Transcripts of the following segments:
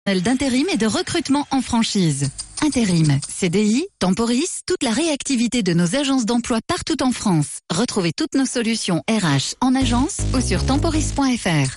d'intérim et de recrutement en franchise. Intérim, CDI, temporis, toute la réactivité de nos agences d'emploi partout en France. Retrouvez toutes nos solutions RH en agence ou sur temporis.fr.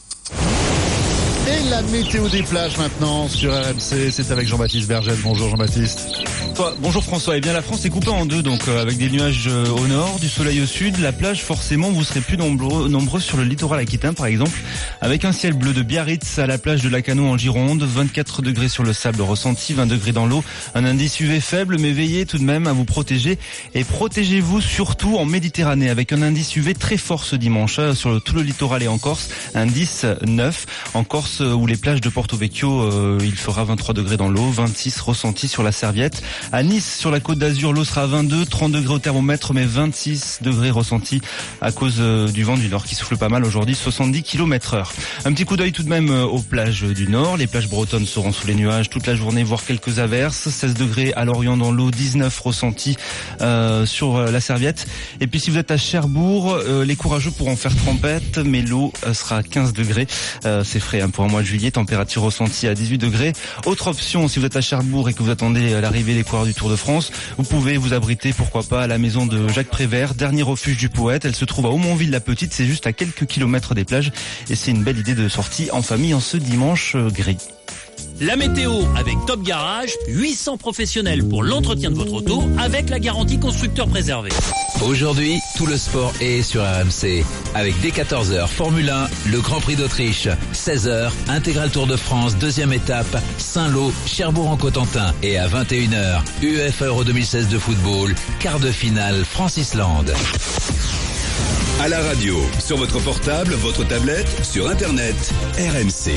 Et la météo des plages maintenant sur RMC, c'est avec Jean-Baptiste Bergel. Bonjour Jean-Baptiste. Bonjour François. Eh bien la France est coupée en deux, donc avec des nuages au nord, du soleil au sud. La plage, forcément, vous serez plus nombreux sur le littoral aquitain par exemple, avec un ciel bleu de Biarritz à la plage de Lacanau en Gironde, 24 degrés sur le sable ressenti, 20 degrés dans l'eau, un indice UV faible, mais veillez tout de même à vous protéger et protégez-vous surtout en Méditerranée avec un indice UV très fort ce dimanche sur tout le littoral et en Corse, indice 9. En Corse où les plages de Porto Vecchio, il fera 23 degrés dans l'eau, 26 ressentis sur la Serviette. À Nice, sur la Côte d'Azur, l'eau sera à 22, 30 degrés au thermomètre, mais 26 degrés ressentis à cause du vent du nord qui souffle pas mal aujourd'hui, 70 km/h. Un petit coup d'œil tout de même aux plages du nord. Les plages bretonnes seront sous les nuages toute la journée, voire quelques averses. 16 degrés à Lorient dans l'eau, 19 ressentis sur la Serviette. Et puis si vous êtes à Cherbourg, les courageux pourront faire trempette, mais l'eau sera à 15 degrés. C'est frais pour un mois de juillet, température ressentie à 18 degrés. Autre option, si vous êtes à Cherbourg et que vous attendez l'arrivée des coureurs du Tour de France, vous pouvez vous abriter, pourquoi pas, à la maison de Jacques Prévert, dernier refuge du poète. Elle se trouve à Aumonville-la-Petite, c'est juste à quelques kilomètres des plages et c'est une belle idée de sortie en famille en ce dimanche gris. La météo avec Top Garage, 800 professionnels pour l'entretien de votre auto avec la garantie constructeur préservé. Aujourd'hui, tout le sport est sur RMC. Avec dès 14h, Formule 1, le Grand Prix d'Autriche. 16h, Intégral Tour de France, deuxième étape, Saint-Lô, Cherbourg-en-Cotentin. Et à 21h, UEFA Euro 2016 de football, quart de finale France-Islande. À la radio, sur votre portable, votre tablette, sur Internet, RMC.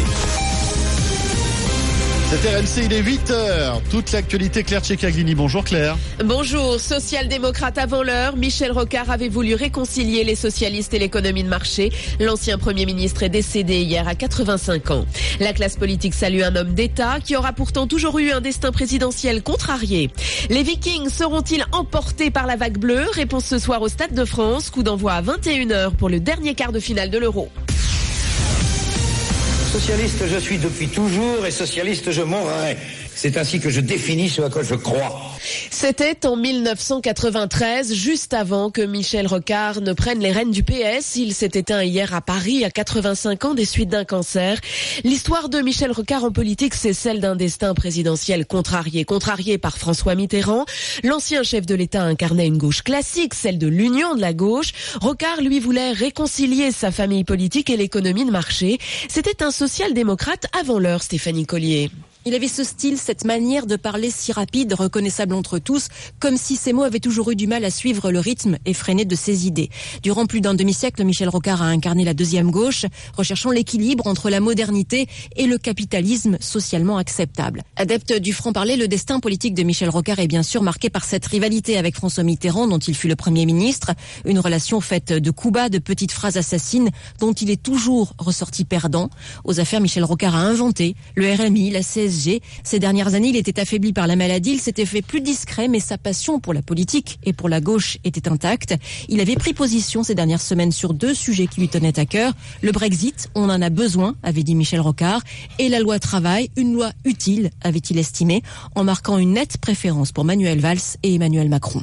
C'est RMC, il est 8h. Toute l'actualité, Claire Tchekaglini. Bonjour Claire. Bonjour. Social-démocrate avant l'heure, Michel Rocard avait voulu réconcilier les socialistes et l'économie de marché. L'ancien Premier ministre est décédé hier à 85 ans. La classe politique salue un homme d'État qui aura pourtant toujours eu un destin présidentiel contrarié. Les Vikings seront-ils emportés par la vague bleue? Réponse ce soir au Stade de France. Coup d'envoi à 21h pour le dernier quart de finale de l'Euro. Socialiste je suis depuis toujours et socialiste je mourrai. C'est ainsi que je définis ce à quoi je crois. C'était en 1993, juste avant que Michel Rocard ne prenne les rênes du PS. Il s'est éteint hier à Paris à 85 ans des suites d'un cancer. L'histoire de Michel Rocard en politique, c'est celle d'un destin présidentiel contrarié par François Mitterrand. L'ancien chef de l'État incarnait une gauche classique, celle de l'union de la gauche. Rocard, lui, voulait réconcilier sa famille politique et l'économie de marché. C'était un social-démocrate avant l'heure, Stéphanie Collier. Il avait ce style, cette manière de parler si rapide, reconnaissable entre tous, comme si ces mots avaient toujours eu du mal à suivre le rythme effréné de ses idées. Durant plus d'un demi-siècle, Michel Rocard a incarné la deuxième gauche, recherchant l'équilibre entre la modernité et le capitalisme socialement acceptable. Adepte du franc-parler, le destin politique de Michel Rocard est bien sûr marqué par cette rivalité avec François Mitterrand, dont il fut le Premier ministre. Une relation faite de coups bas, de petites phrases assassines, dont il est toujours ressorti perdant. Aux affaires, Michel Rocard a inventé le RMI, la CSG. Ces dernières années, il était affaibli par la maladie, il s'était fait plus discret, mais sa passion pour la politique et pour la gauche était intacte. Il avait pris position ces dernières semaines sur deux sujets qui lui tenaient à cœur. Le Brexit, on en a besoin, avait dit Michel Rocard, et la loi travail, une loi utile, avait-il estimé, en marquant une nette préférence pour Manuel Valls et Emmanuel Macron.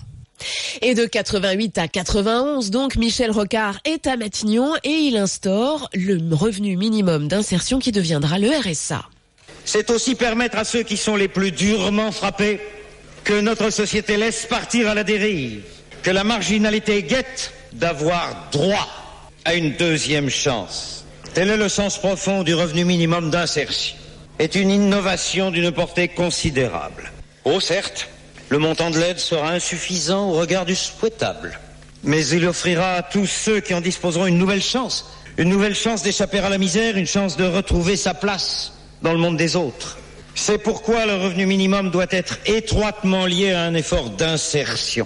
Et de 88 à 91, donc, Michel Rocard est à Matignon et il instaure le revenu minimum d'insertion qui deviendra le RSA. C'est aussi permettre à ceux qui sont les plus durement frappés que notre société laisse partir à la dérive, que la marginalité guette d'avoir droit à une deuxième chance. Tel est le sens profond du revenu minimum d'insertion. C'est une innovation d'une portée considérable. Oh certes, le montant de l'aide sera insuffisant au regard du souhaitable, mais il offrira à tous ceux qui en disposeront une nouvelle chance d'échapper à la misère, une chance de retrouver sa place dans le monde des autres. C'est pourquoi le revenu minimum doit être étroitement lié à un effort d'insertion.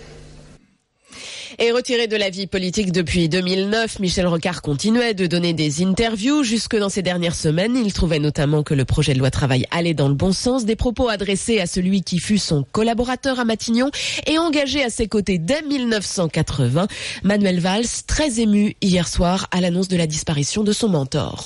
Et retiré de la vie politique depuis 2009, Michel Rocard continuait de donner des interviews. Jusque dans ces dernières semaines, il trouvait notamment que le projet de loi travail allait dans le bon sens. Des propos adressés à celui qui fut son collaborateur à Matignon et engagé à ses côtés dès 1980. Manuel Valls, très ému hier soir à l'annonce de la disparition de son mentor.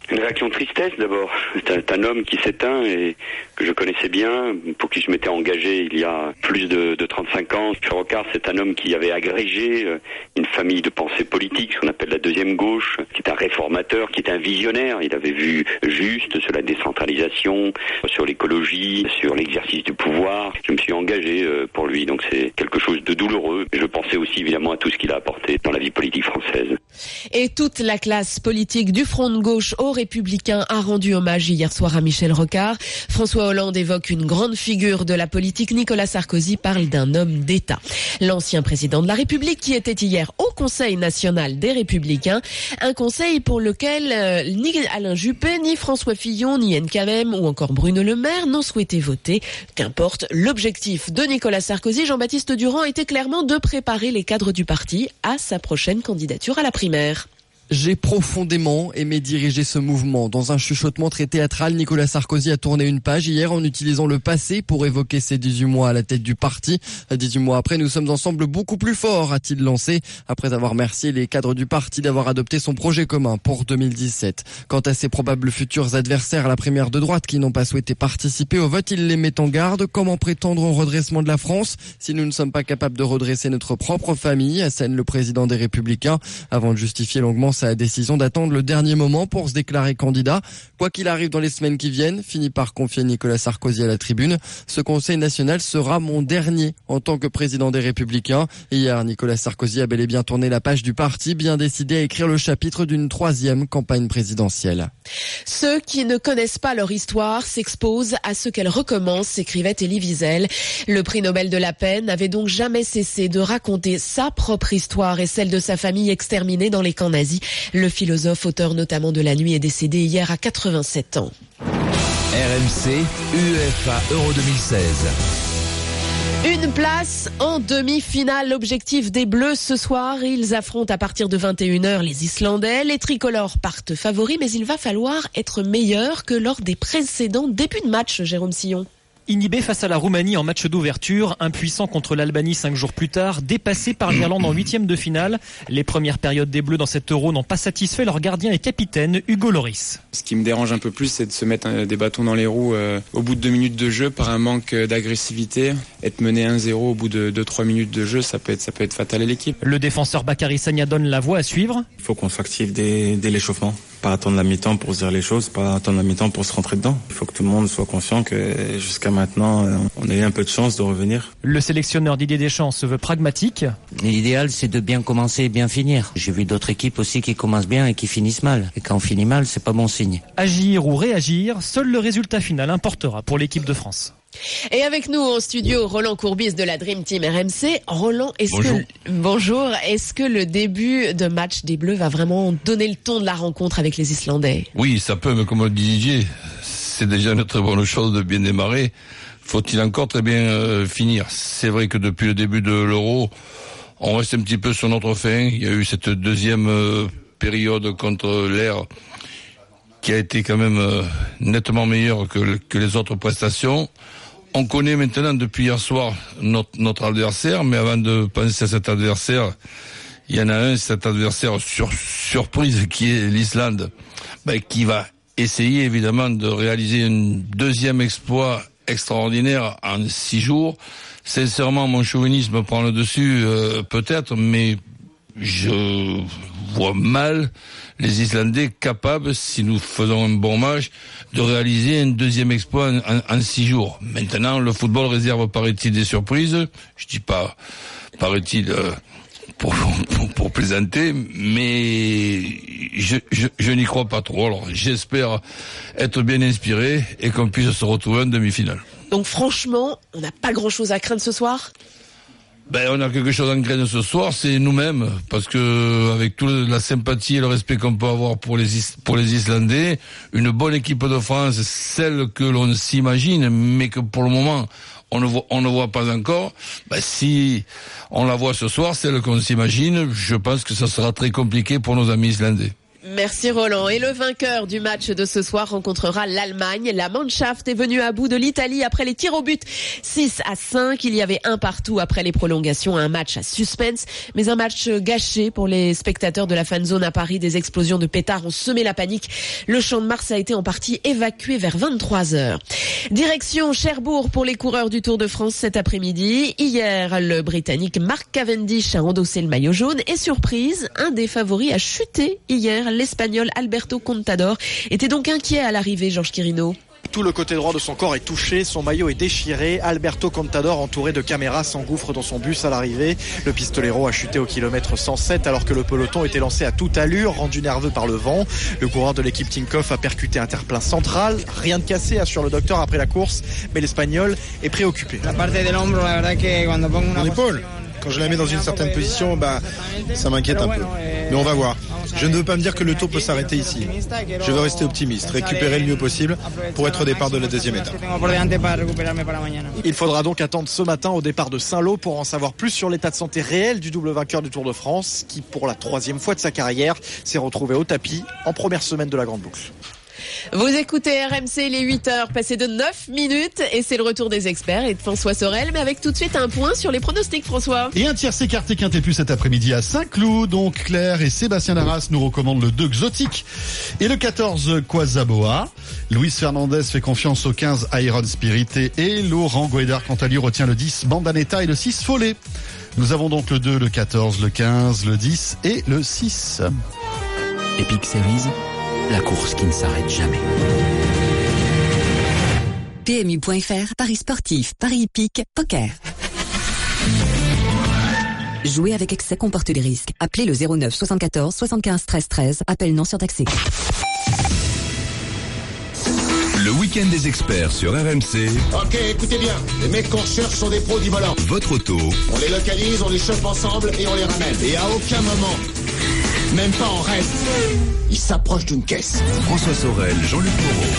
Une réaction de tristesse d'abord. C'est un homme qui s'éteint et que je connaissais bien, pour qui je m'étais engagé il y a plus de 35 ans. Michel Rocard, c'est un homme qui avait agrégé une famille de pensée politique, ce qu'on appelle la deuxième gauche, qui est un réformateur, qui est un visionnaire. Il avait vu juste sur la décentralisation, sur l'écologie, sur l'exercice du pouvoir. Je me suis engagé pour lui, donc c'est quelque chose de douloureux. Je pensais aussi évidemment à tout ce qu'il a apporté dans la vie politique française. Et toute la classe politique du front de gauche aux Républicains a rendu hommage hier soir à Michel Rocard. François Hollande évoque une grande figure de la politique. Nicolas Sarkozy parle d'un homme d'État. L'ancien président de la République qui était hier au Conseil national des Républicains. Un conseil pour lequel ni Alain Juppé, ni François Fillon, ni NKM ou encore Bruno Le Maire n'ont souhaité voter. Qu'importe, l'objectif de Nicolas Sarkozy, Jean-Baptiste Durand, était clairement de préparer les cadres du parti à sa prochaine candidature à la primaire. J'ai profondément aimé diriger ce mouvement. Dans un chuchotement très théâtral, Nicolas Sarkozy a tourné une page hier en utilisant le passé pour évoquer ses 18 mois à la tête du parti. 18 mois après, nous sommes ensemble beaucoup plus forts, a-t-il lancé, après avoir remercié les cadres du parti d'avoir adopté son projet commun pour 2017. Quant à ses probables futurs adversaires à la primaire de droite qui n'ont pas souhaité participer au vote, il les met en garde. Comment prétendre au redressement de la France si nous ne sommes pas capables de redresser notre propre famille, assène le président des Républicains, avant de justifier longuement sa décision d'attendre le dernier moment pour se déclarer candidat. Quoi qu'il arrive dans les semaines qui viennent, finit par confier Nicolas Sarkozy à la tribune. Ce Conseil national sera mon dernier en tant que président des Républicains. Hier, Nicolas Sarkozy a bel et bien tourné la page du parti, bien décidé à écrire le chapitre d'une 3e campagne présidentielle. Ceux qui ne connaissent pas leur histoire s'exposent à ce qu'elle recommence, écrivait Elie Wiesel. Le prix Nobel de la paix n'avait donc jamais cessé de raconter sa propre histoire et celle de sa famille exterminée dans les camps nazis. Le philosophe, auteur notamment de La Nuit, est décédé hier à 87 ans. RMC, UEFA Euro 2016. Une place en demi-finale. L'objectif des Bleus ce soir, ils affrontent à partir de 21h les Islandais. Les tricolores partent favoris, mais il va falloir être meilleurs que lors des précédents débuts de match, Jérôme Sillon. Inhibé face à la Roumanie en match d'ouverture, impuissant contre l'Albanie 5 jours plus tard, dépassé par l'Irlande en 8e de finale, les premières périodes des Bleus dans cet Euro n'ont pas satisfait leur gardien et capitaine Hugo Lloris. Ce qui me dérange un peu plus, c'est de se mettre des bâtons dans les roues au bout de 2 minutes de jeu par un manque d'agressivité. Être mené 1-0 au bout de 2-3 minutes de jeu, ça peut être fatal à l'équipe. Le défenseur Bakary Sagna donne la voie à suivre. Il faut qu'on s'active dès l'échauffement. Pas attendre la mi-temps pour se dire les choses, pas attendre la mi-temps pour se rentrer dedans. Il faut que tout le monde soit conscient que jusqu'à maintenant, on a eu un peu de chance de revenir. Le sélectionneur Didier Deschamps se veut pragmatique. L'idéal, c'est de bien commencer et bien finir. J'ai vu d'autres équipes aussi qui commencent bien et qui finissent mal. Et quand on finit mal, c'est pas bon signe. Agir ou réagir, seul le résultat final importera pour l'équipe de France. Et avec nous en studio, Roland Courbis de la Dream Team RMC. Roland, Bonjour. Est-ce que le début de match des Bleus va vraiment donner le ton de la rencontre avec les Islandais? Oui, ça peut, mais comme le dit Didier, c'est déjà une très bonne chose de bien démarrer. Faut-il encore très bien finir? C'est vrai que depuis le début de l'Euro, on reste un petit peu sur notre faim. Il y a eu cette deuxième période contre l'Air qui a été quand même nettement meilleure que les autres prestations. On connaît maintenant depuis hier soir notre adversaire, mais avant de penser à cet adversaire, il y en a un, cet adversaire surprise qui est l'Islande, qui va essayer évidemment de réaliser un deuxième exploit extraordinaire en 6 jours. Sincèrement, mon chauvinisme prend le dessus, peut-être, mais je vois mal les Islandais capables, si nous faisons un bon match, de réaliser un deuxième exploit en 6 jours. Maintenant, le football réserve, paraît-il, des surprises. Je dis pas, paraît-il, pour plaisanter, mais je n'y crois pas trop. Alors, j'espère être bien inspiré et qu'on puisse se retrouver en demi-finale. Donc franchement, on n'a pas grand-chose à craindre ce soir? On a quelque chose en graine ce soir, c'est nous-mêmes, parce que avec toute la sympathie et le respect qu'on peut avoir pour les Islandais, une bonne équipe de France, celle que l'on s'imagine, mais que pour le moment on ne voit pas encore. Si on la voit ce soir, celle qu'on s'imagine, je pense que ça sera très compliqué pour nos amis islandais. Merci Roland. Et le vainqueur du match de ce soir rencontrera l'Allemagne. La Mannschaft est venue à bout de l'Italie après les tirs au but 6-5. Il y avait un partout après les prolongations, un match à suspense, mais un match gâché pour les spectateurs de la fanzone à Paris. Des explosions de pétards ont semé la panique. Le Champ de Mars a été en partie évacué vers 23h. Direction Cherbourg pour les coureurs du Tour de France cet après-midi. Hier, le Britannique Mark Cavendish a endossé le maillot jaune et surprise, un des favoris a chuté hier. L'Espagnol Alberto Contador était donc inquiet à l'arrivée, Georges Quirino. Tout le côté droit de son corps est touché, son maillot est déchiré. Alberto Contador, entouré de caméras, s'engouffre dans son bus à l'arrivée. Le pistolero a chuté au kilomètre 107 alors que le peloton était lancé à toute allure, rendu nerveux par le vent. Le coureur de l'équipe Tinkoff a percuté un terre-plein central. Rien de cassé, assure le docteur après la course, mais l'Espagnol est préoccupé. Mon épaule, quand je la mets dans une certaine position, ça m'inquiète un peu. Mais on va voir. Je ne veux pas me dire que le Tour peut s'arrêter ici. Je veux rester optimiste, récupérer le mieux possible pour être au départ de la deuxième étape. Il faudra donc attendre ce matin au départ de Saint-Lô pour en savoir plus sur l'état de santé réel du double vainqueur du Tour de France qui, pour la 3e fois de sa carrière, s'est retrouvé au tapis en première semaine de la Grande Boucle. Vous écoutez RMC, les 8h passées de 9 minutes et c'est le retour des experts et de François Sorel, mais avec tout de suite un point sur les pronostics, François. Et un tiercé écarté Quintet Plus cet après-midi à Saint-Cloud. Donc Claire et Sébastien Larras nous recommandent le 2 Exotique et le 14 Quasaboa. Luis Fernandez fait confiance au 15 Iron Spirité et Laurent Guédard quant à lui retient le 10 Bandanetta et le 6 Follet. Nous avons donc le 2, le 14, le 15, le 10 et le 6. Epic Series, la course qui ne s'arrête jamais. PMU.fr, Paris sportif, Paris hippique, poker. Jouer avec excès comporte des risques. Appelez le 09 74 75 13 13. Appel non surtaxé. Le week-end des experts sur RMC. Ok, écoutez bien, les mecs qu'on recherche sont des pros du volant. Votre auto. On les localise, on les chauffe ensemble et on les ramène. Et à aucun moment, même pas en rêve, ils s'approchent d'une caisse. François Sorel, Jean-Luc Moreau.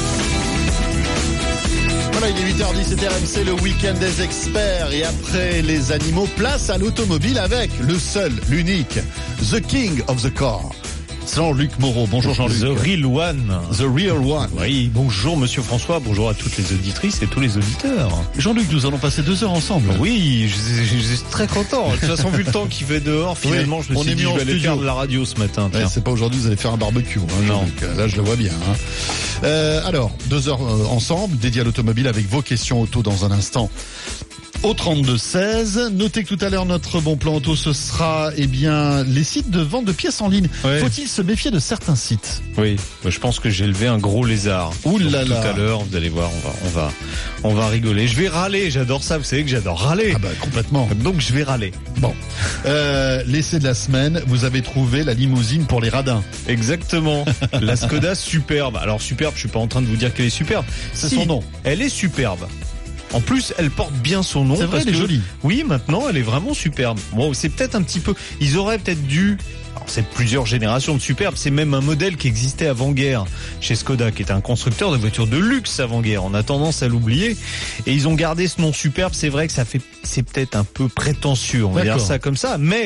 Voilà, il est 8h10, c'est RMC, le week-end des experts. Et après les animaux, place à l'automobile avec le seul, l'unique, The King of the Car. Jean-Luc Moreau. Bonjour Jean-Luc. The Real One. The Real One. Oui, bonjour Monsieur François, bonjour à toutes les auditrices et tous les auditeurs. Jean-Luc, nous allons passer 2 heures ensemble. Oui, je suis très content. De toute façon, vu le temps qu'il fait dehors, finalement, je me suis dit, je vais aller faire de la radio ce matin. Ouais, c'est pas aujourd'hui, vous allez faire un barbecue. Non. Donc, là, je le vois bien. Alors, 2 heures ensemble, dédiées à l'automobile avec vos questions auto dans un instant. Au 32-16. Notez que tout à l'heure, notre bon plan auto, ce sera, les sites de vente de pièces en ligne. Ouais. Faut-il se méfier de certains sites? Oui. Je pense que j'ai levé un gros lézard. Ouh là là. Tout à l'heure, vous allez voir, on va rigoler. Je vais râler. J'adore ça. Vous savez que j'adore râler. Ah bah, complètement. Donc, je vais râler. Bon. L'essai de la semaine, vous avez trouvé la limousine pour les radins. Exactement. La Skoda superbe. Alors, superbe, je suis pas en train de vous dire qu'elle est superbe. C'est son nom. Elle est superbe. En plus, elle porte bien son nom. C'est vrai, elle est jolie. Oui, maintenant, elle est vraiment superbe. Bon, c'est peut-être un petit peu... Ils auraient peut-être dû... Alors, c'est plusieurs générations de superbes. C'est même un modèle qui existait avant-guerre chez Skoda, qui était un constructeur de voitures de luxe avant-guerre. On a tendance à l'oublier. Et ils ont gardé ce nom superbe. C'est vrai que c'est peut-être un peu prétentieux. On va dire ça comme ça. Mais...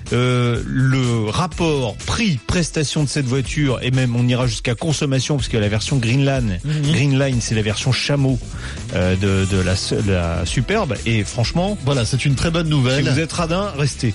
le rapport prix-prestation de cette voiture, et même on ira jusqu'à consommation, parce que la version Greenline, c'est la version chameau de la superbe, et franchement, voilà, c'est une très bonne nouvelle. Si vous êtes radin, restez.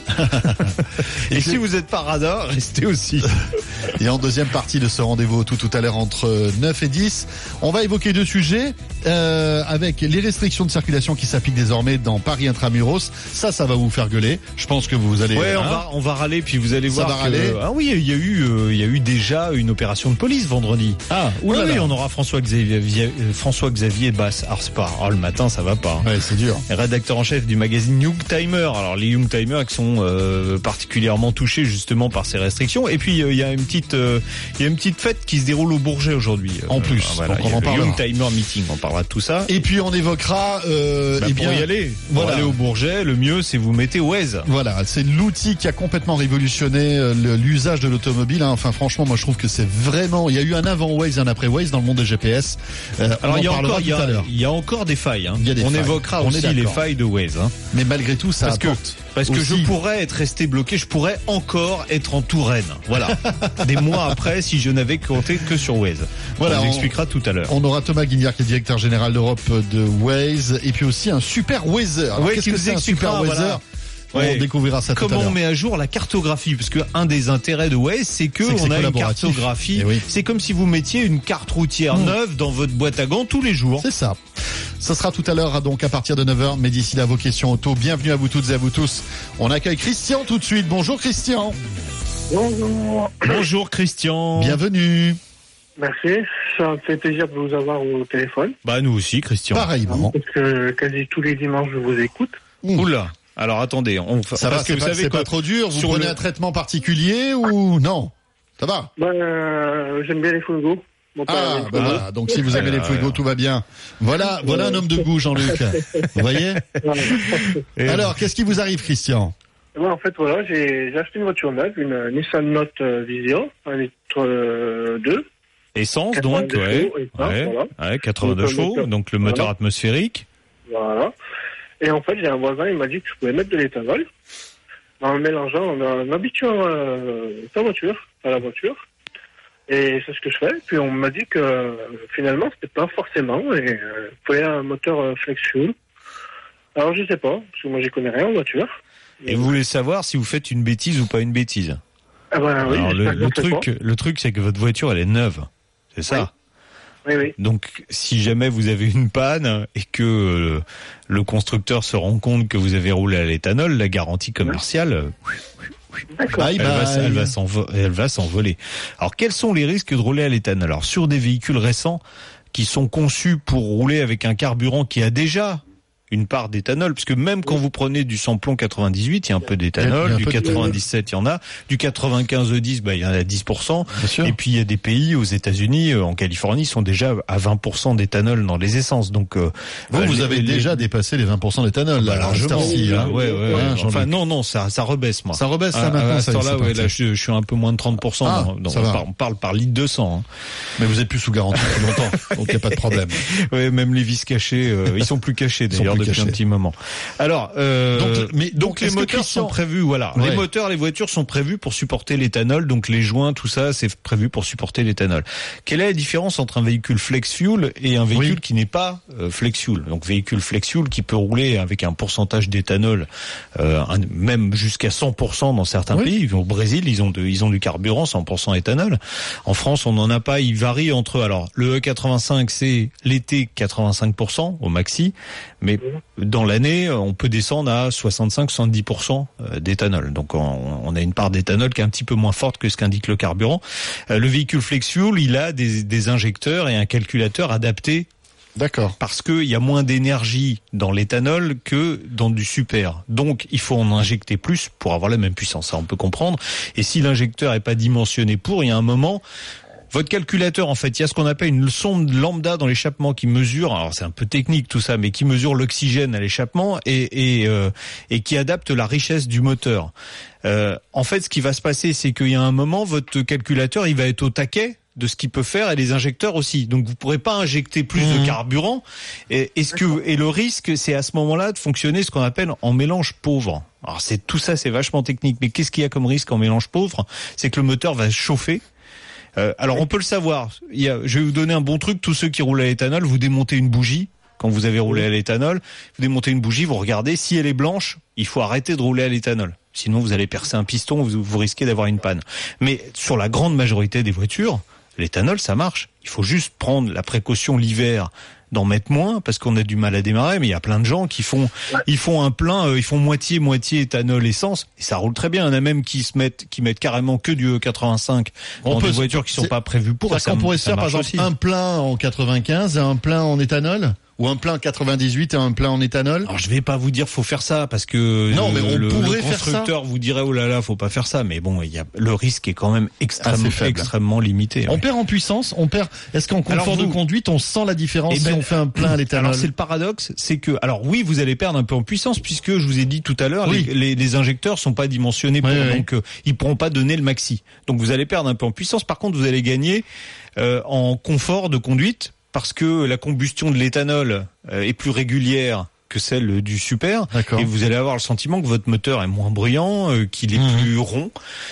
Et si vous n'êtes pas radin, restez aussi. Et en deuxième partie de ce rendez-vous tout à l'heure entre 9 et 10, on va évoquer 2 sujets avec les restrictions de circulation qui s'appliquent désormais dans Paris Intramuros. Ça va vous faire gueuler. Je pense que vous allez... Ouais, on va râler, puis vous allez voir que... Ah oui, il y a eu déjà une opération de police vendredi. Ah, oui, on aura François-Xavier Basse. Alors c'est pas... le matin, ça va pas. Ouais, c'est dur. Rédacteur en chef du magazine Youngtimer. Alors les Youngtimers qui sont particulièrement touchés justement par ces restrictions. Et puis il y a une petite fête qui se déroule au Bourget aujourd'hui. En plus, voilà, donc on en parle. Youngtimer Meeting, on parle. parlera de tout ça. Et puis on évoquera pour y aller. Pour aller au Bourget, le mieux c'est vous mettez Waze. Voilà, c'est l'outil qui a complètement révolutionné l'usage de l'automobile. Enfin franchement, moi je trouve que c'est vraiment. Il y a eu un avant Waze et un après Waze dans le monde des GPS. Alors il y a encore des failles. Hein. On évoquera aussi les failles de Waze. Hein. Mais malgré tout, ça apporte. Parce que je pourrais être resté bloqué, je pourrais encore être en Touraine. Voilà. Des mois après, si je n'avais compté que sur Waze. Voilà, on expliquera tout à l'heure. On aura Thomas Guignard qui est directeur général d'Europe de Waze et puis aussi un super Wazer. Alors, qu'est-ce que c'est un super Wazer? On découvrira ça tout à l'heure. Comment on met à jour la cartographie? Parce que un des intérêts de Waze, c'est que on a une cartographie. C'est comme si vous mettiez une carte routière neuve dans votre boîte à gants tous les jours. C'est ça. Ça sera tout à l'heure, donc à partir de 9h. Mais d'ici là, vos questions auto. Bienvenue à vous toutes et à vous tous. On accueille Christian tout de suite. Bonjour Christian. Bonjour. Bonjour Christian. Bienvenue. Merci, ça me fait plaisir de vous avoir au téléphone. Bah nous aussi Christian. Pareillement. Parce que quasi tous les dimanches je vous écoute. Oula. Alors attendez, ça va, que vous savez, c'est pas trop dur. Vous prenez un traitement particulier ou non? Ça va? J'aime bien les Fuego. Voilà. Donc si vous aimez les Fuego, tout va bien. Voilà un homme de goût, Jean-Luc. Vous voyez? Alors, qu'est-ce qui vous arrive, Christian? En fait, voilà, j'ai acheté une voiture neuve, une Nissan Note Vision, 1,2 litre. Essence, donc, ouais, 82 chevaux, donc le moteur atmosphérique. Voilà. Et en fait, j'ai un voisin, il m'a dit que je pouvais mettre de l'éthanol en mélangeant, en habituant sa voiture à la voiture. Et c'est ce que je fais. Puis on m'a dit que finalement, c'était pas forcément. Et il fallait un moteur flex fuel. Alors je sais pas, parce que moi j'y connais rien en voiture. Et vous voulez savoir si vous faites une bêtise ou pas une bêtise? Ah ben oui. Alors le truc, c'est que votre voiture, elle est neuve. C'est ça? Oui. Donc, si jamais vous avez une panne et que le constructeur se rend compte que vous avez roulé à l'éthanol, la garantie commerciale, elle va s'envoler. Alors, quels sont les risques de rouler à l'éthanol? Alors, sur des véhicules récents qui sont conçus pour rouler avec un carburant qui a déjà une part d'éthanol, parce que même quand vous prenez du samplon 98, il y a un peu d'éthanol, du 97, il y en a, du 95 E10, il y en a 10%, et puis il y a des pays, aux États-Unis, en Californie, sont déjà à 20% d'éthanol dans les essences, donc vous avez déjà dépassé les 20% d'éthanol, là, largement. Ouais. Enfin non, ça rebaisse, moi. Ça rebaisse, ça maintenant. À ce temps-là, là, je suis un peu moins de 30%. On parle par litre de sang. Hein. Mais vous êtes plus sous garantie depuis longtemps, donc il n'y a pas de problème. Oui, même les vis cachés, ils sont plus cachés d'ailleurs. Depuis un petit moment. Alors, donc les moteurs sont prévus, voilà. Ouais. Les moteurs, les voitures sont prévus pour supporter l'éthanol, donc les joints, tout ça, c'est prévu pour supporter l'éthanol. Quelle est la différence entre un véhicule flex fuel et un véhicule qui n'est pas flex fuel? Donc véhicule flex fuel qui peut rouler avec un pourcentage d'éthanol, même jusqu'à 100% dans certains pays. Au Brésil, ils ont du carburant 100% éthanol. En France, on n'en a pas. Il varie entre, alors le E85, c'est l'été 85% au maxi, mais dans l'année, on peut descendre à 65-70% d'éthanol. Donc on a une part d'éthanol qui est un petit peu moins forte que ce qu'indique le carburant. Le véhicule flex fuel, il a des injecteurs et un calculateur adapté. D'accord. Parce qu'il y a moins d'énergie dans l'éthanol que dans du super. Donc, il faut en injecter plus pour avoir la même puissance. Ça, on peut comprendre. Et si l'injecteur est pas dimensionné il y a un moment, votre calculateur, en fait, il y a ce qu'on appelle une sonde lambda dans l'échappement qui mesure, alors c'est un peu technique tout ça, mais qui mesure l'oxygène à l'échappement et qui adapte la richesse du moteur. En fait, ce qui va se passer, c'est qu'il y a un moment, votre calculateur, il va être au taquet de ce qu'il peut faire et les injecteurs aussi. Donc vous pourrez pas injecter plus de carburant. Et le risque, c'est à ce moment-là de fonctionner ce qu'on appelle en mélange pauvre. Alors tout ça, c'est vachement technique. Mais qu'est-ce qu'il y a comme risque en mélange pauvre? C'est que le moteur va chauffer. Alors on peut le savoir. Je vais vous donner un bon truc. Tous ceux qui roulent à l'éthanol, vous démontez une bougie. Quand vous avez roulé à l'éthanol, vous démontez une bougie, vous regardez. Si elle est blanche, il faut arrêter de rouler à l'éthanol. Sinon, vous allez percer un piston, vous risquez d'avoir une panne. Mais sur la grande majorité des voitures, l'éthanol, ça marche. Il faut juste prendre la précaution l'hiver d'en mettre moins parce qu'on a du mal à démarrer, mais il y a plein de gens qui font un plein, ils font moitié éthanol essence et ça roule très bien. Il y en a même qui mettent carrément que du E85 dans des voitures qui sont pas prévues pour. Ça, on pourrait se faire par exemple un plein en 95 et un plein en éthanol Ou un plein 98 et un plein en éthanol? Alors je vais pas vous dire faut faire ça parce que non, mais on pourrait le faire ça. constructeur vous dirait oh là là faut pas faire ça, mais bon le risque est quand même extrêmement limité. On perd en puissance, est-ce qu'en confort de conduite on sent la différence si on fait un plein à l'éthanol? Alors c'est le paradoxe, c'est que alors oui vous allez perdre un peu en puissance puisque je vous ai dit tout à l'heure les injecteurs sont pas dimensionnés pour donc ils pourront pas donner le maxi. Donc vous allez perdre un peu en puissance. Par contre vous allez gagner en confort de conduite parce que la combustion de l'éthanol est plus régulière que celle du super. D'accord. Et vous allez avoir le sentiment que votre moteur est moins bruyant, qu'il est plus rond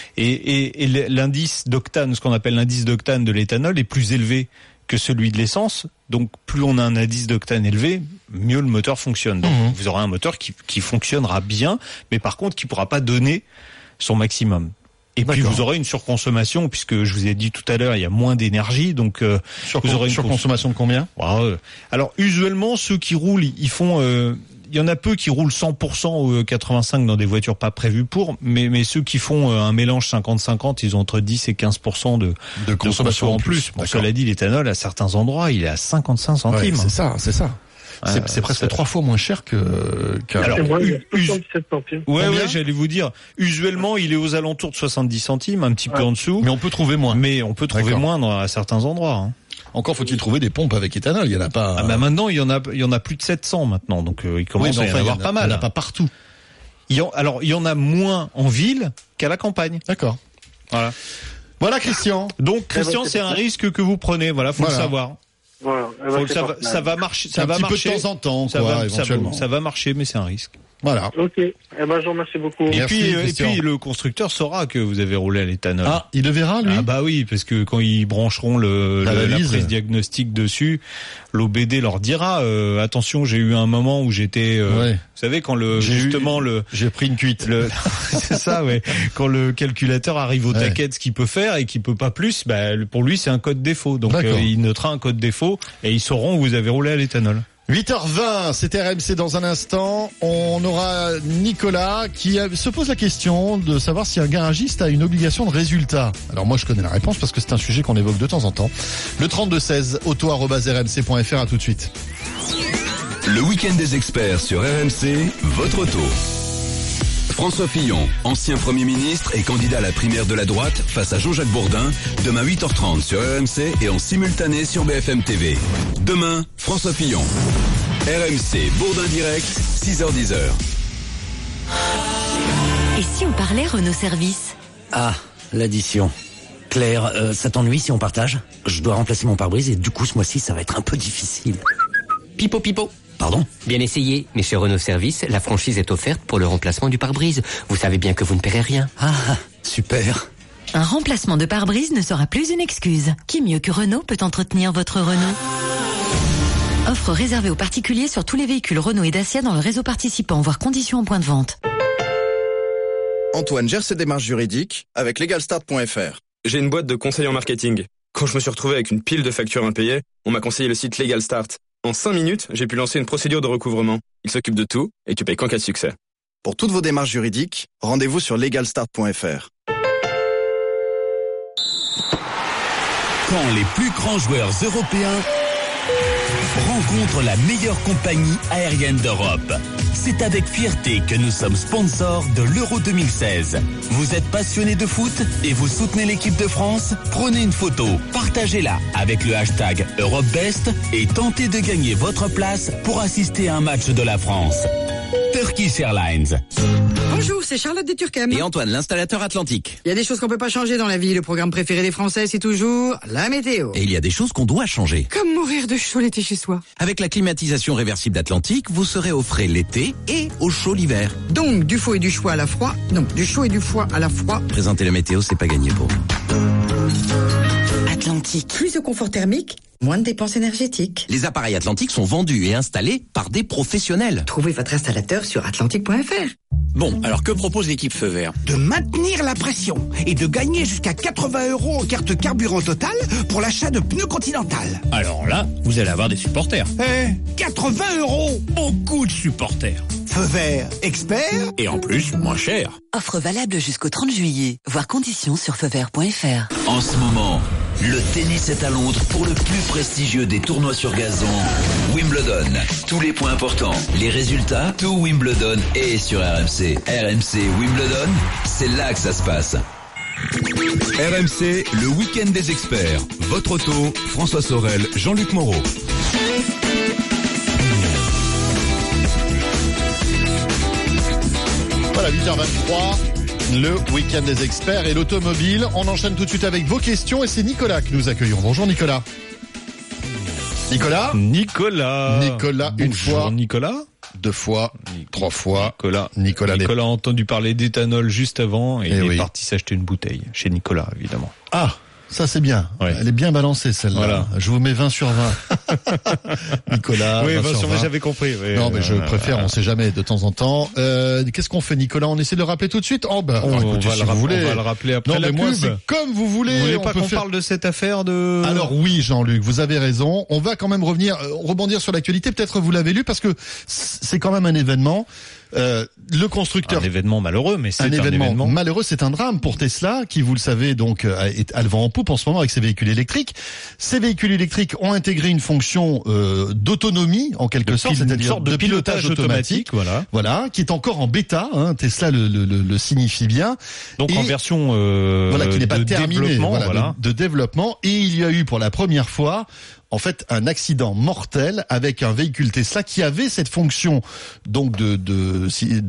et l'indice d'octane, ce qu'on appelle l'indice d'octane de l'éthanol est plus élevé que celui de l'essence. Donc plus on a un indice d'octane élevé, mieux le moteur fonctionne. Donc vous aurez un moteur qui fonctionnera bien, mais par contre qui pourra pas donner son maximum. Et puis vous aurez une surconsommation puisque je vous ai dit tout à l'heure il y a moins d'énergie, donc vous aurez une surconsommation de combien? Alors usuellement ceux qui roulent ils font il y en a peu qui roulent 100% ou 85 dans des voitures pas prévues pour, mais ceux qui font un mélange 50-50, ils ont entre 10 et 15% de consommation en plus. Bon, cela dit, l'éthanol à certains endroits il est à 55 centimes. Ouais, c'est ça. C'est presque 3 fois moins cher alors, centimes. Ouais, j'allais vous dire. Usuellement, il est aux alentours de 70 centimes, un petit peu en dessous. Mais on peut trouver moins. À certains endroits. Hein. Encore faut-il trouver des pompes avec éthanol. Il y en a pas. Maintenant, il y en a plus de 700 maintenant. Donc, il commence à y en avoir pas mal. Il y en a pas partout. Il y en a moins en ville qu'à la campagne. D'accord. Voilà, Christian. Donc, Christian, c'est un risque que vous prenez. Voilà, faut le savoir. Voilà. Ça va marcher. Ça va marcher de temps en temps, éventuellement. Ça va marcher, mais c'est un risque. Voilà. Ok. Je vous remercie beaucoup. Et puis le constructeur saura que vous avez roulé à l'éthanol. Ah, il le verra, lui? Ah bah oui, parce que quand ils brancheront la prise diagnostique dessus, l'OBD leur dira attention, j'ai eu un moment où j'étais vous savez quand j'ai pris une cuite. C'est ça, ouais. Quand le calculateur arrive au taquet de ce qu'il peut faire et qu'il peut pas plus, pour lui c'est un code défaut. Donc il notera un code défaut et ils sauront où vous avez roulé à l'éthanol. 8h20, c'est RMC dans un instant. On aura Nicolas qui se pose la question de savoir si un garagiste a une obligation de résultat. Alors moi je connais la réponse parce que c'est un sujet qu'on évoque de temps en temps. Le 3216, auto@rmc.fr, à tout de suite. Le week-end des experts sur RMC, votre auto. François Fillon, ancien Premier ministre et candidat à la primaire de la droite face à Jean-Jacques Bourdin, demain 8h30 sur RMC et en simultané sur BFM TV. Demain, François Fillon. RMC, Bourdin direct, 6h-10h. Et si on parlait Renault Service? Ah, l'addition. Claire, ça t'ennuie si on partage? Je dois remplacer mon pare-brise et du coup ce mois-ci ça va être un peu difficile. Pipo. Pardon? Bien essayé, mais chez Renault Service, la franchise est offerte pour le remplacement du pare-brise. Vous savez bien que vous ne paierez rien. Ah, super. Un remplacement de pare-brise ne sera plus une excuse. Qui mieux que Renault peut entretenir votre Renault? Offre réservée aux particuliers sur tous les véhicules Renault et Dacia dans le réseau participant, voire conditions en point de vente. Antoine gère ses démarches juridiques avec LegalStart.fr. J'ai une boîte de conseils en marketing. Quand je me suis retrouvé avec une pile de factures impayées, on m'a conseillé le site LegalStart. En 5 minutes, j'ai pu lancer une procédure de recouvrement. Il s'occupe de tout et tu payes qu'en cas de succès. Pour toutes vos démarches juridiques, rendez-vous sur LegalStart.fr. Quand les plus grands joueurs européens rencontrent la meilleure compagnie aérienne d'Europe. C'est avec fierté que nous sommes sponsors de l'Euro 2016. Vous êtes passionné de foot et vous soutenez l'équipe de France? Prenez une photo, partagez-la avec le hashtag EuropeBest et tentez de gagner votre place pour assister à un match de la France. Turkish Airlines. Bonjour, c'est Charlotte des Turquem. Et Antoine, l'installateur Atlantique. Il y a des choses qu'on peut pas changer dans la vie. Le programme préféré des Français, c'est toujours la météo. Et il y a des choses qu'on doit changer. Comme mourir de chaud l'été chez soi. Avec la climatisation réversible d'Atlantique, vous serez au frais l'été et au chaud l'hiver. Donc, du faux et du choix à la froid. Non, du chaud et du froid à la froid. Présenter la météo, c'est pas gagné pour vous. Atlantique. Plus de confort thermique, moins de dépenses énergétiques. Les appareils Atlantique sont vendus et installés par des professionnels. Trouvez votre installateur sur atlantique.fr. Bon, alors que propose l'équipe Feu Vert? De maintenir la pression et de gagner jusqu'à 80 € en carte carburant totale pour l'achat de pneus Continental. Alors là, vous allez avoir des supporters. 80 €! Beaucoup de supporters. Feu Vert, expert et en plus, moins cher. Offre valable jusqu'au 30 juillet. Voir conditions sur feuvert.fr. En ce moment, Le tennis est à Londres pour le plus prestigieux des tournois sur gazon, Wimbledon. Tous les points importants, les résultats, tout Wimbledon est sur RMC. RMC Wimbledon, c'est là que ça se passe. RMC, le week-end des experts. Votre auto, François Sorel, Jean-Luc Moreau. Voilà, 8h23, le week-end des experts et l'automobile. On enchaîne tout de suite avec vos questions et c'est Nicolas que nous accueillons. Bonjour Nicolas. Nicolas, une fois. Nicolas. 2 fois, 3 fois. Nicolas a entendu parler d'éthanol juste avant et il est parti s'acheter une bouteille chez Nicolas, évidemment. Ah, ça c'est bien. Ouais. Elle est bien balancée celle-là. Voilà. Je vous mets 20 sur 20. Nicolas. Oui, 20 sur 20, j'avais compris. Oui, non, mais je préfère, on sait jamais de temps en temps. Qu'est-ce qu'on fait, Nicolas? On essaie de le rappeler tout de suite? Oh, bah, écoutez, on va le rappeler après la pub. Moi, c'est comme vous voulez. Vous voulez pas qu'on parle de cette affaire de... Alors oui, Jean-Luc, vous avez raison. On va quand même rebondir sur l'actualité. Peut-être vous l'avez lu parce que c'est quand même un événement. Le constructeur. Un événement malheureux, mais c'est un événement malheureux. C'est un drame pour Tesla, qui, vous le savez, donc, est à le vent en poupe en ce moment avec ses véhicules électriques. Ces véhicules électriques ont intégré une fonction d'autonomie, en quelque sorte, c'est-à-dire une sorte de pilotage automatique, voilà, qui est encore en bêta. Hein, Tesla le signifie bien. Donc en version qui n'est pas terminée, développement, de développement. Et il y a eu pour la première fois, en fait, un accident mortel avec un véhicule Tesla qui avait cette fonction donc de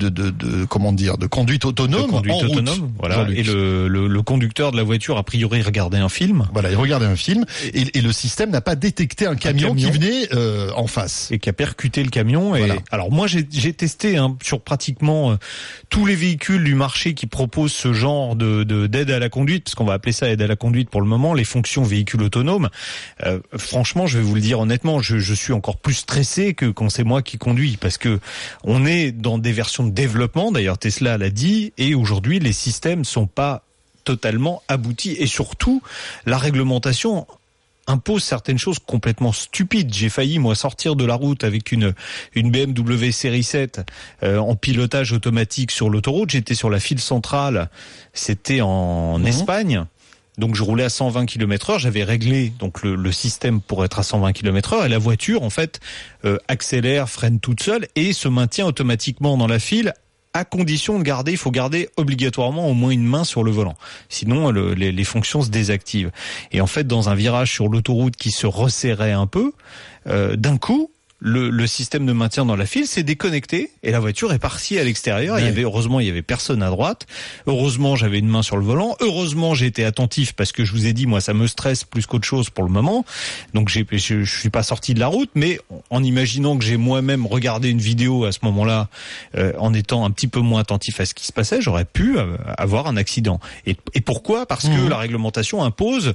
conduite autonome en route. Voilà. Et le conducteur de la voiture a priori regardait un film. Voilà, il regardait un film et le système n'a pas détecté un camion qui venait en face et qui a percuté le camion. Et alors moi j'ai testé sur pratiquement tous les véhicules du marché qui proposent ce genre d'aide à la conduite, parce qu'on va appeler ça aide à la conduite pour le moment, les fonctions véhicules autonomes. Franchement, je vais vous le dire honnêtement, je suis encore plus stressé que quand c'est moi qui conduis, parce que on est dans des versions de développement, d'ailleurs Tesla l'a dit, et aujourd'hui les systèmes sont pas totalement aboutis, et surtout la réglementation impose certaines choses complètement stupides. J'ai failli, moi, sortir de la route avec une BMW série 7 en pilotage automatique sur l'autoroute. J'étais sur la file centrale, c'était en Espagne. Donc je roulais à 120 km/h, j'avais réglé donc le système pour être à 120 km/h, et la voiture en fait accélère, freine toute seule et se maintient automatiquement dans la file, à condition de garder, il faut garder obligatoirement au moins une main sur le volant. Sinon les fonctions se désactivent. Et en fait, dans un virage sur l'autoroute qui se resserrait un peu, d'un coup, le système de maintien dans la file s'est déconnecté et la voiture est partie à l'extérieur. Ouais. Heureusement, il y avait personne à droite. Heureusement, j'avais une main sur le volant. Heureusement, j'ai été attentif parce que je vous ai dit, moi, ça me stresse plus qu'autre chose pour le moment. Donc, je suis pas sorti de la route, mais en imaginant que j'ai moi-même regardé une vidéo à ce moment-là, en étant un petit peu moins attentif à ce qui se passait, j'aurais pu avoir un accident. Et pourquoi? Parce que la réglementation impose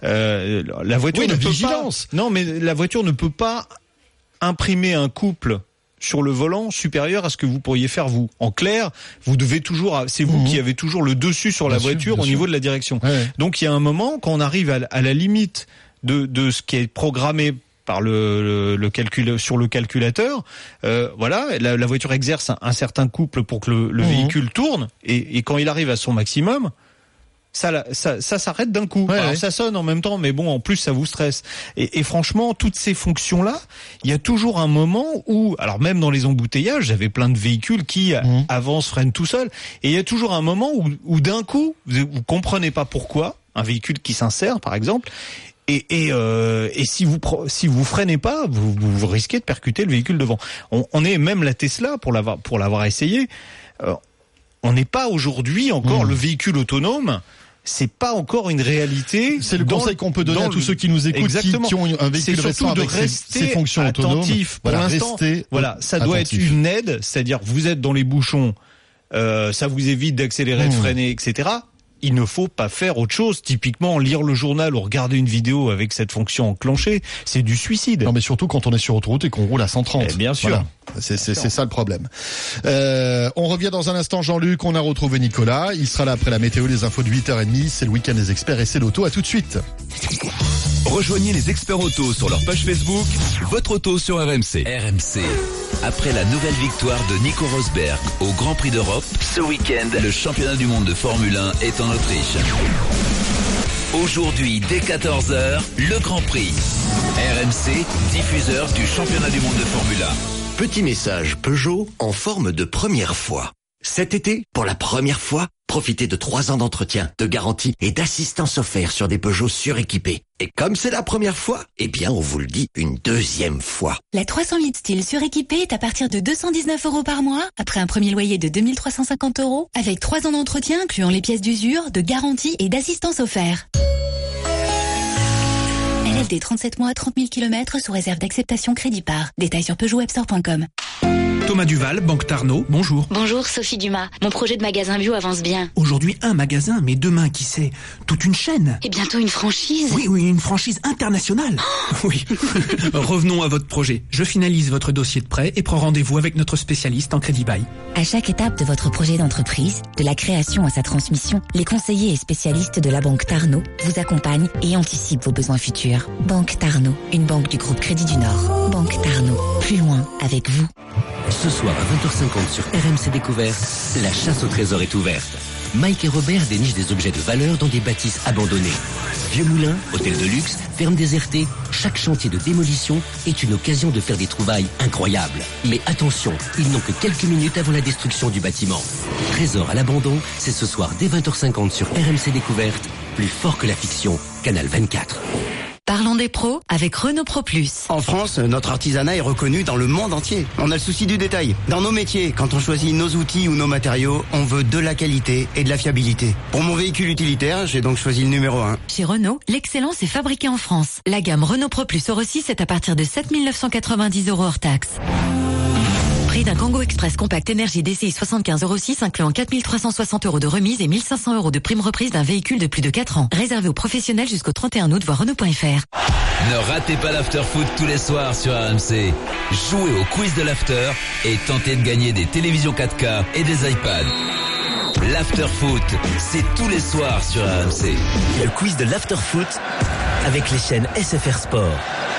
la voiture ne peut vigilance. Pas. Non, mais la voiture ne peut pas imprimer un couple sur le volant supérieur à ce que vous pourriez faire vous. En clair, vous devez toujours, c'est vous qui avez toujours le dessus sur la voiture au niveau de la direction. Ouais. Donc il y a un moment, quand on arrive à la limite de ce qui est programmé par le calcul sur le calculateur, la voiture exerce un certain couple pour que le véhicule tourne, et quand il arrive à son maximum, ça s'arrête d'un coup. Ouais, alors ça sonne en même temps, mais bon, en plus ça vous stresse. Et franchement, toutes ces fonctions-là, il y a toujours un moment où, alors même dans les embouteillages, j'avais plein de véhicules qui avancent, freinent tout seuls, et il y a toujours un moment où d'un coup, vous comprenez pas pourquoi, un véhicule qui s'insère, par exemple. Et si vous freinez pas, vous risquez de percuter le véhicule devant. On est même la Tesla pour l'avoir essayé. On n'est pas aujourd'hui encore le véhicule autonome. C'est pas encore une réalité. C'est le conseil qu'on peut donner à tous ceux qui nous écoutent, qui ont un véhicule récent avec ses fonctions autonomes. Pour l'instant, ça doit être une aide, c'est-à-dire vous êtes dans les bouchons, ça vous évite d'accélérer, de freiner, etc. Il ne faut pas faire autre chose. Typiquement, lire le journal ou regarder une vidéo avec cette fonction enclenchée, c'est du suicide. Non, mais surtout quand on est sur autoroute et qu'on roule à 130. Bien sûr. Voilà. C'est ça le problème. On revient dans un instant, Jean-Luc. On a retrouvé Nicolas. Il sera là après la météo, les infos de 8h30. C'est le week-end des experts et c'est l'auto. À tout de suite. Rejoignez les experts auto sur leur page Facebook. Votre auto sur RMC. RMC. Après la nouvelle victoire de Nico Rosberg au Grand Prix d'Europe, ce week-end, le championnat du monde de Formule 1 est en Autriche. Aujourd'hui, dès 14h, le Grand Prix. RMC, diffuseur du championnat du monde de Formule 1. Petit message Peugeot en forme de première fois. Cet été, pour la première fois, profitez de 3 ans d'entretien, de garantie et d'assistance offerte sur des Peugeot suréquipés. Et comme c'est la première fois, eh bien on vous le dit une deuxième fois. La 300 litres style suréquipée est à partir de 219 € par mois, après un premier loyer de 2350 €, avec 3 ans d'entretien incluant les pièces d'usure, de garantie et d'assistance offerte. LLD 37 mois, 30 000 km sous réserve d'acceptation crédit par. Détails sur peugeotwebstore.com. Thomas Duval, Banque Tarnot, bonjour. Bonjour, Sophie Dumas. Mon projet de magasin bio avance bien. Aujourd'hui, un magasin, mais demain, qui sait, toute une chaîne. Et bientôt une franchise. Oui, une franchise internationale. Oui. Revenons à votre projet. Je finalise votre dossier de prêt et prends rendez-vous avec notre spécialiste en crédit bail. À chaque étape de votre projet d'entreprise, de la création à sa transmission, les conseillers et spécialistes de la Banque Tarnot vous accompagnent et anticipent vos besoins futurs. Banque Tarnot, une banque du groupe Crédit du Nord. Banque Tarnot, plus loin avec vous. Ce soir à 20h50 sur RMC Découverte, la chasse au trésor est ouverte. Mike et Robert dénichent des objets de valeur dans des bâtisses abandonnées. Vieux moulins, hôtels de luxe, fermes désertées, chaque chantier de démolition est une occasion de faire des trouvailles incroyables. Mais attention, ils n'ont que quelques minutes avant la destruction du bâtiment. Trésor à l'abandon, c'est ce soir dès 20h50 sur RMC Découverte, plus fort que la fiction, Canal 24. Parlons des pros avec Renault Pro Plus. En France, notre artisanat est reconnu dans le monde entier. On a le souci du détail. Dans nos métiers, quand on choisit nos outils ou nos matériaux, on veut de la qualité et de la fiabilité. Pour mon véhicule utilitaire, j'ai donc choisi le numéro 1. Chez Renault, l'excellence est fabriquée en France. La gamme Renault Pro Plus Euro 6 est à partir de 7 990 € hors taxe. Prix d'un Kangoo Express compact énergie DCI 75 Euro 6 incluant 4 360 € de remise et 1 500 € de prime reprise d'un véhicule de plus de 4 ans. Réservé aux professionnels jusqu'au 31 août, voir Renault.fr. Ne ratez pas l'After Foot tous les soirs sur RMC. Jouez au quiz de l'After et tentez de gagner des télévisions 4K et des iPads. L'After Foot, c'est tous les soirs sur RMC. Le quiz de l'After Foot avec les chaînes SFR Sport.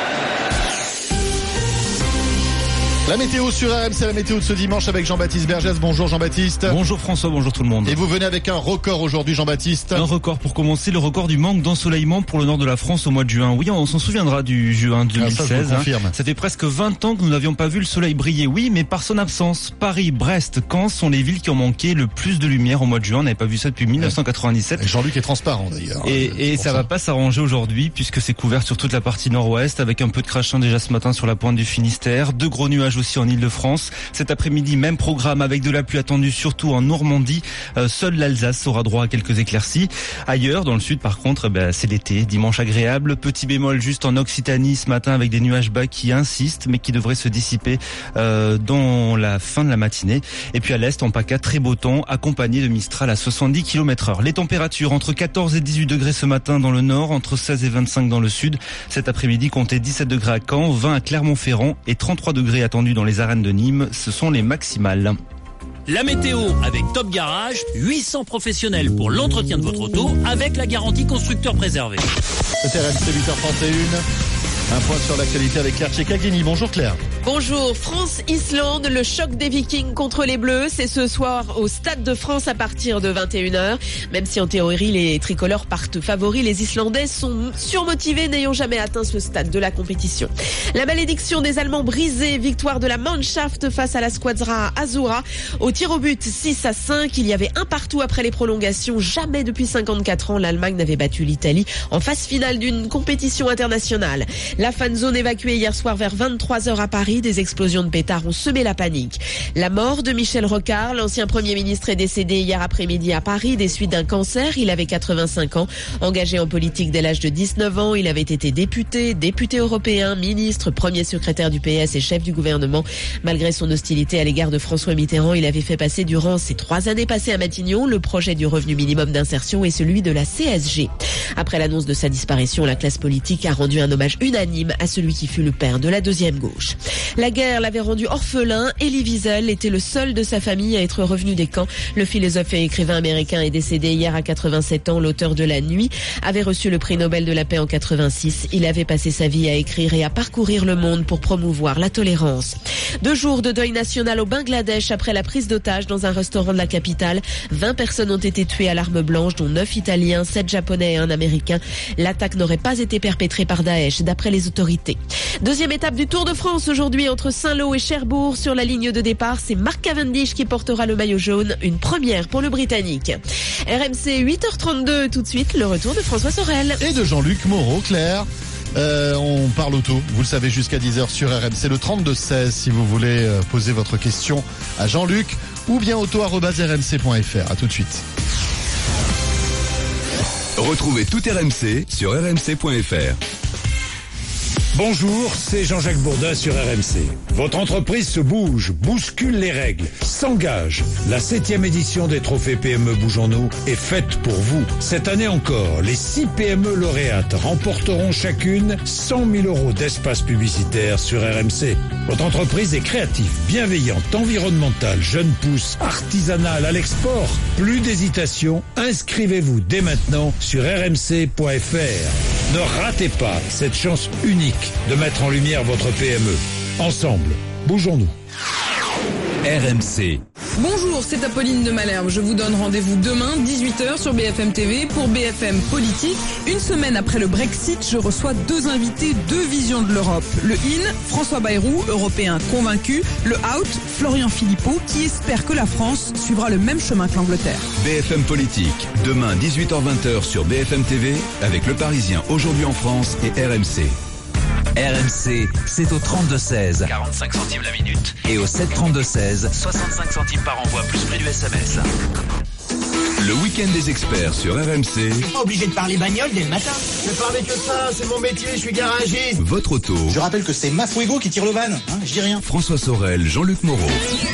La météo sur RMC, la météo de ce dimanche avec Jean-Baptiste Bergès. Bonjour Jean-Baptiste. Bonjour François, bonjour tout le monde. Et vous venez avec un record aujourd'hui Jean-Baptiste. Un record pour commencer, le record du manque d'ensoleillement pour le nord de la France au mois de juin. Oui, on s'en souviendra du juin 2016. Ça fait presque 20 ans que nous n'avions pas vu le soleil briller. Oui, mais par son absence. Paris, Brest, Caen sont les villes qui ont manqué le plus de lumière au mois de juin. On n'avait pas vu ça depuis 1997. Et Jean-Luc est transparent d'ailleurs. Et ça va pas s'arranger aujourd'hui puisque c'est couvert sur toute la partie nord-ouest avec un peu de crachin déjà ce matin sur la pointe du Finistère. De gros nuages aussi en Île-de-France. Cet après-midi, même programme avec de la pluie attendue surtout en Normandie. Seule l'Alsace aura droit à quelques éclaircies. Ailleurs, dans le sud, par contre, c'est l'été. Dimanche agréable. Petit bémol juste en Occitanie ce matin avec des nuages bas qui insistent mais qui devraient se dissiper dans la fin de la matinée. Et puis à l'est, en PACA, très beau temps accompagné de Mistral à 70 km/h. Les températures entre 14 et 18 degrés ce matin dans le nord, entre 16 et 25 dans le sud. Cet après-midi, comptez 17 degrés à Caen, 20 à Clermont-Ferrand et 33 degrés attendus dans les arènes de Nîmes, ce sont les maximales. La météo avec Top Garage, 800 professionnels pour l'entretien de votre auto avec la garantie constructeur préservé. C'était RMC 8h31. Un point sur l'actualité avec Claire Tchekagini. Bonjour Claire. Bonjour. France-Islande, le choc des Vikings contre les Bleus. C'est ce soir au Stade de France à partir de 21h. Même si en théorie les tricolores partent favoris, les Islandais sont surmotivés n'ayant jamais atteint ce stade de la compétition. La malédiction des Allemands brisée. Victoire de la Mannschaft face à la Squadra Azzurra. Au tir au but 6-5. Il y avait un partout après les prolongations. Jamais depuis 54 ans l'Allemagne n'avait battu l'Italie en phase finale d'une compétition internationale. La fan zone évacuée hier soir vers 23h à Paris. Des explosions de pétards ont semé la panique. La mort de Michel Rocard, l'ancien Premier ministre, est décédé hier après-midi à Paris des suites d'un cancer. Il avait 85 ans. Engagé en politique dès l'âge de 19 ans, il avait été député européen, ministre, premier secrétaire du PS et chef du gouvernement. Malgré son hostilité à l'égard de François Mitterrand, il avait fait passer durant ses 3 années passées à Matignon le projet du revenu minimum d'insertion et celui de la CSG. Après l'annonce de sa disparition, la classe politique a rendu un hommage unanime à celui qui fut le père de la deuxième gauche. La guerre l'avait rendu orphelin. Elie Wiesel était le seul de sa famille à être revenu des camps. Le philosophe et écrivain américain est décédé hier à 87 ans. L'auteur de La Nuit avait reçu le prix Nobel de la paix en 86. Il avait passé sa vie à écrire et à parcourir le monde pour promouvoir la tolérance. 2 jours de deuil national au Bangladesh après la prise d'otages dans un restaurant de la capitale. 20 personnes ont été tuées à l'arme blanche, dont 9 Italiens, 7 Japonais et 1 Américain. L'attaque n'aurait pas été perpétrée par Daesh, d'après les autorités. Deuxième étape du Tour de France aujourd'hui entre Saint-Lô et Cherbourg. Sur la ligne de départ, c'est Mark Cavendish qui portera le maillot jaune. Une première pour le Britannique. RMC 8h32, tout de suite, le retour de François Sorel. Et de Jean-Luc Moreau, Claire. On parle auto, vous le savez, jusqu'à 10h sur RMC, le 32-16 si vous voulez poser votre question à Jean-Luc, ou bien auto@rmc.fr. À tout de suite. Retrouvez tout RMC sur rmc.fr. Bonjour, c'est Jean-Jacques Bourdin sur RMC. Votre entreprise se bouge, bouscule les règles, s'engage. La 7e édition des trophées PME Bougeons-nous est faite pour vous. Cette année encore, les 6 PME lauréates remporteront chacune 100 000 € d'espace publicitaire sur RMC. Votre entreprise est créative, bienveillante, environnementale, jeune pousse, artisanale, à l'export. Plus d'hésitation, inscrivez-vous dès maintenant sur rmc.fr. Ne ratez pas cette chance unique de mettre en lumière votre PME. Ensemble, bougeons-nous. RMC. Bonjour, c'est Apolline de Malherbe. Je vous donne rendez-vous demain, 18h sur BFM TV pour BFM Politique. Une semaine après le Brexit, je reçois 2 invités, 2 visions de l'Europe. Le IN, François Bayrou, européen convaincu. Le Out, Florian Philippot, qui espère que la France suivra le même chemin que l'Angleterre. BFM Politique, demain 18h-20h sur BFM TV avec Le Parisien aujourd'hui en France et RMC. RMC, c'est au 32-16. 45 centimes la minute. Et au 7-32-16. 65 centimes par envoi, plus prix du SMS. Le week-end des experts sur RMC. Pas obligé de parler bagnole dès le matin. Je parlais que ça, c'est mon métier, je suis garagiste. Votre auto. Je rappelle que c'est ma Fuego qui tire le van, je dis rien. François Sorel, Jean-Luc Moreau.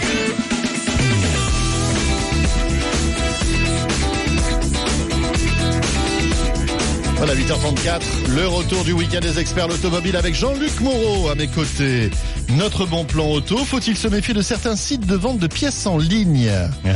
Voilà, 8h34, le retour du week-end des experts l'automobile avec Jean-Luc Moreau à mes côtés. Notre bon plan auto, faut-il se méfier de certains sites de vente de pièces en ligne?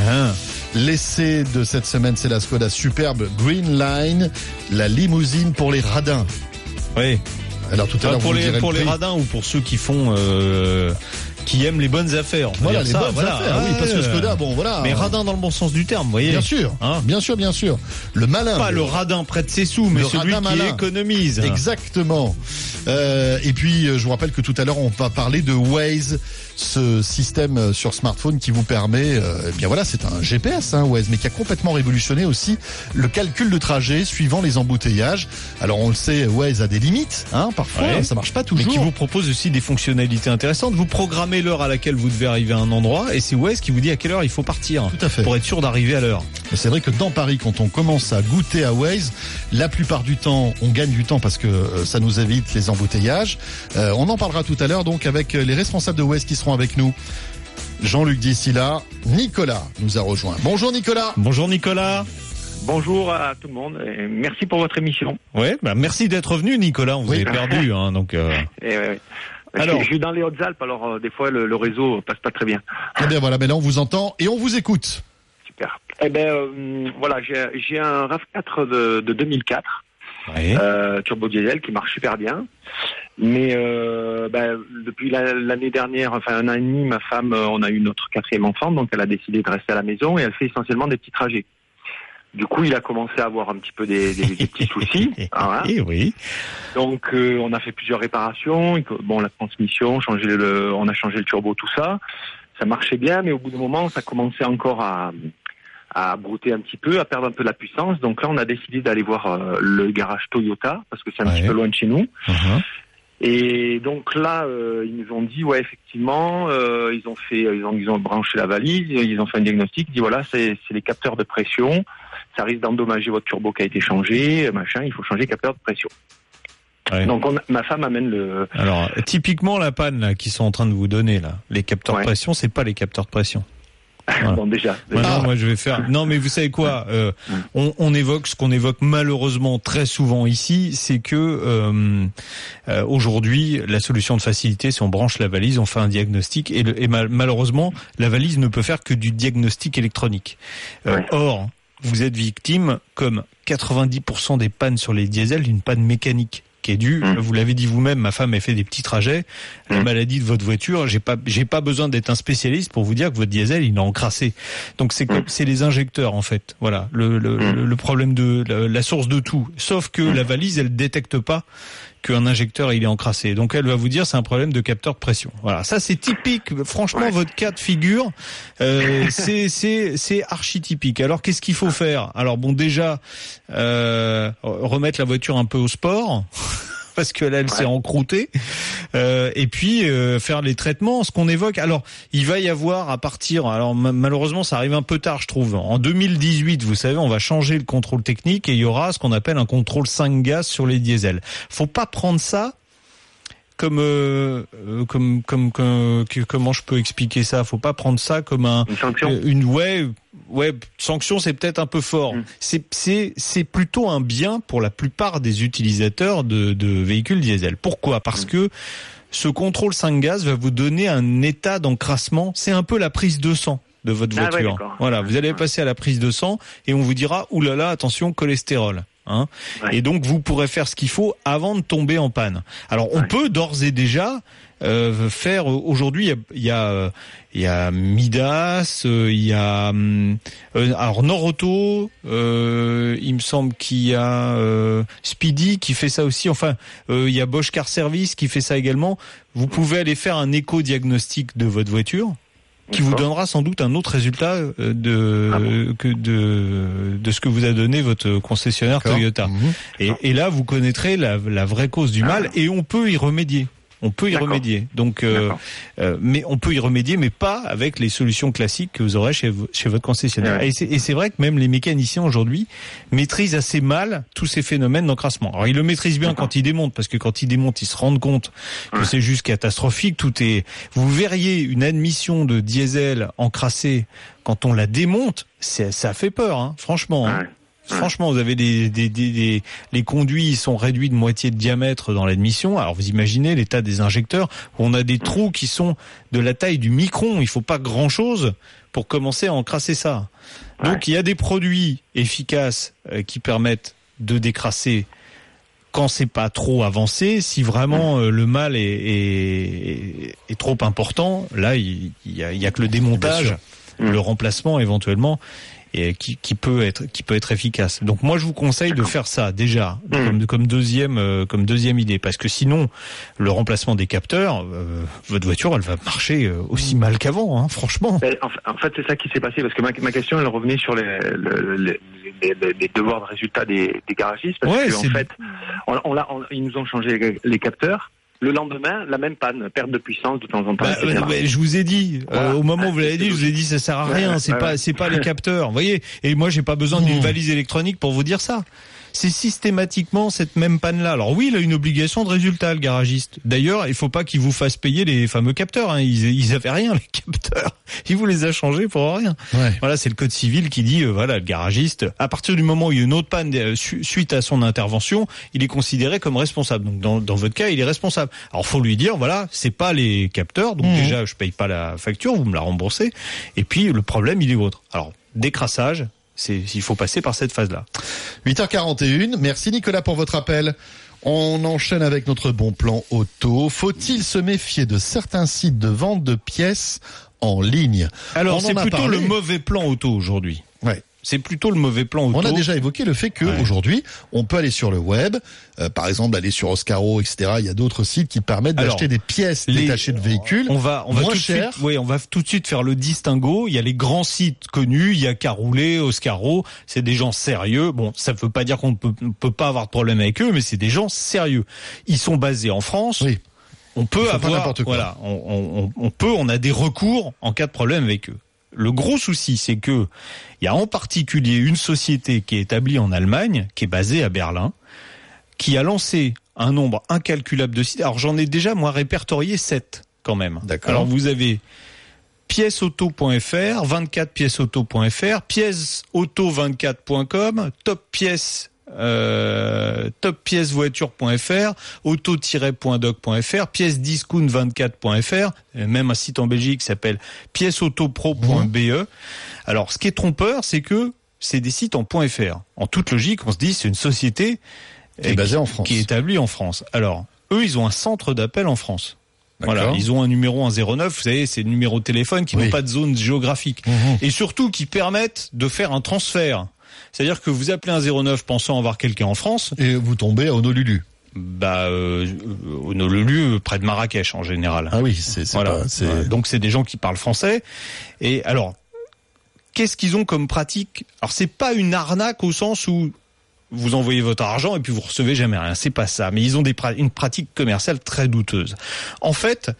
L'essai de cette semaine, c'est la Skoda Superbe Green Line, la limousine pour les radins. Oui. Alors tout à l'heure, pour les radins ou pour ceux qui font... qui aiment les bonnes affaires. Voilà, les bonnes affaires. Oui, parce que Skoda, bon, voilà. Mais radin dans le bon sens du terme, vous voyez. Bien sûr. Bien sûr. Le malin. Pas le radin près de ses sous, mais celui qui malin. Économise. Exactement. Et puis, je vous rappelle que tout à l'heure, on va parler de Waze, ce système sur smartphone qui vous permet, eh bien voilà, c'est un GPS, Waze, mais qui a complètement révolutionné aussi le calcul de trajet suivant les embouteillages. Alors, on le sait, Waze a des limites, parfois, ça marche pas toujours. Mais qui vous propose aussi des fonctionnalités intéressantes. Vous programmez l'heure à laquelle vous devez arriver à un endroit et c'est Waze qui vous dit à quelle heure il faut partir. Tout à fait. Pour être sûr d'arriver à l'heure. C'est vrai que dans Paris, quand on commence à goûter à Waze, la plupart du temps, on gagne du temps parce que ça nous évite les embouteillages. On en parlera tout à l'heure donc avec les responsables de Waze qui seront avec nous. Jean-Luc d'ici là, Nicolas nous a rejoint. Bonjour Nicolas. Bonjour Nicolas. Bonjour à tout le monde et merci pour votre émission. Ouais, merci d'être venu Nicolas, on vous avait perdu donc Alors, je suis dans les Hautes-Alpes, alors des fois le réseau passe pas très bien. Eh bien voilà, mais là on vous entend et on vous écoute. Super. Voilà, j'ai un RAV4 de 2004, turbo diesel qui marche super bien. Mais depuis l'année dernière, enfin 1 an et demi, ma femme, on a eu notre 4e enfant, donc elle a décidé de rester à la maison et elle fait essentiellement des petits trajets. Du coup, il a commencé à avoir un petit peu des petits soucis. Oui. Donc, on a fait plusieurs réparations. Bon, la transmission, on a changé le turbo, tout ça. Ça marchait bien, mais au bout d'un moment, ça commençait encore à brouter un petit peu, à perdre un peu de la puissance. Donc là, on a décidé d'aller voir le garage Toyota, parce que c'est un petit peu loin de chez nous. Et donc là, ils nous ont dit, effectivement, ils ont branché la valise, ils ont fait un diagnostic, ils disent voilà, c'est les capteurs de pression, ça risque d'endommager votre turbo qui a été changé, il faut changer le capteur de pression. Donc ma femme amène le... Alors, typiquement la panne là, qu'ils sont en train de vous donner, là, les capteurs de pression, c'est pas les capteurs de pression. Voilà. Bon, déjà. Maintenant, moi, je vais faire. Non, mais vous savez quoi on évoque ce qu'on évoque malheureusement très souvent ici, c'est que aujourd'hui, la solution de facilité, c'est on branche la valise, on fait un diagnostic, et malheureusement, la valise ne peut faire que du diagnostic électronique. Or, vous êtes victime, comme 90% des pannes sur les diesels, d'une panne mécanique qui est due, vous l'avez dit vous-même, ma femme a fait des petits trajets, la maladie de votre voiture, j'ai pas besoin d'être un spécialiste pour vous dire que votre diesel, il est encrassé. Donc c'est les injecteurs, en fait. Voilà, le problème de la source de tout. Sauf que la valise, elle détecte pas qu'un injecteur il est encrassé. Donc elle va vous dire c'est un problème de capteur de pression. Voilà, ça c'est typique. Franchement, votre cas de figure, c'est archétypique. Alors qu'est-ce qu'il faut faire ? Alors bon, déjà remettre la voiture un peu au sport. Parce que là, elle s'est encroûtée. Et puis faire les traitements, ce qu'on évoque. Alors, il va y avoir à partir. Alors malheureusement, ça arrive un peu tard, je trouve. En 2018, vous savez, on va changer le contrôle technique et il y aura ce qu'on appelle un contrôle 5 gaz sur les diesels. Faut pas prendre ça comment je peux expliquer ça ? Faut pas prendre ça comme une sanction. Sanction, c'est peut-être un peu fort. C'est plutôt un bien pour la plupart des utilisateurs de véhicules diesel. Pourquoi ? Parce que ce contrôle 5 gaz va vous donner un état d'encrassement. C'est un peu la prise de sang de votre voiture. Voilà, vous allez passer à la prise de sang et on vous dira oulala, attention, cholestérol. Et donc vous pourrez faire ce qu'il faut avant de tomber en panne. Alors on peut d'ores et déjà faire aujourd'hui il y a Midas, il y a alors Norauto, il me semble qu'il y a Speedy qui fait ça aussi. Enfin, il y a Bosch Car Service qui fait ça également. Vous pouvez aller faire un éco-diagnostic de votre voiture, qui vous donnera sans doute un autre résultat de ce que vous a donné votre concessionnaire Toyota. Et là, vous connaîtrez la vraie cause du mal et on peut y remédier. Donc, mais on peut y remédier, mais pas avec les solutions classiques que vous aurez chez votre concessionnaire. Et c'est vrai que même les mécaniciens aujourd'hui maîtrisent assez mal tous ces phénomènes d'encrassement. Alors ils le maîtrisent bien quand ils démontent, parce que quand ils démontent, ils se rendent compte que c'est juste catastrophique. Vous verriez une admission de diesel encrassé quand on la démonte, ça fait peur, franchement. Franchement, vous avez les conduits sont réduits de moitié de diamètre dans l'admission. Alors vous imaginez l'état des injecteurs où on a des trous qui sont de la taille du micron. Il faut pas grand chose pour commencer à encrasser ça. Donc il y a des produits efficaces qui permettent de décrasser quand c'est pas trop avancé. Si vraiment le mal est trop important, là il y a que le démontage, le remplacement éventuellement. Et qui peut être efficace. Donc moi je vous conseille de faire ça déjà comme deuxième idée, parce que sinon le remplacement des capteurs, votre voiture elle va marcher aussi mal qu'avant, franchement. En fait c'est ça qui s'est passé, parce que ma question elle revenait sur les devoirs de résultat des garagistes, parce que en fait ils nous ont changé les capteurs. Le lendemain, la même panne, perte de puissance de temps en temps. Je vous ai dit, au moment où vous l'avez dit, je vous ai dit ça sert à rien, c'est pas les capteurs, vous voyez. Et moi j'ai pas besoin d'une valise électronique pour vous dire ça. C'est systématiquement cette même panne-là. Alors oui, il a une obligation de résultat, le garagiste. D'ailleurs, il faut pas qu'il vous fasse payer les fameux capteurs. Ils avaient rien, les capteurs. Il vous les a changés pour rien. Voilà, c'est le code civil qui dit, le garagiste, à partir du moment où il y a une autre panne suite à son intervention, il est considéré comme responsable. Donc dans votre cas, il est responsable. Alors faut lui dire, voilà, c'est pas les capteurs. Donc déjà, je paye pas la facture, vous me la remboursez. Et puis le problème, il est autre. Alors décrassage. Il faut passer par cette phase-là. 8h41. Merci Nicolas pour votre appel. On enchaîne avec notre bon plan auto. Faut-il se méfier de certains sites de vente de pièces en ligne ? Alors c'est plutôt le mauvais plan auto aujourd'hui. C'est plutôt le mauvais plan auto. On a déjà évoqué le fait que aujourd'hui, on peut aller sur le web, par exemple aller sur Oscaro, etc. Il y a d'autres sites qui permettent d'acheter des pièces détachées de véhicules. On va moins cher. On va tout de suite faire le distinguo. Il y a les grands sites connus, il y a Caroulé, Oscaro. C'est des gens sérieux. Bon, ça ne veut pas dire qu'on peut pas avoir de problème avec eux, mais c'est des gens sérieux. Ils sont basés en France. Oui. On peut avoir, on a des recours en cas de problème avec eux. Le gros souci, c'est que il y a en particulier une société qui est établie en Allemagne, qui est basée à Berlin, qui a lancé un nombre incalculable de sites. Alors j'en ai déjà, moi, répertorié 7 quand même. D'accord. Alors vous avez pièceauto.fr, 24pièceauto.fr, pièceauto24.com, toppiècevoiture.fr, auto-doc.fr, piècediscount24.fr, même un site en Belgique qui s'appelle pièceautopro.be. Alors, ce qui est trompeur, c'est que c'est des sites en .fr. En toute logique, on se dit c'est une société qui est basée en France, qui est établie en France. Alors, eux, ils ont un centre d'appel en France. Voilà, ils ont un numéro 109, vous savez, c'est le numéro de téléphone qui n'ont pas de zone géographique. Et surtout qui permettent de faire un transfert. C'est-à-dire que vous appelez un 09 pensant avoir quelqu'un en France. Et vous tombez à Honolulu. Honolulu, près de Marrakech en général. Ah oui, c'est voilà. pas... Donc c'est des gens qui parlent français. Et alors, qu'est-ce qu'ils ont comme pratique? Alors c'est pas une arnaque au sens où vous envoyez votre argent et puis vous recevez jamais rien. C'est pas ça. Mais ils ont une pratique commerciale très douteuse. En fait,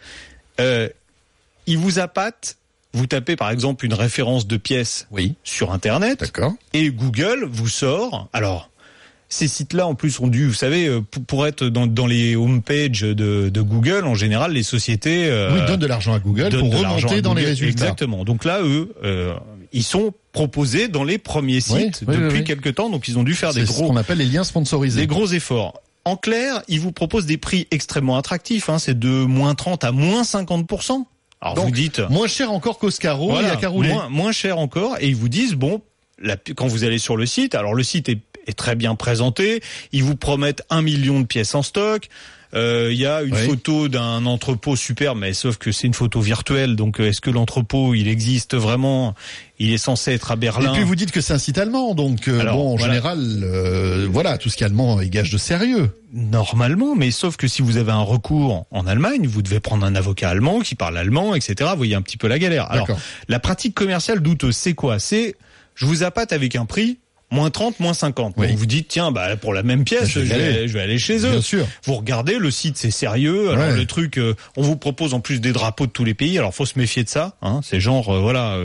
ils vous appâtent. Vous tapez par exemple une référence de pièce sur Internet. D'accord. Et Google vous sort. Alors, ces sites-là en plus ont dû, vous savez, pour être dans les homepages de Google, en général, les sociétés donnent de l'argent à Google pour remonter dans les résultats. Exactement. Donc là, eux, ils sont proposés dans les premiers sites depuis quelques temps. Donc ils ont dû faire des gros, ce qu'on appelle les liens sponsorisés, des gros efforts. En clair, ils vous proposent des prix extrêmement attractifs. C'est de moins 30 à moins 50%. Alors donc, vous dites moins cher encore qu'Oscaro, il y a qu'à rouler. Moins cher encore, et ils vous disent quand vous allez sur le site, alors le site est très bien présenté, ils vous promettent 1 million de pièces en stock. Il y a une photo d'un entrepôt super, mais sauf que c'est une photo virtuelle. Donc, est-ce que l'entrepôt, il existe vraiment? Il est censé être à Berlin. Et puis vous dites que c'est un site allemand, donc en général, tout ce qui est allemand est gage de sérieux. Normalement, mais sauf que si vous avez un recours en Allemagne, vous devez prendre un avocat allemand qui parle allemand, etc. Vous voyez un petit peu la galère. Alors, la pratique commerciale douteuse, c'est quoi? C'est, je vous appâte avec un prix moins 30, moins 50. Donc vous dites, tiens, pour la même pièce, je vais aller chez eux. Bien sûr. Vous regardez, le site, c'est sérieux. Alors, le truc, on vous propose en plus des drapeaux de tous les pays. Alors, faut se méfier de ça, C'est genre,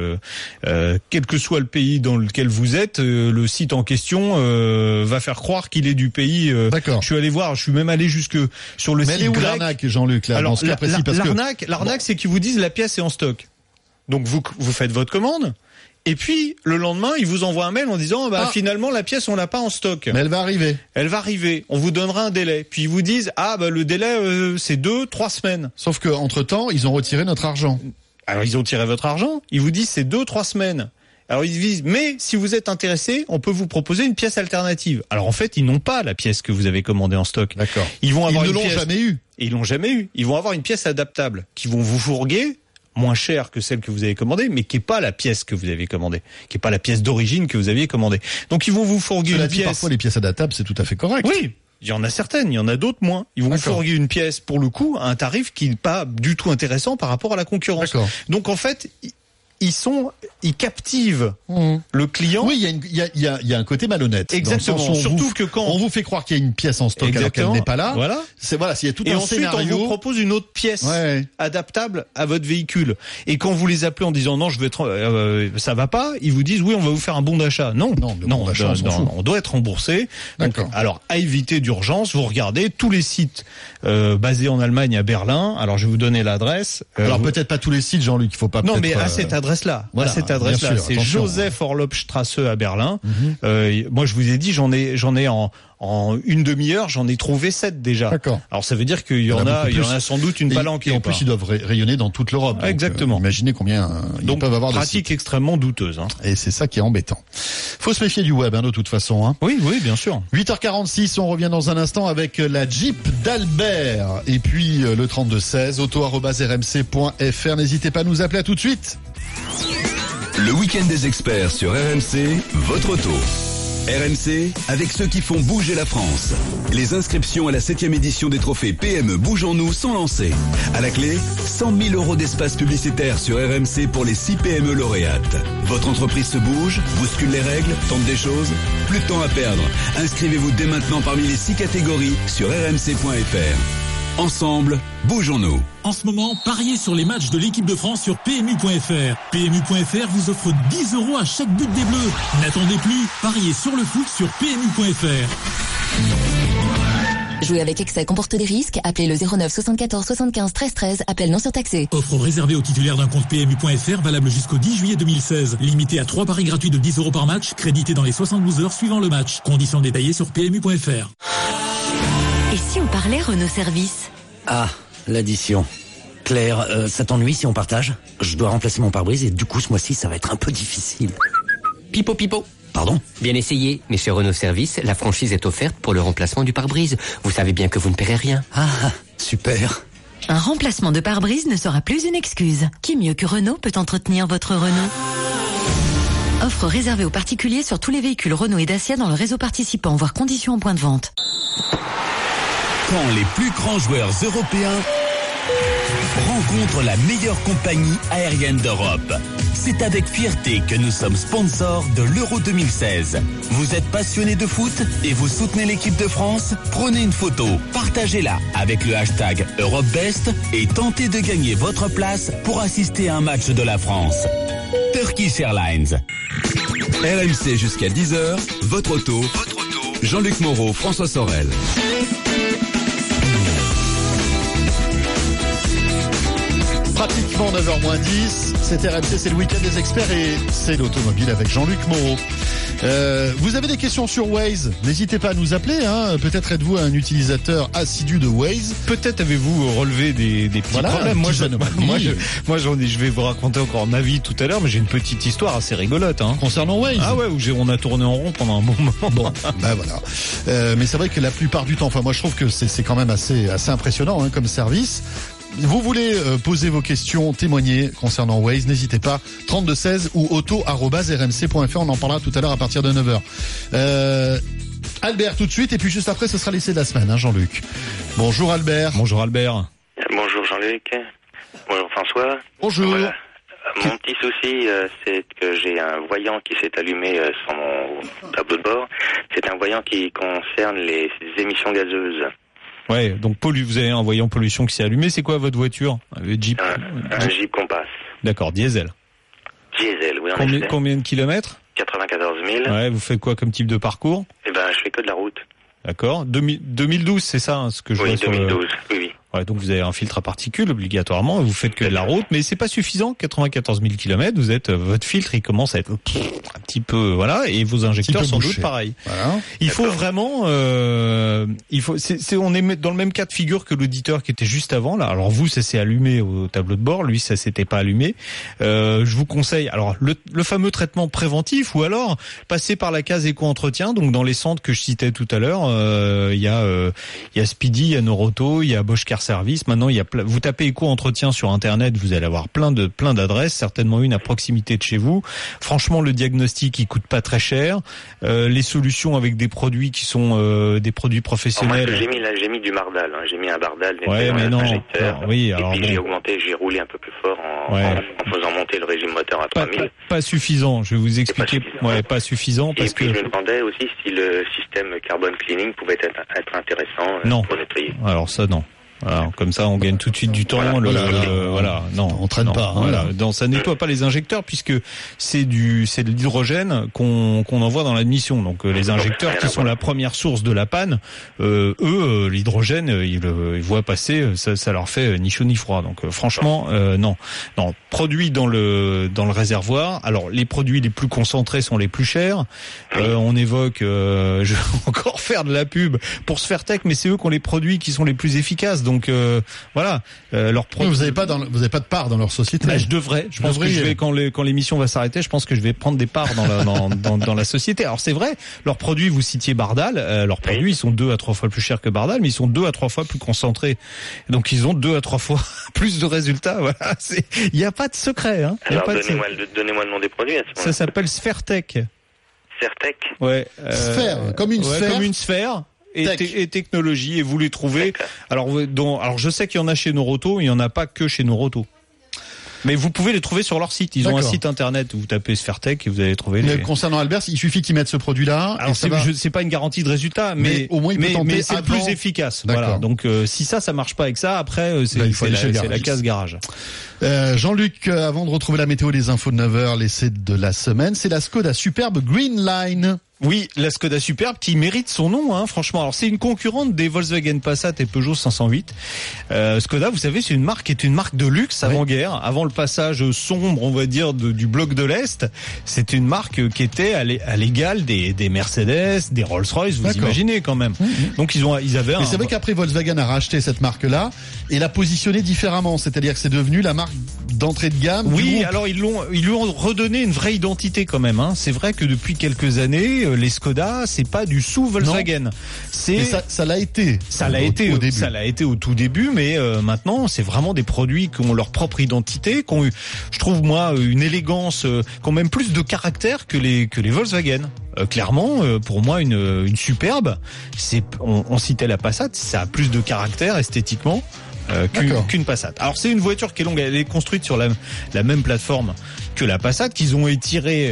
quel que soit le pays dans lequel vous êtes, le site en question, va faire croire qu'il est du pays. D'accord. Je suis allé voir, je suis même allé jusque sur le site grec. L'arnaque, Jean-Luc, là, alors, dans ce cas précis, parce l'arnaque, c'est qu'ils vous disent la pièce est en stock. Donc, vous faites votre commande. Et puis, le lendemain, ils vous envoient un mail en disant, finalement, la pièce, on l'a pas en stock. Mais elle va arriver. Elle va arriver. On vous donnera un délai. Puis ils vous disent, le délai, c'est 2-3 semaines. Sauf que, entre-temps, ils ont retiré notre argent. Alors, ils ont tiré votre argent. Ils vous disent, c'est 2-3 semaines. Alors, ils disent, mais si vous êtes intéressé, on peut vous proposer une pièce alternative. Alors, en fait, ils n'ont pas la pièce que vous avez commandée en stock. D'accord. Ils ne l'ont jamais eu. Et ils l'ont jamais eu. Ils vont avoir une pièce adaptable qui vont vous fourguer moins cher que celle que vous avez commandée, mais qui est pas la pièce que vous avez commandée, qui est pas la pièce d'origine que vous aviez commandée. Donc ils vont vous fourguer une pièce. Parfois les pièces adaptables, c'est tout à fait correct. Oui, il y en a certaines, il y en a d'autres moins. Ils vont vous fourguer une pièce pour le coup à un tarif qui n'est pas du tout intéressant par rapport à la concurrence. D'accord. Donc en fait, ils captivent le client. Oui, il y a un côté malhonnête. Exactement. Surtout que quand on vous fait croire qu'il y a une pièce en stock alors qu'elle n'est pas là. Voilà. S'il y a tout et un ensuite, scénario. on vous propose une autre pièce adaptable à votre véhicule. Et quand vous les appelez en disant non, ça va pas, ils vous disent oui, on va vous faire un bon d'achat. Non, on doit être remboursé. Donc, alors, à éviter d'urgence, vous regardez tous les sites basés en Allemagne à Berlin. Alors, je vais vous donner l'adresse. Alors peut-être pas tous les sites, Jean-Luc, il faut pas. Non, mais à cette adresse-là. Voilà, à cette adresse-là, c'est Joseph-Orlop-Strasse à Berlin. Moi, je vous ai dit, j'en ai en une demi-heure, j'en ai trouvé 7 déjà. D'accord. Alors ça veut dire qu'il y en a sans doute une palanquée. Et en plus, ils doivent rayonner dans toute l'Europe. Exactement. Imaginez combien ils peuvent avoir de pratique sites. extrêmement douteuse. Et c'est ça qui est embêtant. Faut se méfier du web, de toute façon. Oui, bien sûr. 8h46, on revient dans un instant avec la Jeep d'Albert. Et puis le 3216, auto@rmc.fr. N'hésitez pas à nous appeler, à tout de suite. Le week-end des experts sur RMC, votre auto. RMC, avec ceux qui font bouger la France. Les inscriptions à la 7e édition des trophées PME Bougeons-nous sont lancées. À la clé, 100 000 € d'espace publicitaire sur RMC pour les 6 PME lauréates. Votre entreprise se bouge, bouscule les règles, tente des choses. Plus de temps à perdre. Inscrivez-vous dès maintenant parmi les 6 catégories sur rmc.fr. Ensemble, bougeons-nous. En ce moment, pariez sur les matchs de l'équipe de France sur PMU.fr. PMU.fr vous offre 10 € à chaque but des Bleus. N'attendez plus, pariez sur le foot sur PMU.fr. Jouer avec excès comporte des risques. Appelez le 09 74 75 13 13. Appel non surtaxé. Offre réservée aux titulaires d'un compte PMU.fr valable jusqu'au 10 juillet 2016. Limité à 3 paris gratuits de 10 € par match, crédité dans les 72 heures suivant le match. Conditions détaillées sur PMU.fr. Et si on parlait Renault Service? Ah, l'addition. Claire, ça t'ennuie si on partage? Je dois remplacer mon pare-brise et du coup ce mois-ci ça va être un peu difficile. Pipo pipo. Pardon? Bien essayé, mais chez Renault Service, la franchise est offerte pour le remplacement du pare-brise. Vous savez bien que vous ne paierez rien. Ah, super. Un remplacement de pare-brise ne sera plus une excuse. Qui mieux que Renault peut entretenir votre Renault? Offre réservée aux particuliers sur tous les véhicules Renault et Dacia dans le réseau participant, voire conditions en point de vente. Quand les plus grands joueurs européens rencontrent la meilleure compagnie aérienne d'Europe. C'est avec fierté que nous sommes sponsors de l'Euro 2016. Vous êtes passionné de foot et vous soutenez l'équipe de France? Prenez une photo, partagez-la avec le hashtag EuropeBest et tentez de gagner votre place pour assister à un match de la France. Turkish Airlines. RMC jusqu'à 10h, votre auto. Jean-Luc Moreau, François Sorel. Pratiquement 9h-10, c'est RMC, c'est le week-end des experts et c'est l'automobile avec Jean-Luc Moreau. Vous avez des questions sur Waze? N'hésitez pas à nous appeler, hein. Peut-être êtes-vous un utilisateur assidu de Waze. Peut-être avez-vous relevé des petits problèmes. Moi, je vais vous raconter encore ma vie tout à l'heure, mais j'ai une petite histoire assez rigolote, hein. Concernant Waze? Ah ouais, où on a tourné en rond pendant un bon moment. Bon, ben voilà. Mais c'est vrai que la plupart du temps, enfin moi je trouve que c'est quand même assez impressionnant, hein, comme service. Vous voulez poser vos questions, témoigner concernant Waze, n'hésitez pas, 3216 ou auto@rmc.fr, on en parlera tout à l'heure à partir de 9h. Albert tout de suite, et puis juste après ce sera l'essai de la semaine, hein, Jean-Luc. Bonjour Albert. Bonjour Albert. Bonjour Jean-Luc. Bonjour François. Bonjour. Voilà. Mon petit souci, c'est que j'ai un voyant qui s'est allumé sur mon tableau de bord. C'est un voyant qui concerne les émissions gazeuses. Ouais, donc vous avez un voyant pollution qui s'est allumé. C'est quoi votre voiture? Le Jeep. Un Jeep Compass. D'accord, diesel. Diesel, oui. Combien de kilomètres? 94 000. Ouais, vous faites quoi comme type de parcours? Eh ben, je fais que de la route. D'accord. 2012, c'est ça, hein, ce que je vois sur 2012, oui. Ouais, donc vous avez un filtre à particules obligatoirement, vous faites que de la route, mais c'est pas suffisant. 94 000 kilomètres, votre filtre, il commence à être un petit peu, voilà, et vos injecteurs sont doute pareil. Voilà. Il faut vraiment, on est dans le même cas de figure que l'auditeur qui était juste avant, là. Alors vous, ça s'est allumé au tableau de bord, lui, ça s'était pas allumé. Je vous conseille, alors, le fameux traitement préventif, ou alors, passer par la case éco-entretien, donc dans les centres que je citais tout à l'heure, il y a Speedy, il y a Noroto, il y a Bosch Car Service. Maintenant, vous tapez éco-entretien sur Internet, vous allez avoir plein d'adresses, certainement une à proximité de chez vous. Franchement, le diagnostic, il coûte pas très cher. Les solutions avec des produits qui sont des produits professionnels. Moi, j'ai mis du Bardal, hein. J'ai mis un Bardal. Ouais, mais non. Oui, alors et puis j'ai roulé un peu plus fort en faisant monter le régime moteur à 3000. Pas suffisant. Je vais vous expliquer. Pas suffisant parce que. Et puis je me demandais aussi si le système carbone cleaning pouvait être intéressant pour nettoyer. Alors ça, non. Voilà, comme ça, on gagne tout de suite du temps. On traîne pas. Ça nettoie pas les injecteurs puisque c'est de l'hydrogène qu'on envoie dans l'admission. Donc les injecteurs qui sont la première source de la panne, l'hydrogène, ils voient passer, ça leur fait ni chaud ni froid. Donc franchement, non. Produits dans le réservoir. Alors les produits les plus concentrés sont les plus chers. On évoque, je vais encore faire de la pub pour Sfertech, mais c'est eux qui ont les produits qui sont les plus efficaces. Donc voilà, vous avez pas de part dans leur société. Je devrais. Je pense que je vais quand l'émission va s'arrêter, je pense que je vais prendre des parts dans la société. Alors c'est vrai, leurs produits, vous citiez Bardal, leurs produits ils sont 2 à 3 fois plus chers que Bardal, mais ils sont 2 à 3 fois plus concentrés. Donc ils ont 2 à 3 fois plus de résultats. Voilà, il y a pas de secret. Hein. Alors donnez-moi le nom des produits. Ça s'appelle Sfertech. Sfertech. Ouais. Sphère, comme une sphère. Comme une sphère. Et technologie, et vous les trouvez. Alors je sais qu'il y en a chez Noroto, il y en a pas que chez Noroto. Mais vous pouvez les trouver sur leur site. Ils ont un site internet où vous tapez Sfertech et vous allez trouver les... Concernant Albert, il suffit qu'ils mettent ce produit-là. Alors c'est pas une garantie de résultat, mais au moins il peut tenter c'est le plus efficace. Voilà. Donc si ça marche pas avec ça, après c'est la case garage. Jean-Luc, avant de retrouver la météo, les infos de 9h, l'essai de la semaine, c'est la Skoda Superbe Green Line. Oui, la Skoda Superbe qui mérite son nom, hein, franchement. Alors c'est une concurrente des Volkswagen Passat et Peugeot 508. Skoda, vous savez, c'est une marque qui est une marque de luxe avant-guerre, avant le passage sombre, on va dire, du bloc de l'Est. C'est une marque qui était à l'égal des Mercedes, des Rolls-Royce, vous imaginez quand même. Donc ils avaient un... Mais c'est vrai qu'après Volkswagen a racheté cette marque-là et l'a positionnée différemment, c'est-à-dire que c'est devenu la marque d'entrée de gamme. Oui, alors ils lui ont redonné une vraie identité quand même, hein. C'est vrai que depuis quelques années, les Skoda, c'est pas du sous Volkswagen. Mais ça l'a été. Ça l'a été au début. Ça l'a été au tout début, mais maintenant, c'est vraiment des produits qui ont leur propre identité, qui ont eu, je trouve moi, une élégance, qui ont même plus de caractère que les Volkswagen. Clairement, pour moi, une superbe. On citait la Passat, ça a plus de caractère esthétiquement. Qu'une Passat. Alors c'est une voiture qui est longue, elle est construite sur la même plateforme que la Passat, qu'ils ont étirée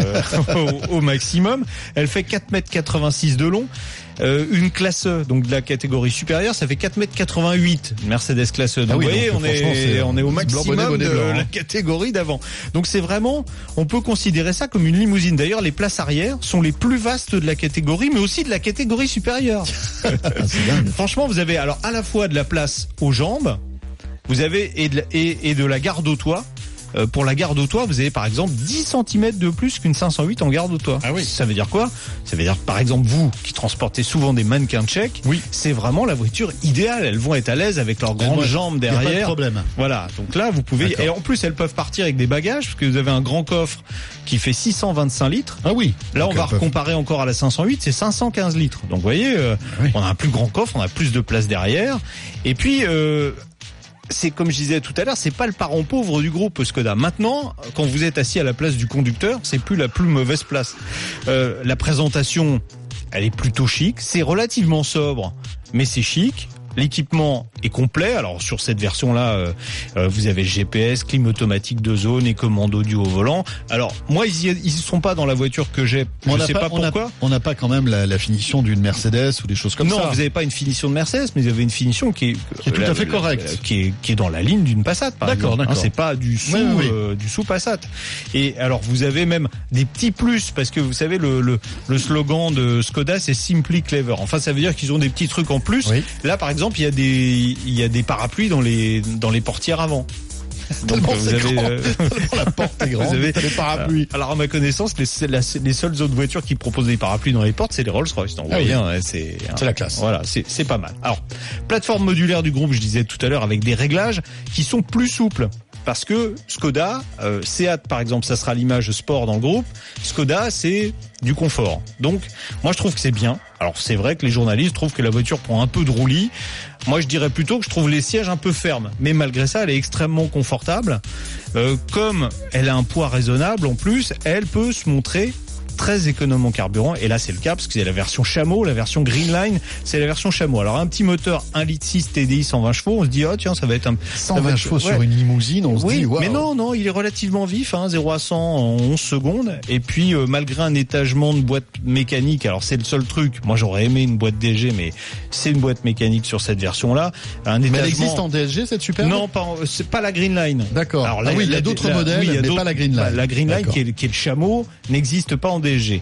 au maximum. Elle fait 4,86 m de long. Une classe E, donc de la catégorie supérieure, ça fait 4,88 m, une Mercedes classe E. Donc vous voyez, on est au maximum de la catégorie d'avant. Donc c'est vraiment, on peut considérer ça comme une limousine. D'ailleurs, les places arrière sont les plus vastes de la catégorie, mais aussi de la catégorie supérieure. Franchement, vous avez alors à la fois de la place aux jambes, vous avez et de la garde au toit. Pour la garde au toit, vous avez par exemple 10 cm de plus qu'une 508 en garde au toit. Ah oui. Ça veut dire quoi? Ça veut dire par exemple vous qui transportez souvent des mannequins tchèques, c'est vraiment la voiture idéale. Elles vont être à l'aise avec leurs grandes jambes derrière. Y a pas de problème. Voilà. Donc là, vous pouvez. Et en plus, elles peuvent partir avec des bagages parce que vous avez un grand coffre qui fait 625 litres. Ah oui. Là, on va comparer encore à la 508, c'est 515 litres. Donc vous voyez, on a un plus grand coffre, on a plus de place derrière. Et puis c'est comme je disais tout à l'heure, c'est pas le parent pauvre du groupe Skoda. Maintenant, quand vous êtes assis à la place du conducteur, c'est plus la plus mauvaise place. La présentation, elle est plutôt chic. C'est relativement sobre, mais c'est chic. L'équipement est complet. Alors sur cette version-là, vous avez le GPS, clim automatique de zone et commande audio au volant. Alors moi, ils sont pas dans la voiture que j'ai. Je sais pas pourquoi. On n'a pas quand même la finition d'une Mercedes ou des choses comme ça. Non, vous n'avez pas une finition de Mercedes, mais vous avez une finition qui est tout à fait correcte, qui est dans la ligne d'une Passat. D'accord. C'est pas du sous Passat. Et alors vous avez même des petits plus parce que vous savez le slogan de Skoda, c'est Simply Clever. Enfin, ça veut dire qu'ils ont des petits trucs en plus. Là, par exemple, il y a des parapluies dans les portières avant. Donc vous avez la porte est grande, vous avez les parapluies. Alors à ma connaissance, les seules autres voitures qui proposent des parapluies dans les portes, c'est les Rolls-Royce. Donc vous voyez, c'est la classe. Voilà, c'est pas mal. Alors, plateforme modulaire du groupe, je disais tout à l'heure, avec des réglages qui sont plus souples. Parce que Skoda, Seat par exemple, ça sera l'image sport dans le groupe. Skoda, c'est du confort. Donc, moi je trouve que c'est bien. Alors c'est vrai que les journalistes trouvent que la voiture prend un peu de roulis. Moi je dirais plutôt que je trouve les sièges un peu fermes. Mais malgré ça, elle est extrêmement confortable. Comme elle a un poids raisonnable en plus, elle peut se montrer très économe en carburant, et là c'est le cas parce que c'est la version chameau, la version Greenline, c'est la version chameau. Alors un petit moteur 1,6 litre TDI 120 chevaux, on se dit tiens, ça va être 120 chevaux sur une limousine, on se dit waouh. Mais non, il est relativement vif, 0 à 100 en 11 secondes, et puis malgré un étagement de boîte mécanique, alors c'est le seul truc, moi j'aurais aimé une boîte DSG, mais c'est une boîte mécanique sur cette version-là. Mais elle existe en DSG cette Superbe? Non, c'est pas la Greenline. D'accord. Alors là, il y a d'autres modèles, mais pas la Greenline. La Greenline qui est le chameau n'existe pas en DSG.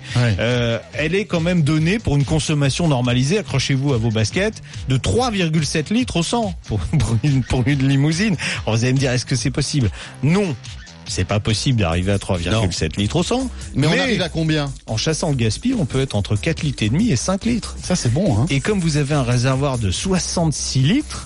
Elle est quand même donnée pour une consommation normalisée, accrochez-vous à vos baskets, de 3,7 litres au 100 pour une limousine. Alors vous allez me dire, est-ce que c'est possible? Non. C'est pas possible d'arriver à 3,7 litres au 100. Mais on arrive à combien? En chassant le gaspille, on peut être entre 4 litres et demi et 5 litres. Ça, c'est bon, hein. Et comme vous avez un réservoir de 66 litres,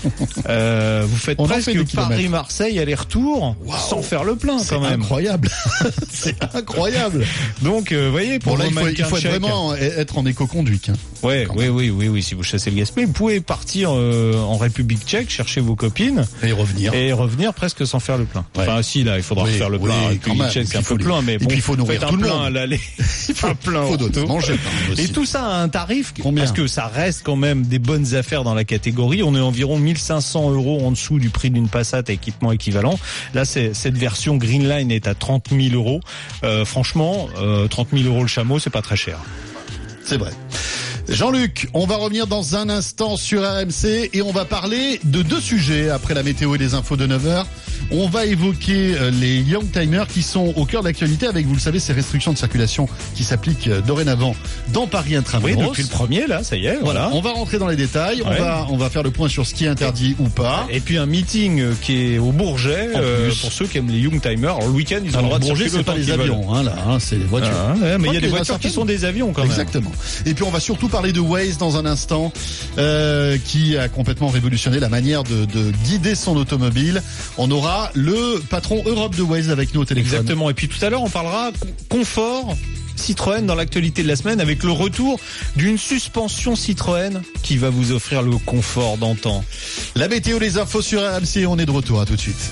vous faites presque Paris-Marseille aller-retour sans faire le plein, quand même. Incroyable. C'est incroyable. Donc, vous voyez, pour il faut vraiment être en éco-conduite, hein. Oui. Si vous chassez le gaspille, vous pouvez partir en République tchèque, chercher vos copines. Et revenir presque sans faire le plein. Enfin, si, là, il faudra refaire le plein. C'est un peu plein, mais bon. Et puis, il faut nourrir tout le monde. À l'aller. Il faut plein. Il faut manger. Et tout ça a un tarif. Parce que ça reste quand même des bonnes affaires dans la catégorie. On est environ 1500 € en dessous du prix d'une Passat équipement équivalent. Là, cette version Greenline est à 30 000 €. Franchement, 30 000 € le chameau, c'est pas très cher. C'est vrai. Jean-Luc, on va revenir dans un instant sur RMC et on va parler de deux sujets après la météo et les infos de 9h. on va évoquer les Youngtimers qui sont au cœur de l'actualité avec, vous le savez, ces restrictions de circulation qui s'appliquent dorénavant dans Paris Intramuros. Oui, depuis le 1er, là, ça y est. Voilà. On va rentrer dans les détails. Ouais. On va faire le point sur ce qui est interdit ou pas. Et puis un meeting qui est au Bourget pour ceux qui aiment les Youngtimers. Alors le week-end, ils ont le droit de Bourget, circuler c'est pas les avions, là, c'est les voitures. Ouais, mais il y a des voitures qui sont des avions quand même. Exactement. Et puis on va surtout parler de Waze dans un instant, qui a complètement révolutionné la manière de guider son automobile. On aura le patron Europe de Waze avec nous au téléphone. Exactement. Et puis tout à l'heure, on parlera confort Citroën dans l'actualité de la semaine avec le retour d'une suspension Citroën qui va vous offrir le confort d'antan. La météo, les infos sur RMC, on est de retour, à tout de suite.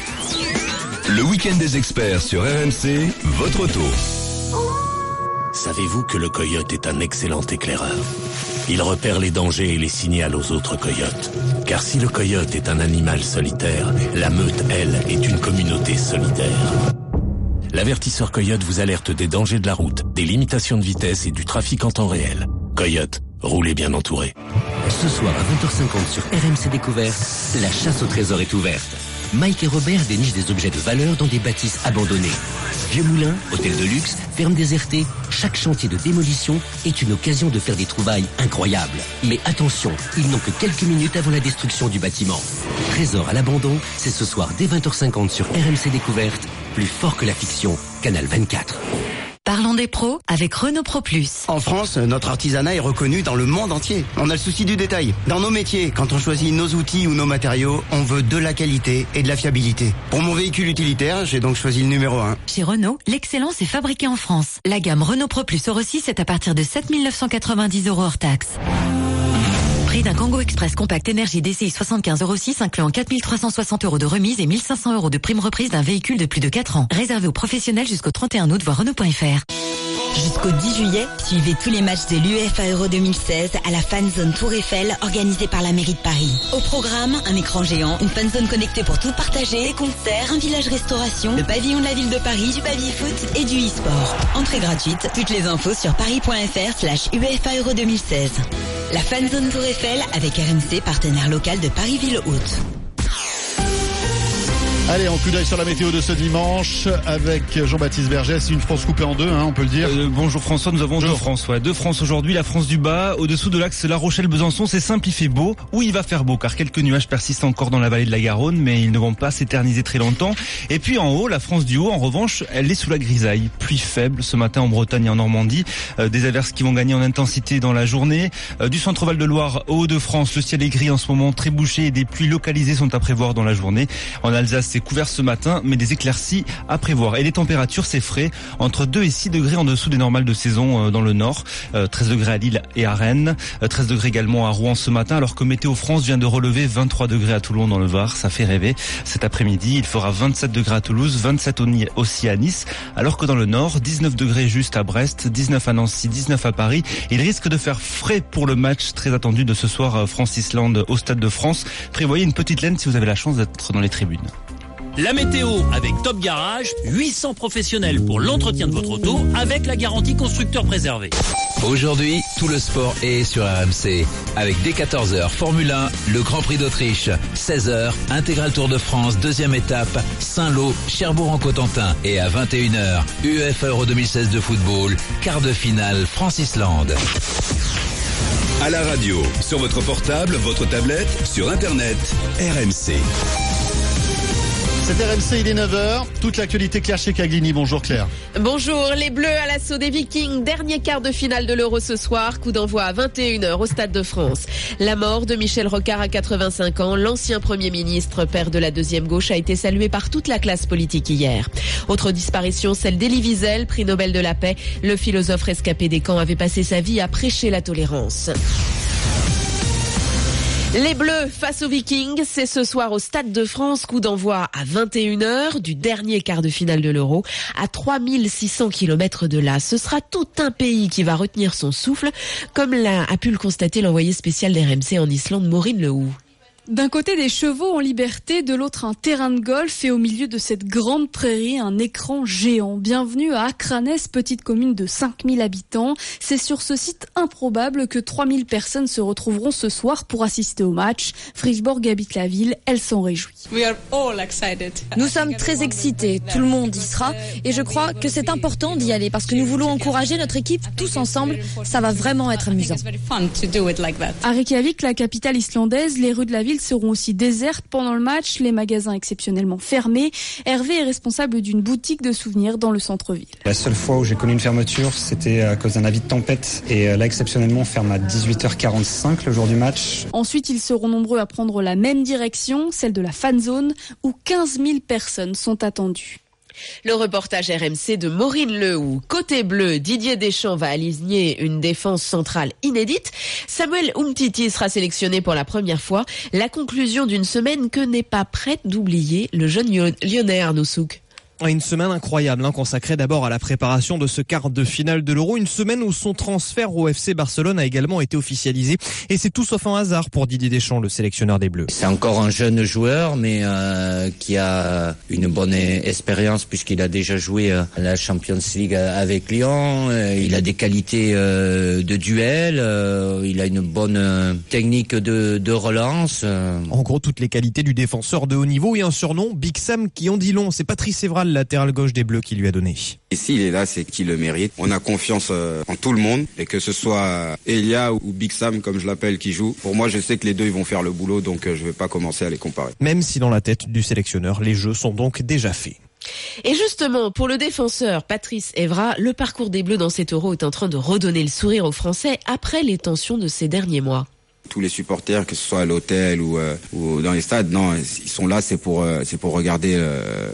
Le week-end des experts sur RMC, votre auto. Savez-vous que le coyote est un excellent éclaireur? Il repère les dangers et les signale aux autres coyotes. Car si le coyote est un animal solitaire, la meute, elle, est une communauté solidaire. L'avertisseur Coyote vous alerte des dangers de la route, des limitations de vitesse et du trafic en temps réel. Coyote, roulez bien entouré. Ce soir à 20h50 sur RMC Découverte, la chasse au trésor est ouverte. Mike et Robert dénichent des objets de valeur dans des bâtisses abandonnées. Vieux moulins, hôtels de luxe, fermes désertées, chaque chantier de démolition est une occasion de faire des trouvailles incroyables. Mais attention, ils n'ont que quelques minutes avant la destruction du bâtiment. Trésor à l'abandon, c'est ce soir dès 20h50 sur RMC Découverte, plus fort que la fiction, Canal 24. Parlons des pros avec Renault Pro Plus. En France, notre artisanat est reconnu dans le monde entier. On a le souci du détail. Dans nos métiers, quand on choisit nos outils ou nos matériaux, on veut de la qualité et de la fiabilité. Pour mon véhicule utilitaire, j'ai donc choisi le numéro 1. Chez Renault, l'excellence est fabriquée en France. La gamme Renault Pro Plus Euro 6 est à partir de 7 990 € hors taxe. Prix d'un Kangoo Express Compact Énergie DCI 75 Euro 6 incluant 4 360 € de remise et 1 500 € de prime reprise d'un véhicule de plus de 4 ans. Réservé aux professionnels jusqu'au 31 août, voir Renault.fr. Jusqu'au 10 juillet, suivez tous les matchs de l'UEFA Euro 2016 à la Fan Zone Tour Eiffel organisée par la mairie de Paris. Au programme, un écran géant, une fan zone connectée pour tout partager, des concerts, un village restauration, le pavillon de la ville de Paris, du baby-foot et du e-sport. Entrée gratuite, toutes les infos sur paris.fr/UEFA Euro 2016. La Fan Zone Tour Eiffel avec RMC, partenaire local de Paris-Ville-Haute. Allez, en coup d'œil sur la météo de ce dimanche avec Jean-Baptiste Bergès, une France coupée en deux, on peut le dire. Bonjour François, nous avons deux France. Deux France aujourd'hui, la France du bas, au-dessous de l'axe La Rochelle-Besançon, c'est simple, il fait beau, ou il va faire beau, car quelques nuages persistent encore dans la vallée de la Garonne, mais ils ne vont pas s'éterniser très longtemps. Et puis en haut, la France du haut, en revanche, elle est sous la grisaille. Pluie faible ce matin en Bretagne et en Normandie, des averses qui vont gagner en intensité dans la journée. Du centre-val de Loire au Hauts-de-France, le ciel est gris en ce moment, très bouché, et des pluies localisées sont à prévoir dans la journée. En Alsace, c'est couvert ce matin, mais des éclaircies à prévoir. Et les températures, c'est frais, entre 2 et 6 degrés en dessous des normales de saison dans le nord. 13 degrés à Lille et à Rennes, 13 degrés également à Rouen ce matin, alors que Météo France vient de relever 23 degrés à Toulon dans le Var. Ça fait rêver. Cet après-midi, il fera 27 degrés à Toulouse, 27 aussi à Nice, alors que dans le nord, 19 degrés juste à Brest, 19 à Nancy, 19 à Paris. Il risque de faire frais pour le match très attendu de ce soir France-Islande au Stade de France. Prévoyez une petite laine si vous avez la chance d'être dans les tribunes. La météo avec Top Garage, 800 professionnels pour l'entretien de votre auto avec la garantie constructeur préservé. Aujourd'hui, tout le sport est sur RMC. Avec dès 14h, Formule 1, le Grand Prix d'Autriche. 16h, Intégral Tour de France, deuxième étape, Saint-Lô, Cherbourg-en-Cotentin. Et à 21h, UEFA Euro 2016 de football, quart de finale France-Islande. À la radio, sur votre portable, votre tablette, sur Internet, RMC. C'est RMC, il est 9h. Toute l'actualité, Claire Checaglini. Bonjour Claire. Bonjour, les Bleus à l'assaut des Vikings. Dernier quart de finale de l'Euro ce soir. Coup d'envoi à 21h au Stade de France. La mort de Michel Rocard à 85 ans. L'ancien Premier ministre, père de la deuxième gauche, a été salué par toute la classe politique hier. Autre disparition, celle d'Elie Wiesel, prix Nobel de la paix. Le philosophe rescapé des camps avait passé sa vie à prêcher la tolérance. Les Bleus face aux Vikings, c'est ce soir au Stade de France, coup d'envoi à 21h du dernier quart de finale de l'Euro, à 3600 km de là. Ce sera tout un pays qui va retenir son souffle, comme a pu le constater l'envoyé spécial d'RMC en Islande, Maureen Lehoux. D'un côté, des chevaux en liberté, de l'autre, un terrain de golf et au milieu de cette grande prairie, un écran géant. Bienvenue à Acranès, petite commune de 5000 habitants. C'est sur ce site improbable que 3000 personnes se retrouveront ce soir pour assister au match. Frischborg habite la ville, elle s'en réjouit. Nous sommes très excités, tout le monde y sera et je crois que c'est important d'y aller parce que nous voulons encourager notre équipe tous ensemble. Ça va vraiment être amusant. À Reykjavik, la capitale islandaise, les rues de la ville seront aussi désertes pendant le match, les magasins exceptionnellement fermés. Hervé est responsable d'une boutique de souvenirs dans le centre-ville. La seule fois où j'ai connu une fermeture, c'était à cause d'un avis de tempête et là exceptionnellement on ferme à 18h45 le jour du match. Ensuite, ils seront nombreux à prendre la même direction, celle de la fan zone où 15 000 personnes sont attendues. Le reportage RMC de Maureen Lehoux. Côté bleu, Didier Deschamps va aligner une défense centrale inédite. Samuel Umtiti sera sélectionné pour la première fois. La conclusion d'une semaine que n'est pas prête d'oublier le jeune lyonnais Arnaud Souk. Une semaine incroyable, consacrée d'abord à la préparation de ce quart de finale de l'Euro. Une semaine où son transfert au FC Barcelone a également été officialisé. Et c'est tout sauf un hasard pour Didier Deschamps, le sélectionneur des Bleus. C'est encore un jeune joueur, mais qui a une bonne expérience puisqu'il a déjà joué à la Champions League avec Lyon. Il a des qualités de duel. Il a une bonne technique de relance. En gros, toutes les qualités du défenseur de haut niveau et un surnom, Big Sam, qui en dit long. C'est Patrice Evra, le latéral gauche des Bleus, qui lui a donné. Et s'il est là, c'est qu'il le mérite. On a confiance en tout le monde, et que ce soit Elia ou Big Sam, comme je l'appelle, qui joue. Pour moi, je sais que les deux, ils vont faire le boulot, donc je vais pas commencer à les comparer. Même si dans la tête du sélectionneur, les jeux sont donc déjà faits. Et justement, pour le défenseur Patrice Evra, le parcours des Bleus dans cet Euro est en train de redonner le sourire aux Français après les tensions de ces derniers mois. Tous les supporters, que ce soit à l'hôtel ou dans les stades, non, ils sont là, c'est pour regarder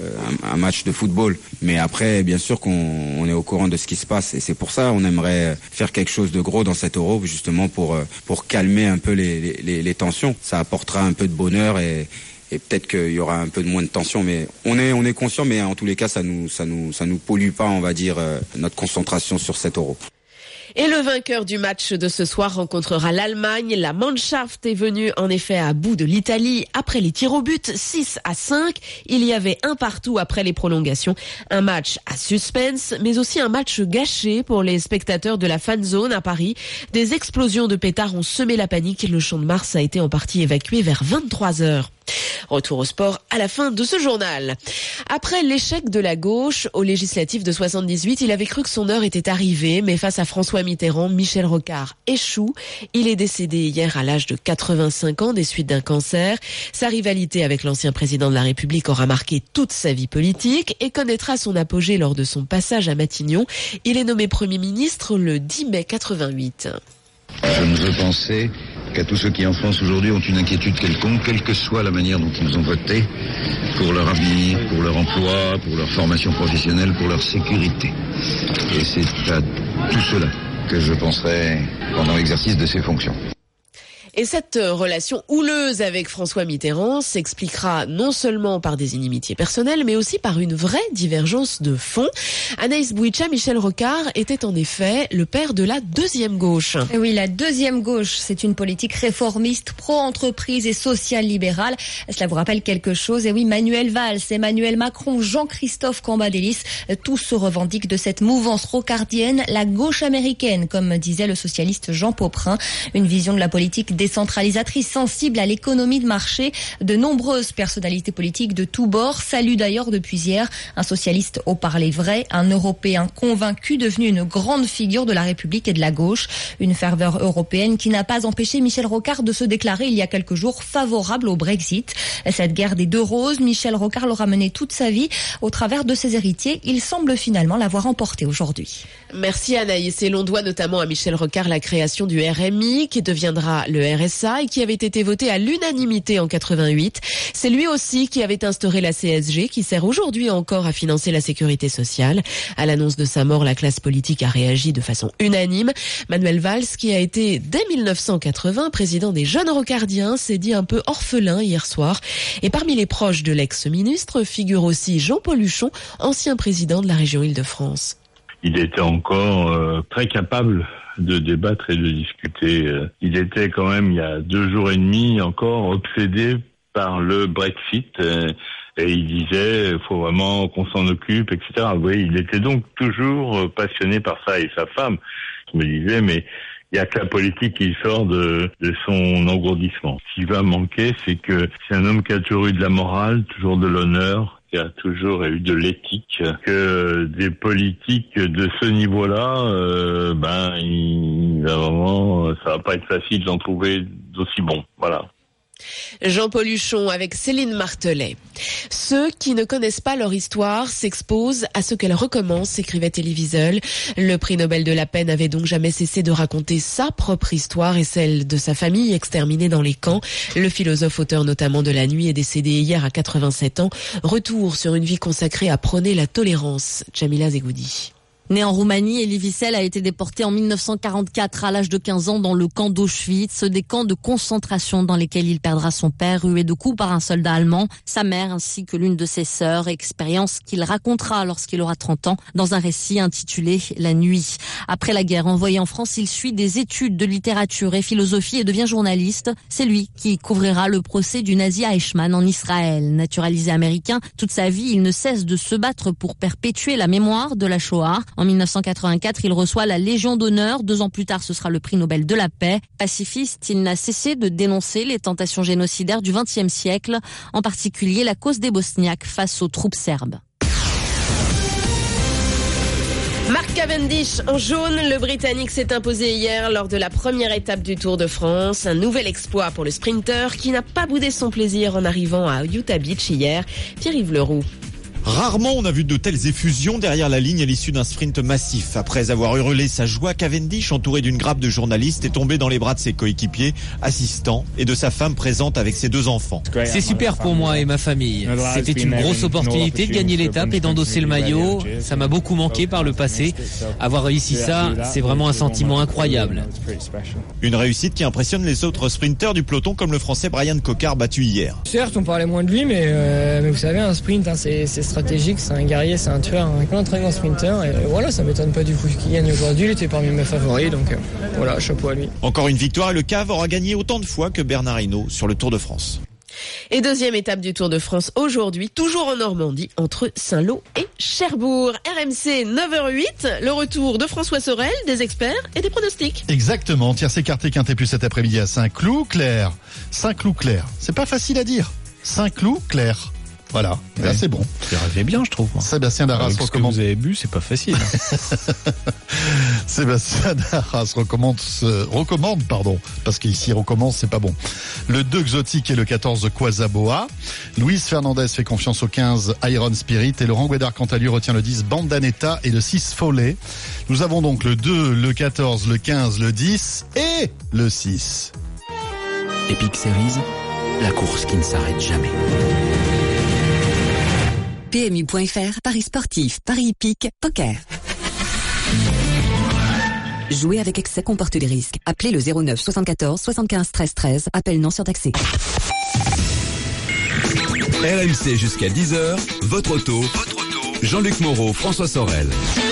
un match de football. Mais après, bien sûr qu'on est au courant de ce qui se passe, et c'est pour ça on aimerait faire quelque chose de gros dans cet Euro, justement pour calmer un peu les tensions. Ça apportera un peu de bonheur et peut-être qu'il y aura un peu de moins de tension, mais on est conscient, mais en tous les cas, ça nous pollue pas, on va dire, notre concentration sur cet Euro. Et le vainqueur du match de ce soir rencontrera l'Allemagne. La Mannschaft est venue en effet à bout de l'Italie après les tirs au but, 6-5. Il y avait un partout après les prolongations. Un match à suspense, mais aussi un match gâché pour les spectateurs de la fan zone à Paris. Des explosions de pétards ont semé la panique et le Champ de Mars a été en partie évacué vers 23h. Retour au sport à la fin de ce journal. Après l'échec de la gauche aux législatives de 78, il avait cru que son heure était arrivée, mais face à François Mitterrand, Michel Rocard échoue. Il est décédé hier à l'âge de 85 ans des suites d'un cancer. Sa rivalité avec l'ancien président de la République aura marqué toute sa vie politique et connaîtra son apogée lors de son passage à Matignon. Il est nommé Premier ministre le 10 mai 88. Je ne veux penser qu'à tous ceux qui en France aujourd'hui ont une inquiétude quelconque, quelle que soit la manière dont ils ont voté, pour leur avenir, pour leur emploi, pour leur formation professionnelle, pour leur sécurité. Et c'est à tout cela que je penserai pendant l'exercice de ces fonctions. Et cette relation houleuse avec François Mitterrand s'expliquera non seulement par des inimitiés personnelles, mais aussi par une vraie divergence de fond. Anaïs Bouicha, Michel Rocard était en effet le père de la deuxième gauche. Et oui, la deuxième gauche, c'est une politique réformiste, pro-entreprise et social-libérale. Cela vous rappelle quelque chose? Et oui, Manuel Valls, Emmanuel Macron, Jean-Christophe Cambadélis, tous se revendiquent de cette mouvance rocardienne, la gauche américaine, comme disait le socialiste Jean Poprin. Une vision de la politique décentralisatrice, sensible à l'économie de marché. De nombreuses personnalités politiques de tous bords saluent d'ailleurs depuis hier un socialiste au parler vrai, un Européen convaincu, devenu une grande figure de la République et de la gauche. Une ferveur européenne qui n'a pas empêché Michel Rocard de se déclarer il y a quelques jours favorable au Brexit. Cette guerre des deux roses, Michel Rocard l'aura menée toute sa vie au travers de ses héritiers. Il semble finalement l'avoir emporté aujourd'hui. Merci Anaïs. Et l'on doit notamment à Michel Rocard la création du RMI qui deviendra le RSA et qui avait été voté à l'unanimité en 88. C'est lui aussi qui avait instauré la CSG qui sert aujourd'hui encore à financer la sécurité sociale. À l'annonce de sa mort, la classe politique a réagi de façon unanime. Manuel Valls, qui a été dès 1980 président des Jeunes Rocardiens, s'est dit un peu orphelin hier soir. Et parmi les proches de l'ex-ministre figure aussi Jean-Paul Huchon, ancien président de la région Île-de-France. Il était encore très capable de débattre et de discuter. Il était quand même, il y a 2 jours et demi encore, obsédé par le Brexit. Et il disait, il faut vraiment qu'on s'en occupe, etc. Oui, il était donc toujours passionné par ça. Et sa femme, je me disais, mais il y a que la politique qui sort de son engourdissement. Ce qui va manquer, c'est que c'est un homme qui a toujours eu de la morale, toujours de l'honneur, qui a toujours eu de l'éthique, que des politiques de ce niveau-là, il va vraiment, ça va pas être facile d'en trouver d'aussi bons. Voilà. Jean-Paul Huchon avec Céline Martelet. Ceux qui ne connaissent pas leur histoire s'exposent à ce qu'elle recommence, écrivait Elie Wiesel. Le prix Nobel de la paix n'avait donc jamais cessé de raconter sa propre histoire et celle de sa famille exterminée dans les camps. Le philosophe auteur notamment de La Nuit est décédé hier à 87 ans. Retour sur une vie consacrée à prôner la tolérance. Jamila Zegoudi. Né en Roumanie, Elie Wiesel a été déporté en 1944 à l'âge de 15 ans dans le camp d'Auschwitz, des camps de concentration dans lesquels il perdra son père, rué de coups par un soldat allemand, sa mère ainsi que l'une de ses sœurs, expérience qu'il racontera lorsqu'il aura 30 ans dans un récit intitulé La Nuit. Après la guerre, envoyé en France, il suit des études de littérature et philosophie et devient journaliste. C'est lui qui couvrira le procès du nazi Eichmann en Israël. Naturalisé américain, toute sa vie, il ne cesse de se battre pour perpétuer la mémoire de la Shoah. En 1984, il reçoit la Légion d'honneur. 2 ans plus tard, ce sera le prix Nobel de la paix. Pacifiste, il n'a cessé de dénoncer les tentations génocidaires du XXe siècle, en particulier la cause des Bosniaques face aux troupes serbes. Mark Cavendish en jaune, le Britannique s'est imposé hier lors de la première étape du Tour de France. Un nouvel exploit pour le sprinter qui n'a pas boudé son plaisir en arrivant à Utah Beach hier. Pierre-Yves Leroux. Rarement on a vu de telles effusions derrière la ligne à l'issue d'un sprint massif. Après avoir hurlé sa joie, Cavendish, entouré d'une grappe de journalistes, est tombé dans les bras de ses coéquipiers, assistants et de sa femme présente avec ses 2 enfants. C'est super pour moi et ma famille. C'était une grosse opportunité de gagner l'étape et d'endosser le maillot. Ça m'a beaucoup manqué par le passé. Avoir réussi ça, c'est vraiment un sentiment incroyable. Une réussite qui impressionne les autres sprinteurs du peloton comme le français Brian Cocard battu hier. Certes, on parlait moins de lui, mais vous savez, un sprint, c'est stratégique, c'est un guerrier, c'est un tueur, un très grand sprinter et voilà, ça m'étonne pas du coup qu'il gagne aujourd'hui. Il était parmi mes favoris, donc voilà, chapeau à lui. Encore une victoire et le CAV aura gagné autant de fois que Bernard Hinault sur le Tour de France. Et deuxième étape du Tour de France aujourd'hui, toujours en Normandie, entre Saint-Lô et Cherbourg. RMC 9h08, le retour de François Sorel, des experts et des pronostics. Exactement, tierce écarté quinté plus cet après-midi à Saint-Cloud-Clair. Saint-Cloud-Clair, c'est pas facile à dire. Saint-Cloud-Clair. Voilà, là c'est bon. Tu rêvais bien, je trouve. Sébastien Darras recommande. Ce que vous avez bu, c'est pas facile. Sébastien Darras recommande, parce qu'ici recommence, c'est pas bon. Le 2 Exotique et le 14 Quasaboa. Louise Fernandez fait confiance au 15 Iron Spirit et Laurent Guédard quant à lui retient le 10 Bandanetta et le 6 Follet. Nous avons donc le 2, le 14, le 15, le 10 et le 6. Epic Series, la course qui ne s'arrête jamais. PMU.fr, Paris sportif, Paris hippique, poker. Jouer avec excès comporte des risques. Appelez le 09 74 75 13 13. Appel non surtaxé. RMC jusqu'à 10h, votre auto. Jean-Luc Moreau, François Sorel.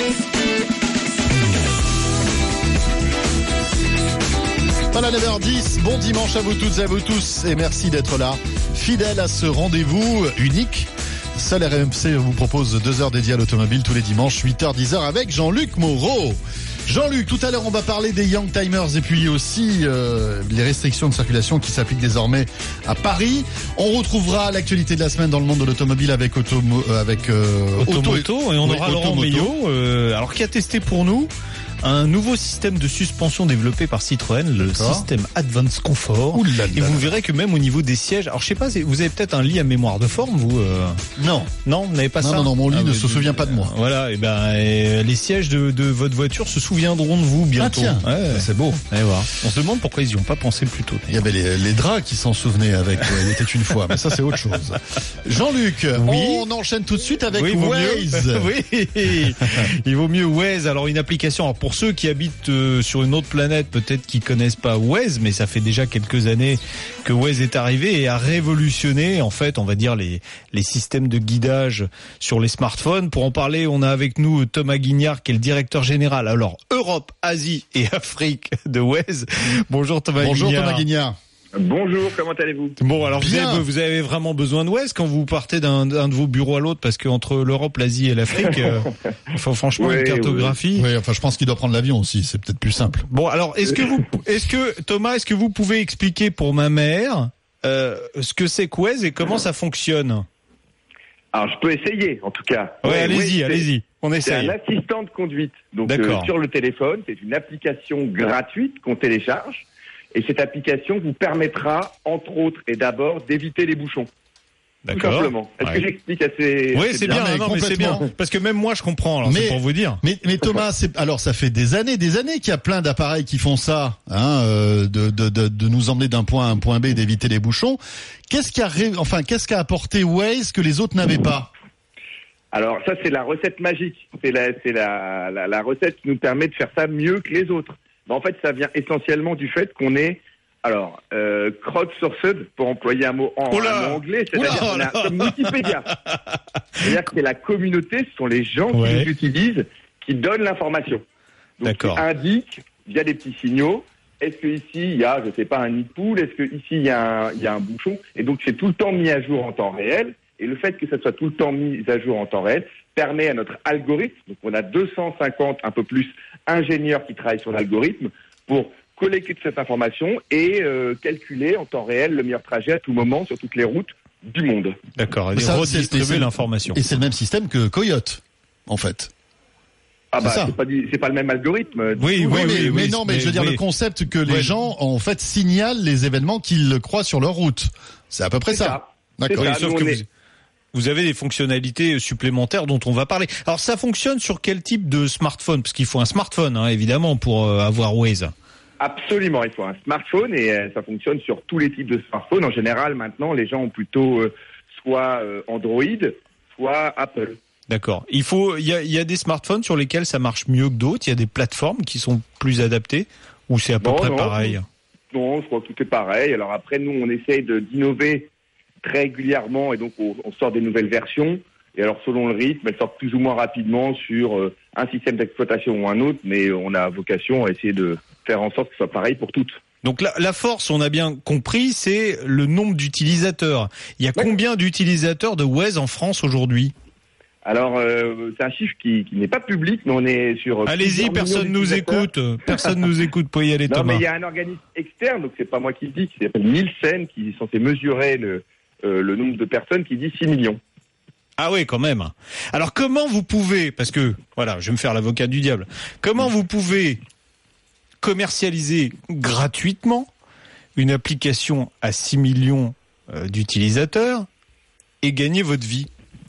Voilà, 9h10, bon dimanche à vous toutes et à vous tous et merci d'être là, fidèles à ce rendez-vous unique. Seul RMC vous propose 2 heures dédiées à l'automobile tous les dimanches, 8h, 10h avec Jean-Luc Moreau. Jean-Luc, tout à l'heure on va parler des Young Timers et puis aussi les restrictions de circulation qui s'appliquent désormais à Paris. On retrouvera l'actualité de la semaine dans le monde de l'automobile avec Automoto et on aura Laurent Meillot, alors qui a testé pour nous un nouveau système de suspension développé par Citroën, le système Advance Comfort. Et vous verrez que même au niveau des sièges, alors je sais pas, vous avez peut-être un lit à mémoire de forme, vous Non, vous n'avez pas ça. Non, mon lit ne se souvient pas de moi. Voilà, et les sièges de votre voiture se souviendront de vous bientôt. Ah tiens, c'est beau. Et voilà. On se demande pourquoi ils n'y ont pas pensé plus tôt. Il y avait les draps qui s'en souvenaient avec il était une fois, mais ça c'est autre chose. Jean-Luc, on enchaîne tout de suite avec Waze. Oui, il vaut mieux Waze. Alors une application, alors pour pour ceux qui habitent sur une autre planète, peut-être qui connaissent pas Waze, mais ça fait déjà quelques années que Waze est arrivé et a révolutionné, en fait, on va dire les systèmes de guidage sur les smartphones. Pour en parler, on a avec nous Thomas Guignard, qui est le directeur général, alors Europe, Asie et Afrique de Waze. Bonjour Thomas Guignard. Bonjour Thomas Guignard. Bonjour, comment allez-vous? Bon, alors vous avez vraiment besoin de Waze quand vous partez d'un de vos bureaux à l'autre, parce qu'entre l'Europe, l'Asie et l'Afrique, il faut franchement une cartographie. Oui, enfin, je pense qu'il doit prendre l'avion aussi, c'est peut-être plus simple. Bon, alors, Thomas, est-ce que vous pouvez expliquer pour ma mère ce que c'est que Waze et comment ça fonctionne? Alors, je peux essayer, en tout cas. Ouais, allez-y, on essaye. C'est un assistant de conduite. Donc, sur le téléphone, c'est une application gratuite qu'on télécharge. Et cette application vous permettra, entre autres et d'abord, d'éviter les bouchons. D'accord. Tout simplement. Est-ce que j'explique assez? Oui, c'est bien. Mais c'est bien. Parce que même moi, je comprends. Alors, c'est pour vous dire. Mais Thomas, alors ça fait des années qu'il y a plein d'appareils qui font ça, de nous emmener d'un point à un point B, d'éviter les bouchons. Qu'est-ce qu'a apporté Waze que les autres n'avaient pas? Alors ça, c'est la recette magique. C'est la recette qui nous permet de faire ça mieux que les autres. En fait, ça vient essentiellement du fait qu'on est, crowdsourced, pour employer un mot en anglais, c'est-à-dire qu'on est comme Wikipédia. C'est-à-dire que c'est la communauté, ce sont les gens qui nous utilisent, qui donnent l'information. Donc, qui indiquent, via des petits signaux, est-ce que ici il y a, je sais pas, un nid de poule, est-ce que ici il y a un bouchon, et donc c'est tout le temps mis à jour en temps réel. Et le fait que ça soit tout le temps mis à jour en temps réel permet à notre algorithme, donc on a 250, un peu plus, ingénieurs qui travaillent sur l'algorithme pour collecter toute cette information et calculer en temps réel le meilleur trajet à tout moment sur toutes les routes du monde. D'accord, et redistribuer l'information. Et c'est le même système que Coyote, en fait. Ah bah, c'est pas le même algorithme. Oui, mais je veux dire le concept que les gens, en fait, signalent les événements qu'ils croient sur leur route. C'est à peu près ça. D'accord. Sauf que vous avez des fonctionnalités supplémentaires dont on va parler. Alors ça fonctionne sur quel type de smartphone? Parce qu'il faut un smartphone, évidemment, pour avoir Waze. Absolument, il faut un smartphone et ça fonctionne sur tous les types de smartphones. En général, maintenant, les gens ont plutôt soit Android, soit Apple. D'accord. Il y a des smartphones sur lesquels ça marche mieux que d'autres. Il y a des plateformes qui sont plus adaptées ou c'est à peu près pareil? Non, je crois que tout est pareil. Alors après, nous, on essaye d'innover très régulièrement et donc on sort des nouvelles versions. Et alors selon le rythme, elles sortent plus ou moins rapidement sur un système d'exploitation ou un autre, mais on a vocation à essayer de faire en sorte que ce soit pareil pour toutes. Donc la force, on a bien compris, c'est le nombre d'utilisateurs. Il y a combien d'utilisateurs de Waze en France aujourd'hui? Alors c'est un chiffre qui n'est pas public, mais on est sur... Allez-y, personne nous écoute. Personne nous écoute, vous pouvez y aller, Thomas. Non, mais il y a un organisme externe, donc c'est pas moi qui le dis, qui s'appelle Nielsen, qui est censé mesurer le nombre de personnes, qui dit 6 millions. Ah oui, quand même. Alors comment vous pouvez, parce que, voilà, je vais me faire l'avocat du diable, comment vous pouvez commercialiser gratuitement une application à 6 millions d'utilisateurs et gagner votre vie?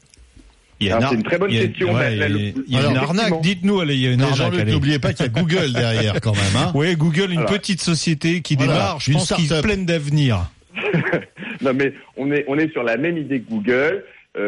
C'est une très bonne question. Il y a une arnaque, dites-nous, il y a une arnaque. N'oubliez pas qu'il y a Google derrière quand même. Oui, Google, une petite société qui démarre, je pense qu'ils sont pleins d'avenir. Non mais on est sur la même idée que Google,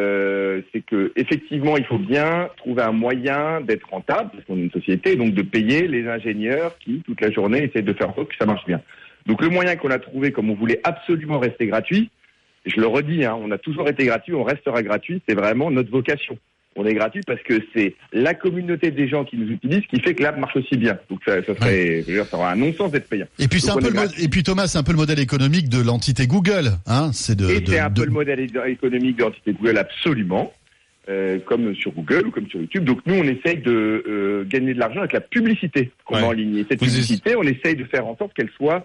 c'est que effectivement il faut bien trouver un moyen d'être rentable parce qu'on est une société, donc de payer les ingénieurs qui toute la journée essaient de faire en sorte que ça marche bien. Donc le moyen qu'on a trouvé, comme on voulait absolument rester gratuit, je le redis, on a toujours été gratuit, on restera gratuit, c'est vraiment notre vocation. On est gratuit parce que c'est la communauté des gens qui nous utilisent qui fait que l'app marche aussi bien. Donc ça serait, ça aura un non-sens d'être payant. Et puis Thomas, c'est un peu le modèle économique de l'entité Google, c'est un peu le modèle économique de l'entité Google, absolument, comme sur Google ou comme sur YouTube. Donc nous, on essaye de gagner de l'argent avec la publicité qu'on a en ligne. Et cette publicité, on essaye de faire en sorte qu'elle soit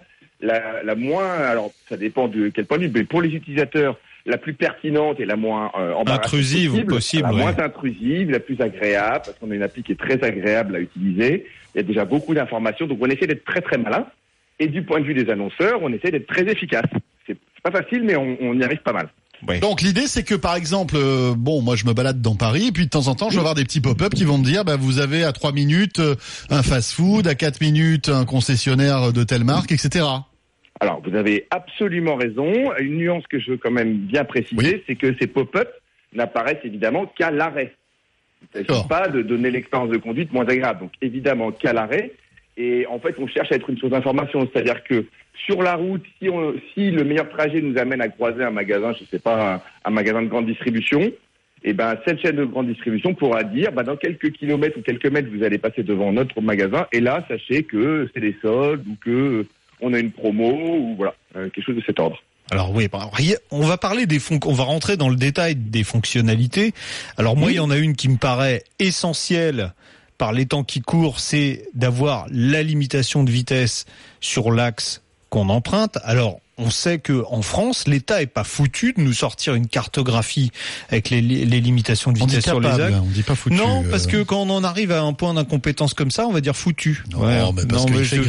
la moins, alors ça dépend de quel point de vue, mais pour les utilisateurs, la plus pertinente et la moins intrusive possible, la moins intrusive, la plus agréable, parce qu'on a une appli qui est très agréable à utiliser. Il y a déjà beaucoup d'informations, donc on essaie d'être très très malin. Et du point de vue des annonceurs, on essaie d'être très efficace. C'est pas facile, mais on y arrive pas mal. Ouais. Donc l'idée c'est que par exemple, moi je me balade dans Paris et puis de temps en temps je vais avoir des petits pop-up qui vont me dire vous avez à 3 minutes un fast-food, à 4 minutes un concessionnaire de telle marque, etc. Alors, vous avez absolument raison. Une nuance que je veux quand même bien préciser, c'est que ces pop-up n'apparaissent évidemment qu'à l'arrêt. Il ne s'agit pas de donner l'expérience de conduite moins agréable. Donc évidemment qu'à l'arrêt. Et en fait, on cherche à être une source d'information. C'est-à-dire que sur la route, si le meilleur trajet nous amène à croiser un magasin, je ne sais pas, un magasin de grande distribution, et ben cette chaîne de grande distribution pourra dire, dans quelques kilomètres ou quelques mètres, vous allez passer devant notre magasin. Et là, sachez que c'est des soldes ou que on a une promo ou voilà, quelque chose de cet ordre. Alors oui, on va parler on va rentrer dans le détail des fonctionnalités. Alors moi, il y en a une qui me paraît essentielle par les temps qui courent, c'est d'avoir la limitation de vitesse sur l'axe qu'on emprunte. Alors, on sait que en France, l'État est pas foutu de nous sortir une cartographie avec les limitations de vitesse sur les axes. On dit pas foutu. Non, parce que quand on en arrive à un point d'incompétence comme ça, on va dire foutu. Non, mais parce que ça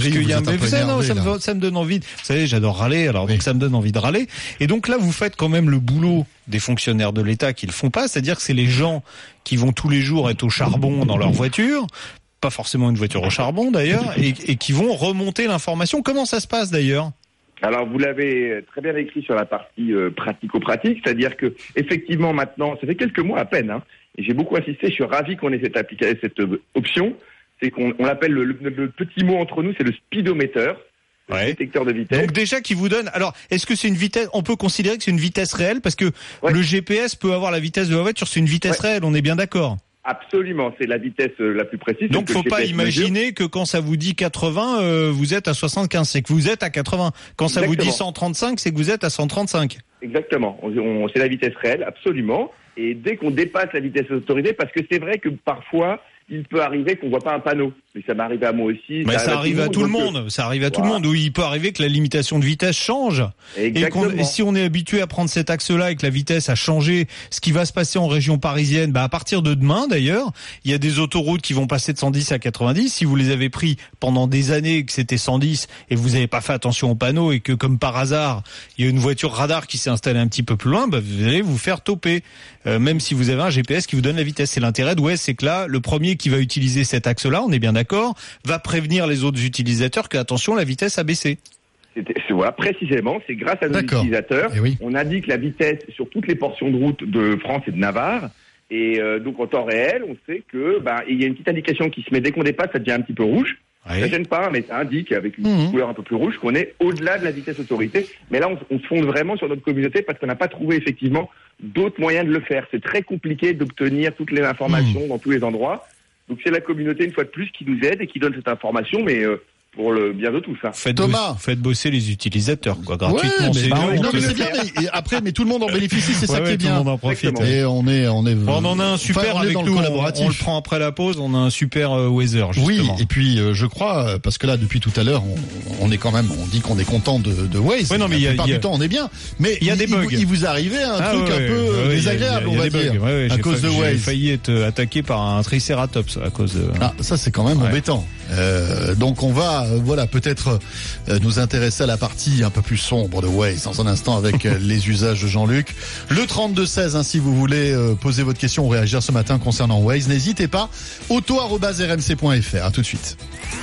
me donne envie. Vous savez, j'adore râler, alors donc ça me donne envie de râler. Et donc là, vous faites quand même le boulot des fonctionnaires de l'État qui le font pas, c'est-à-dire que c'est les gens qui vont tous les jours être au charbon dans leur voiture, pas forcément une voiture au charbon d'ailleurs, et qui vont remonter l'information. Comment ça se passe d'ailleurs ? Alors, vous l'avez très bien écrit sur la partie pratico-pratique, c'est-à-dire que effectivement maintenant, ça fait quelques mois à peine, et j'ai beaucoup insisté, je suis ravi qu'on ait cette option, c'est qu'on l'appelle le petit mot entre nous, c'est le speedomètre. Ouais. Détecteur de vitesse. Donc déjà qui vous donne. Alors, est-ce que c'est une vitesse ? On peut considérer que c'est une vitesse réelle parce que le GPS peut avoir la vitesse de la voiture. C'est une vitesse réelle. On est bien d'accord. Absolument, c'est la vitesse la plus précise. Donc, faut pas imaginer que quand ça vous dit 80, vous êtes à 75. C'est que vous êtes à 80. Quand ça vous dit 135, c'est que vous êtes à 135. Exactement. C'est la vitesse réelle, absolument. Et dès qu'on dépasse la vitesse autorisée, parce que c'est vrai que parfois, il peut arriver qu'on voit pas un panneau. Mais ça m'est arrivé à moi aussi. Mais ça arrive à tout le monde. Ça arrive à tout le monde. Où il peut arriver que la limitation de vitesse change. Exactement. Et si on est habitué à prendre cet axe-là et que la vitesse a changé, ce qui va se passer en région parisienne, à partir de demain d'ailleurs, il y a des autoroutes qui vont passer de 110 à 90. Si vous les avez pris pendant des années que c'était 110 et vous n'avez pas fait attention aux panneaux et que comme par hasard, il y a une voiture radar qui s'est installée un petit peu plus loin, vous allez vous faire toper. Même si vous avez un GPS qui vous donne la vitesse. C'est l'intérêt de c'est que là, le premier qui va utiliser cet axe-là, on est bien d'accord, va prévenir les autres utilisateurs que, attention, la vitesse a baissé. Voilà, précisément, c'est grâce à nos utilisateurs. On indique la vitesse sur toutes les portions de route de France et de Navarre. Et donc, en temps réel, on sait que il y a une petite indication qui se met dès qu'on dépasse, ça devient un petit peu rouge. Ça ne gêne pas, mais ça indique avec une couleur un peu plus rouge qu'on est au-delà de la vitesse autorisée. Mais là, on se fonde vraiment sur notre communauté parce qu'on n'a pas trouvé effectivement d'autres moyens de le faire. C'est très compliqué d'obtenir toutes les informations dans tous les endroits. Donc c'est la communauté, une fois de plus, qui nous aide et qui donne cette information, mais pour le bien de tous. Faites bosser les utilisateurs, gratuitement. Mais tout le monde en bénéficie, c'est ça qui est bien. Tout le monde en profite. Et on en a un super avec nous. On le prend après la pause. On a un super weather, justement. Oui, et puis je crois, parce que là depuis tout à l'heure, on est quand même, on dit qu'on est content de Waze. Oui, non, mais la plupart du temps, on est bien. Mais il y a des bugs. Il vous arrivait un truc un peu désagréable, on va dire, à cause de Waze. J'ai failli être attaqué par un tricératops à cause de. Ah, ça c'est quand même embêtant. Donc on va peut-être nous intéresser à la partie un peu plus sombre de Waze dans un instant avec les usages de Jean-Luc. Le 32-16, si vous voulez poser votre question ou réagir ce matin concernant Waze, n'hésitez pas. auto@rmc.fr. À tout de suite.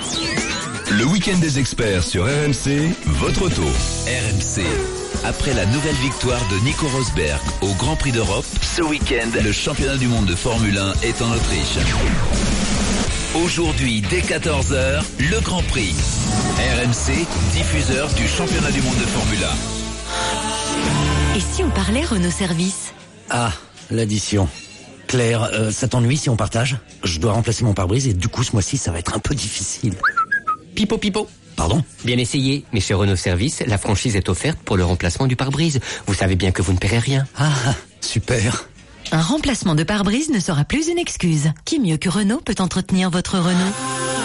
Le week-end des experts sur RMC, votre auto. RMC. Après la nouvelle victoire de Nico Rosberg au Grand Prix d'Europe, ce week-end, le championnat du monde de Formule 1 est en Autriche. Aujourd'hui, dès 14h, le Grand Prix. RMC, diffuseur du championnat du monde de Formule 1. Et si on parlait Renault Service ? Ah, l'addition. Claire, ça t'ennuie si on partage ? Je dois remplacer mon pare-brise et du coup, ce mois-ci, ça va être un peu difficile. Pipo. Pardon ? Bien essayé, mais chez Renault Service, la franchise est offerte pour le remplacement du pare-brise. Vous savez bien que vous ne paierez rien. Ah, super. Un remplacement de pare-brise ne sera plus une excuse. Qui mieux que Renault peut entretenir votre Renault ?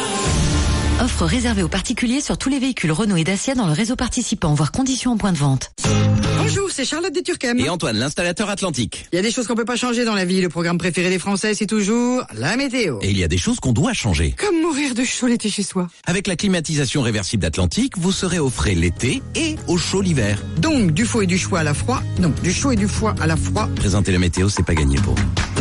Offre réservée aux particuliers sur tous les véhicules Renault et Dacia dans le réseau participant, voire conditions en point de vente. Bonjour, c'est Charlotte de Turquem. Et Antoine, l'installateur Atlantique. Il y a des choses qu'on peut pas changer dans la vie. Le programme préféré des Français, c'est toujours la météo. Et il y a des choses qu'on doit changer. Comme mourir de chaud l'été chez soi. Avec la climatisation réversible d'Atlantique, vous serez au frais l'été et au chaud l'hiver. Donc, du faux et du choix à la froid. Non, du chaud et du froid à la froid. Présenter la météo, c'est pas gagné pour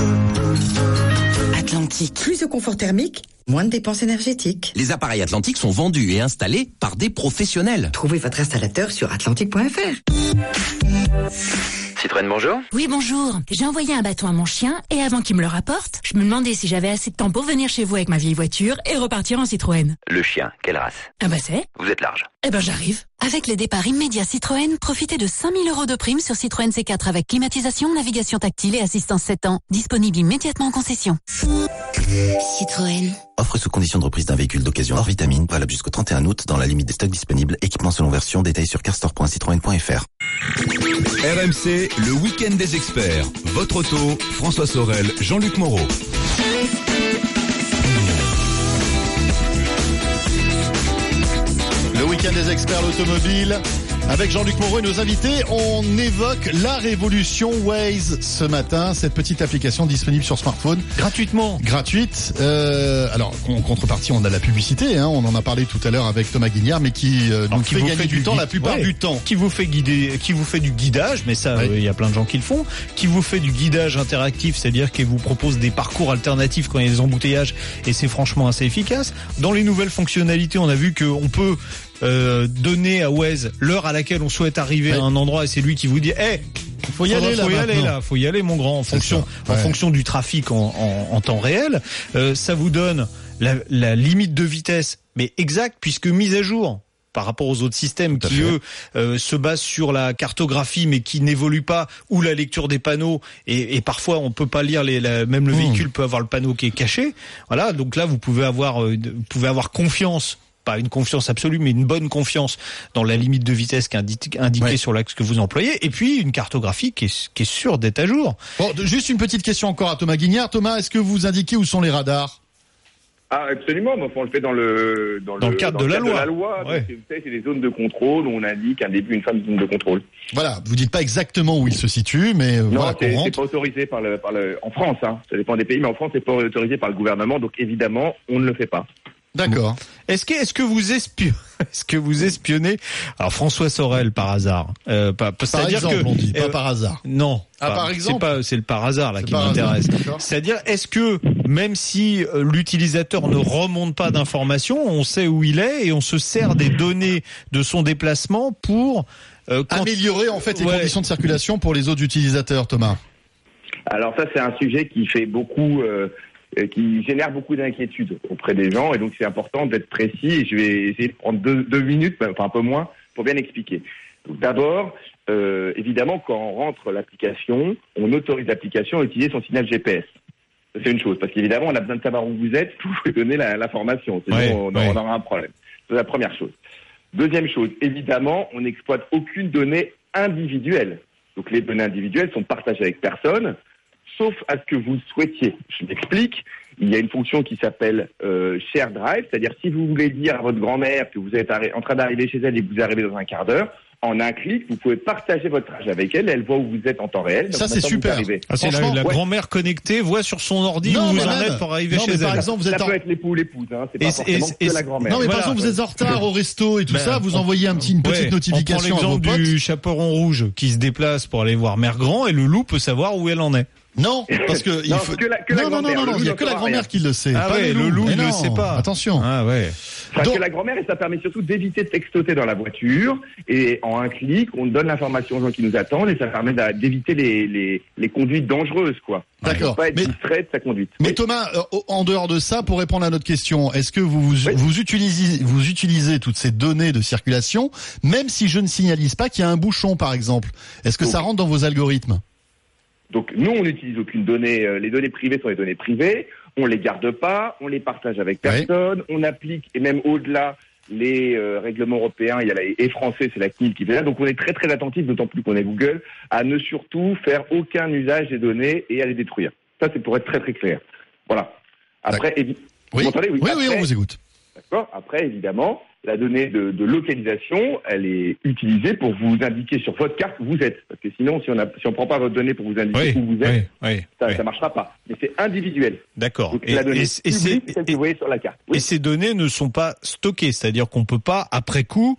Atlantique. Plus de confort thermique, moins de dépenses énergétiques. Les appareils Atlantique sont vendus et installés par des professionnels. Trouvez votre installateur sur atlantique.fr. Citroën, bonjour. Oui, bonjour. J'ai envoyé un bâton à mon chien et avant qu'il me le rapporte, je me demandais si j'avais assez de temps pour venir chez vous avec ma vieille voiture et repartir en Citroën. Le chien, quelle race? Ah bah c'est. Vous êtes large. Eh ben j'arrive. Avec le départ immédiat Citroën, profitez de 5 000 € de prime sur Citroën C4 avec climatisation, navigation tactile et assistance 7 ans. Disponible immédiatement en concession. Citroën. Offre sous condition de reprise d'un véhicule d'occasion hors vitamine, valable jusqu'au 31 août dans la limite des stocks disponibles. Équipement selon version, détail sur carstore.citroën.fr. RMC, le week-end des experts. Votre auto, François Sorel, Jean-Luc Moreau. Le week-end des experts l'automobile. Avec Jean-Luc Moreau et nos invités, on évoque la révolution Waze ce matin, cette petite application disponible sur smartphone. Gratuitement. Gratuite. Alors, en contrepartie, on a la publicité, on en a parlé tout à l'heure avec Thomas Guignard, mais qui nous fait gagner du temps la plupart du temps. Qui vous fait guider, qui vous fait du guidage, mais ça, il y a plein de gens qui le font, qui vous fait du guidage interactif, c'est-à-dire qu'il vous propose des parcours alternatifs quand il y a des embouteillages, et c'est franchement assez efficace. Dans les nouvelles fonctionnalités, on a vu qu'on peut donner à Waze l'heure à laquelle on souhaite arriver à un endroit et c'est lui qui vous dit faut y aller mon grand, en fonction du trafic en temps réel. Ça vous donne la limite de vitesse mais exacte puisque mise à jour par rapport aux autres systèmes qui eux se basent sur la cartographie mais qui n'évoluent pas, ou la lecture des panneaux et parfois on peut pas lire même le véhicule peut avoir le panneau qui est caché. Voilà, donc là vous pouvez avoir confiance, pas une confiance absolue, mais une bonne confiance dans la limite de vitesse qui est indiquée sur l'axe que vous employez, et puis une cartographie qui est sûre d'être à jour. Bon, juste une petite question encore à Thomas Guignard. Thomas, est-ce que vous indiquez où sont les radars? Ah, absolument. Enfin, on le fait dans le cadre de la loi. Ouais. Donc, vous savez, c'est des zones de contrôle où on indique un début, une fin de zone de contrôle. Voilà. Vous dites pas exactement où il se situe, mais non, voilà. C'est pas autorisé en France, Ça dépend des pays, mais en France, c'est pas autorisé par le gouvernement. Donc, évidemment, on ne le fait pas. D'accord. Est-ce que vous espionnez alors François Sorel par hasard par exemple, on dit pas par hasard. Non. Par exemple, c'est le par hasard là qui m'intéresse. C'est-à-dire, est-ce que même si l'utilisateur ne remonte pas d'informations, on sait où il est et on se sert des données de son déplacement pour améliorer en fait les conditions de circulation pour les autres utilisateurs, Thomas? Alors ça, c'est un sujet qui fait qui génère beaucoup d'inquiétudes auprès des gens, et donc c'est important d'être précis, et je vais essayer de prendre deux minutes, enfin un peu moins, pour bien expliquer. Donc d'abord, évidemment, quand on rentre l'application, on autorise l'application à utiliser son signal GPS. C'est une chose, parce qu'évidemment, on a besoin de savoir où vous êtes pour vous donner l'information, sinon on aura un problème. C'est la première chose. Deuxième chose, évidemment, on n'exploite aucune donnée individuelle. Donc les données individuelles sont partagées avec personne, sauf à ce que vous souhaitiez. Je m'explique. Il y a une fonction qui s'appelle Share Drive, c'est-à-dire si vous voulez dire à votre grand-mère que vous êtes en train d'arriver chez elle et que vous arrivez dans un quart d'heure, en un clic, vous pouvez partager votre trajet avec elle. Elle voit où vous êtes en temps réel. Ça, c'est super. C'est la grand-mère connectée voit sur son ordi où vous en êtes pour arriver chez elle. Par exemple, ça peut être l'époux ou l'épouse. C'est pas forcément que la grand-mère. Non, mais par exemple, vous êtes en retard au resto et tout ça, vous envoyez une petite notification à vos potes. On prend l'exemple du chaperon rouge qui se déplace pour aller voir Mère Grand et le loup peut savoir où elle en est. Non, parce que il faut. Non, il y a que la grand-mère qui le sait. Ah ouais, le loup il le sait pas. Attention. Ah ouais. Parce que la grand-mère, et ça permet surtout d'éviter de textoter dans la voiture, et en un clic, on donne l'information aux gens qui nous attendent, et ça permet d'éviter les conduites dangereuses, quoi. D'accord. Pas être distrait de sa conduite. Mais Thomas, en dehors de ça, pour répondre à notre question, est-ce que vous utilisez toutes ces données de circulation, même si je ne signalise pas qu'il y a un bouchon, par exemple? Est-ce que ça rentre dans vos algorithmes? Donc nous, on n'utilise aucune donnée. Les données privées sont les données privées. On les garde pas, on les partage avec personne. On applique, et même au-delà, les règlements européens. Il y a et français, c'est la CNIL qui fait ça. Donc on est très très attentif, d'autant plus qu'on est Google, à ne surtout faire aucun usage des données et à les détruire. Ça, c'est pour être très très clair. Voilà. Après, vous m'entendez? Oui, on vous écoute. D'accord. Après, évidemment, la donnée de localisation, elle est utilisée pour vous indiquer sur votre carte où vous êtes. Parce que sinon, si on prend pas votre donnée pour vous indiquer où vous êtes, ça marchera pas. Mais c'est individuel. D'accord. Donc, la donnée publique, c'est celle que vous voyez sur la carte. Oui. Et ces données ne sont pas stockées, c'est-à-dire qu'on peut pas, après coup,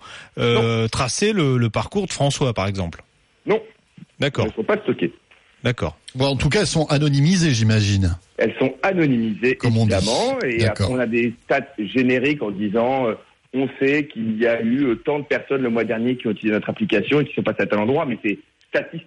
tracer le parcours de François, par exemple. Non. D'accord. Elles ne sont pas stockées. D'accord. Bon, en tout cas, elles sont anonymisées, j'imagine. Elles sont anonymisées, évidemment, et après, on a des stats génériques en disant on sait qu'il y a eu tant de personnes le mois dernier qui ont utilisé notre application et qui sont passées à tel endroit, mais c'est statistique.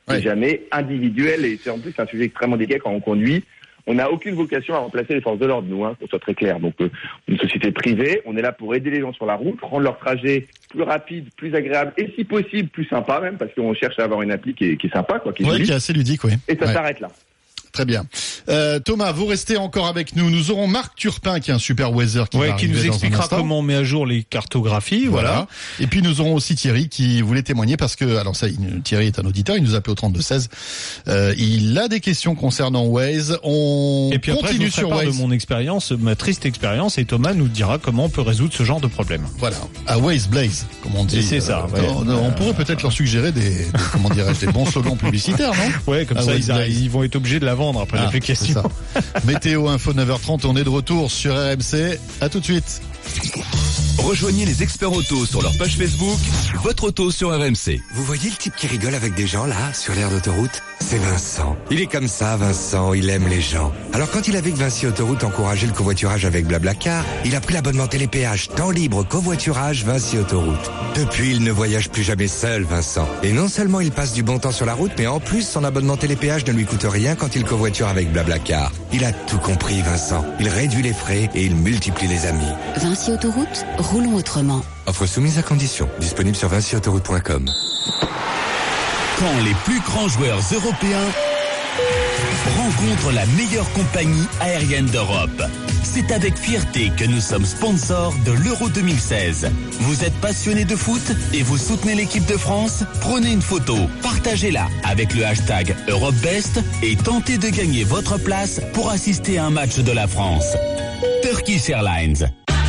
C'est jamais individuel et c'est en plus un sujet extrêmement délicat quand on conduit. On n'a aucune vocation à remplacer les forces de l'ordre, nous, qu'on soit très clair. Donc, une société privée, on est là pour aider les gens sur la route, rendre leur trajet plus rapide, plus agréable et si possible plus sympa même, parce qu'on cherche à avoir une appli qui est sympa, qui est assez ludique, oui. Et ça s'arrête là. Très bien. Thomas, vous restez encore avec nous. Nous aurons Marc Turpin qui est un super weather qui nous expliquera comment on met à jour les cartographies. Voilà. Et puis nous aurons aussi Thierry qui voulait témoigner parce que, alors ça, Thierry est un auditeur, il nous a appelé au 3216. Il a des questions concernant Waze. Et puis après, je vous parle de mon expérience, ma triste expérience, et Thomas nous dira comment on peut résoudre ce genre de problème. Voilà. À Waze Blaze, comme on dit. Et c'est ça. On pourrait peut-être leur suggérer des bons slogans publicitaires, non? Ouais, comme ça, ils vont être obligés de la vendre après l'application. Météo Info 9h30, on est de retour sur RMC. À tout de suite. Rejoignez les experts auto sur leur page Facebook, votre auto sur RMC. Vous voyez le type qui rigole avec des gens là, sur l'aire d'autoroute? C'est Vincent. Il est comme ça, Vincent, il aime les gens. Alors quand il a vu que Vinci Autoroute encourageait le covoiturage avec Blablacar, il a pris l'abonnement télépéage temps libre covoiturage Vinci Autoroute. Depuis, il ne voyage plus jamais seul, Vincent. Et non seulement il passe du bon temps sur la route, mais en plus son abonnement télépéage ne lui coûte rien quand il covoiture avec Blablacar. Il a tout compris, Vincent. Il réduit les frais et il multiplie les amis. Vinci Autoroute, roulons autrement. Offre soumise à condition. Disponible sur vinciautoroute.com. Quand les plus grands joueurs européens rencontrent la meilleure compagnie aérienne d'Europe. C'est avec fierté que nous sommes sponsors de l'Euro 2016. Vous êtes passionné de foot et vous soutenez l'équipe de France? Prenez une photo, partagez-la avec le hashtag EuropeBest et tentez de gagner votre place pour assister à un match de la France. Turkish Airlines.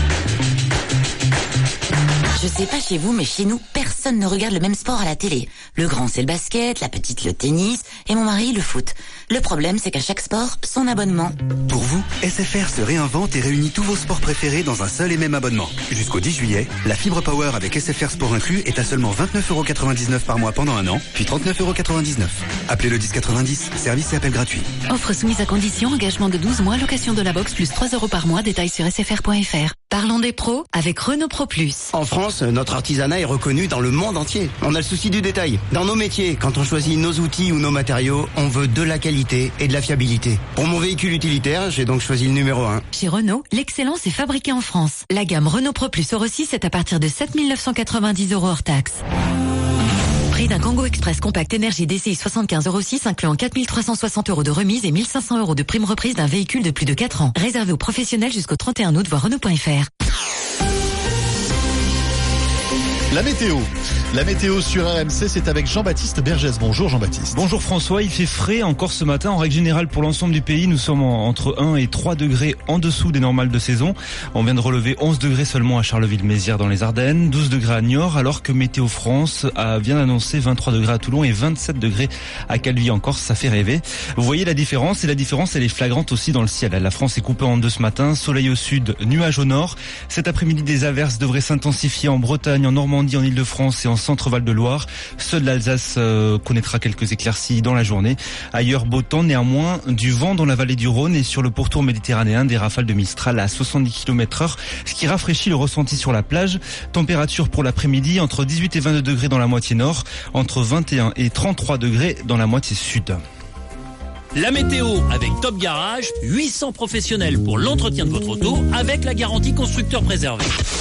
Je sais pas chez vous, mais chez nous, personne ne regarde le même sport à la télé. Le grand, c'est le basket, la petite, le tennis, et mon mari, le foot. Le problème, c'est qu'à chaque sport, son abonnement. Pour vous, SFR se réinvente et réunit tous vos sports préférés dans un seul et même abonnement. Jusqu'au 10 juillet, la fibre Power avec SFR Sport inclus est à seulement 29,99€ par mois pendant un an, puis 39,99€. Appelez le 1090, service et appel gratuit. Offre soumise à condition, engagement de 12 mois, location de la box plus 3€ par mois, détails sur sfr.fr. Parlons des pros avec Renault Pro Plus. En France, notre artisanat est reconnu dans le monde entier. On a le souci du détail. Dans nos métiers, quand on choisit nos outils ou nos matériaux, on veut de la qualité et de la fiabilité. Pour mon véhicule utilitaire, j'ai donc choisi le numéro 1. Chez Renault, l'excellence est fabriquée en France. La gamme Renault Pro Plus Euro 6 est à partir de 7 990€ hors taxe. Prix d'un Kangoo Express compact énergie DCI 75 Euro 6 incluant 4 360€ de remise et 1 500€ de prime reprise d'un véhicule de plus de 4 ans. Réservé aux professionnels jusqu'au 31 août, voir Renault.fr. La météo sur RMC, c'est avec Jean-Baptiste Bergès. Bonjour Jean-Baptiste. Bonjour François, il fait frais encore ce matin. En règle générale, pour l'ensemble du pays, nous sommes entre 1 et 3 degrés en dessous des normales de saison. On vient de relever 11 degrés seulement à Charleville-Mézières dans les Ardennes, 12 degrés à Niort, alors que Météo France vient d'annoncer 23 degrés à Toulon et 27 degrés à Calvi en Corse. Ça fait rêver. Vous voyez la différence, et la différence, elle est flagrante aussi dans le ciel. La France est coupée en deux ce matin. Soleil au sud, nuages au nord. Cet après-midi, des averses devraient s'intensifier en Bretagne, en Normandie, en Île-de-France et en centre-Val de Loire. Seule l'Alsace connaîtra quelques éclaircies dans la journée. Ailleurs, beau temps, néanmoins, du vent dans la vallée du Rhône et sur le pourtour méditerranéen, des rafales de Mistral à 70 km/h, ce qui rafraîchit le ressenti sur la plage. Température pour l'après-midi, entre 18 et 22 degrés dans la moitié nord, entre 21 et 33 degrés dans la moitié sud. La météo avec Top Garage, 800 professionnels pour l'entretien de votre auto avec la garantie constructeur préservé.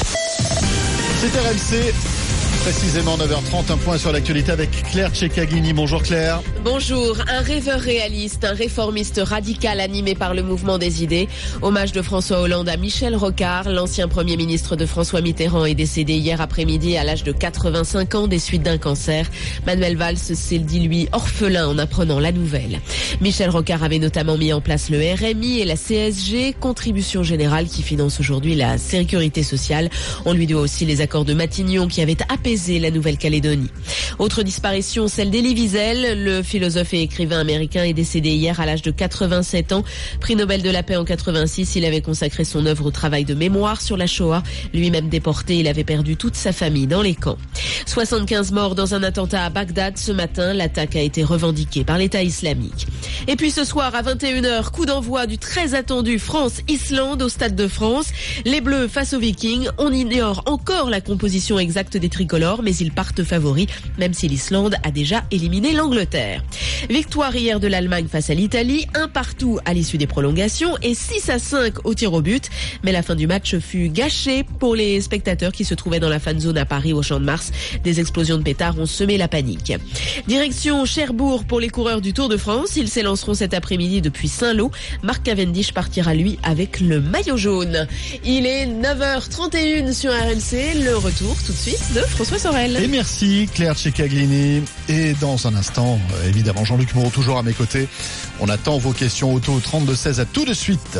C'est RMC. Précisément 9h30, un point sur l'actualité avec Claire Tchekaghini. Bonjour Claire. Bonjour. Un rêveur réaliste, un réformiste radical animé par le mouvement des idées. Hommage de François Hollande à Michel Rocard. L'ancien Premier ministre de François Mitterrand est décédé hier après-midi à l'âge de 85 ans des suites d'un cancer. Manuel Valls s'est dit, lui, orphelin en apprenant la nouvelle. Michel Rocard avait notamment mis en place le RMI et la CSG, contribution générale qui finance aujourd'hui la sécurité sociale. On lui doit aussi les accords de Matignon qui avaient apaisé la Nouvelle-Calédonie. Autre disparition, celle d'Elie Wiesel. Le philosophe et écrivain américain est décédé hier à l'âge de 87 ans. Prix Nobel de la paix en 86, il avait consacré son œuvre au travail de mémoire sur la Shoah. Lui-même déporté, il avait perdu toute sa famille dans les camps. 75 morts dans un attentat à Bagdad ce matin. L'attaque a été revendiquée par l'État islamique. Et puis ce soir à 21h, coup d'envoi du très attendu France-Islande au Stade de France. Les Bleus face aux Vikings. On ignore encore la composition exacte des tricolores. l'or, mais ils partent favoris, même si l'Islande a déjà éliminé l'Angleterre. Victoire hier de l'Allemagne face à l'Italie, 1-1 à l'issue des prolongations et 6-5 au tir au but. Mais la fin du match fut gâchée pour les spectateurs qui se trouvaient dans la fan zone à Paris au Champ de Mars. Des explosions de pétards ont semé la panique. Direction Cherbourg pour les coureurs du Tour de France. Ils s'élanceront cet après-midi depuis Saint-Lô. Marc Cavendish partira lui avec le maillot jaune. Il est 9h31 sur RMC. Le retour tout de suite de François Sorel. Et merci Claire Tchecaglini. Et dans un instant, évidemment, Jean-Luc Moreau toujours à mes côtés. On attend vos questions auto au 32-16. À tout de suite.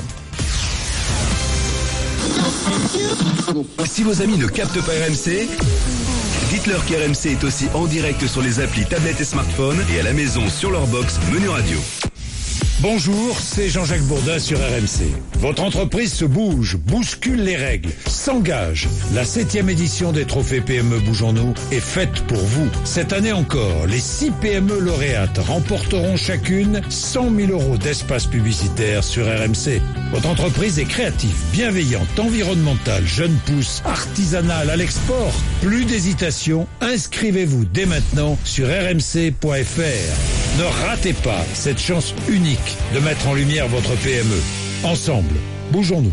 Si vos amis ne captent pas RMC, dites-leur qu'RMC est aussi en direct sur les applis tablettes et smartphones et à la maison sur leur box Menu Radio. Bonjour, c'est Jean-Jacques Bourdin sur RMC. Votre entreprise se bouge, bouscule les règles, s'engage. La 7e édition des trophées PME Bougeons-nous est faite pour vous. Cette année encore, les 6 PME lauréates remporteront chacune 100 000 € d'espace publicitaire sur RMC. Votre entreprise est créative, bienveillante, environnementale, jeune pousse, artisanale, à l'export. Plus d'hésitation, inscrivez-vous dès maintenant sur rmc.fr. Ne ratez pas cette chance unique de mettre en lumière votre PME. Ensemble, bougeons-nous.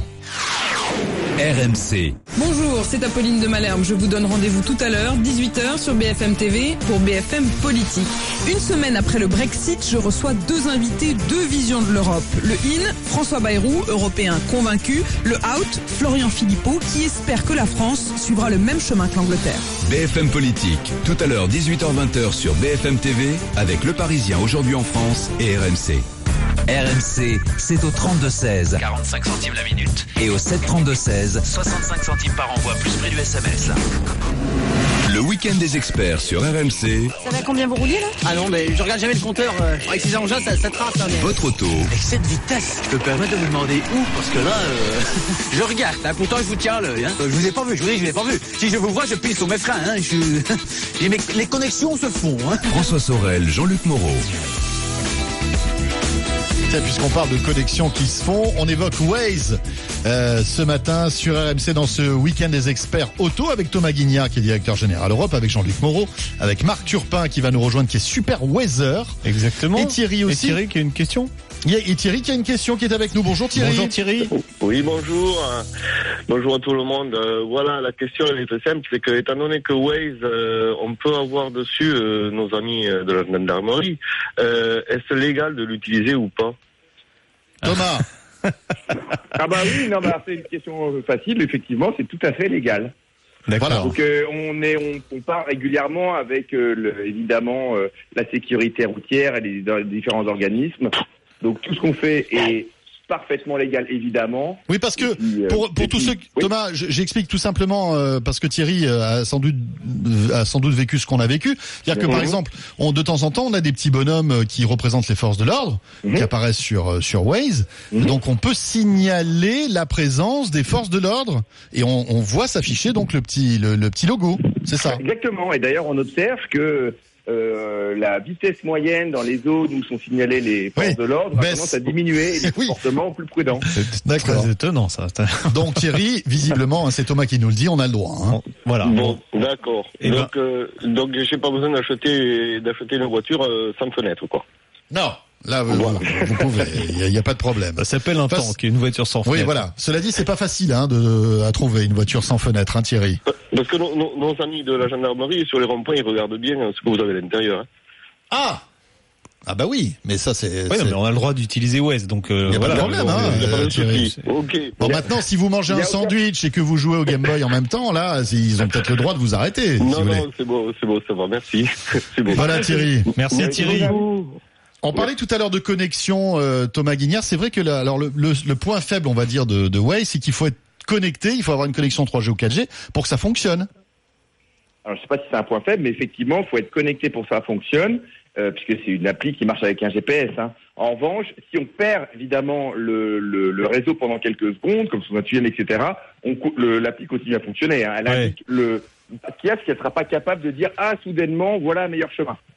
RMC. Bonjour, c'est Apolline de Malherbe. Je vous donne rendez-vous tout à l'heure, 18h sur BFM TV pour BFM Politique. Une semaine après le Brexit, je reçois 2 invités, 2 visions de l'Europe. Le IN, François Bayrou, européen convaincu. Le Out, Florian Philippot, qui espère que la France suivra le même chemin que l'Angleterre. BFM Politique, tout à l'heure 18h-20h sur BFM TV avec Le Parisien aujourd'hui en France et RMC. RMC, c'est au 32-16. 45 centimes la minute. Et au 7-32-16. 65 centimes par envoi, plus prix du SMS. Le week-end des experts sur RMC. Ça va combien vous rouliez là? Ah non, mais je regarde jamais le compteur. Avec ces engins, ça trace. Hein, mais... Votre auto. Avec cette vitesse, je peux me permettre de vous demander où? Parce que là, je regarde. Hein, pourtant, je vous tiens à l'œil. Hein. Je vous ai pas vu, je vous dis, je vous ai pas vu. Si je vous vois, je pile sur mes freins. Hein. Les connexions se font. Hein. François Sorel, Jean-Luc Moreau. Puisqu'on parle de connexions qui se font, on évoque Waze ce matin sur RMC dans ce week-end des experts auto avec Thomas Guignard qui est directeur général Europe, avec Jean-Luc Moreau, avec Marc Turpin qui va nous rejoindre qui est super Weather. Exactement. Et Thierry aussi. Et Thierry qui a une question. Et Thierry qui a une question qui est avec nous. Bonjour Thierry. Bonjour Thierry. Oui, bonjour. Bonjour à tout le monde. Voilà, la question elle est très simple, c'est que étant donné que Waze, on peut avoir dessus nos amis de la gendarmerie, est-ce légal de l'utiliser ou pas? Thomas. Ah bah oui, non, bah c'est une question facile. Effectivement, c'est tout à fait légal. D'accord. Voilà. Donc on part régulièrement avec évidemment la sécurité routière et les différents organismes. Donc tout ce qu'on fait est parfaitement légal, évidemment. Oui, parce que pour tous ceux, Thomas, j'explique tout simplement parce que Thierry a sans doute vécu ce qu'on a vécu. C'est-à-dire que par exemple, de temps en temps, on a des petits bonhommes qui représentent les forces de l'ordre, qui apparaissent sur Waze. Donc on peut signaler la présence des forces de l'ordre et on voit s'afficher donc le petit logo. C'est ça. Exactement. Et d'ailleurs, on observe que la vitesse moyenne dans les zones où sont signalés les forces de l'ordre a tendance à diminuer et les comportements plus prudents. D'accord. C'est étonnant ça. Donc Thierry, visiblement, c'est Thomas qui nous le dit, on a le droit. Hein. Voilà. Bon, d'accord. Donc j'ai pas besoin d'acheter une voiture sans fenêtre, quoi. Non. Là, vous pouvez, il y a pas de problème. Ça s'appelle un tank, une voiture sans fenêtre. Oui, voilà. Cela dit, c'est pas facile à trouver une voiture sans fenêtre, hein, Thierry. Parce que nos amis de la gendarmerie sur les ronds-points, ils regardent bien ce que vous avez à l'intérieur. Hein. Ah bah oui, mais ça c'est. Oui, mais on a le droit d'utiliser Waze, donc il y a pas de problème, Thierry. Ok. Bon, maintenant, si vous mangez un sandwich et que vous jouez au Game Boy en même temps, là, ils ont peut-être le droit de vous arrêter. Non, c'est bon, ça va, merci. C'est bon. Voilà, Thierry. Merci Thierry. On parlait tout à l'heure de connexion, Thomas Guignard. C'est vrai que le point faible, on va dire, de Waze, c'est qu'il faut être connecté, il faut avoir une connexion 3G ou 4G pour que ça fonctionne. Alors, je sais pas si c'est un point faible, mais effectivement, il faut être connecté pour que ça fonctionne, puisque c'est une appli qui marche avec un GPS. Hein. En revanche, si on perd évidemment le réseau pendant quelques secondes, comme son tunnel, etc., l'appli continue à fonctionner. Hein. Elle indique ce qu'il y a, c'est qu'elle sera pas capable de dire soudainement, voilà un meilleur chemin.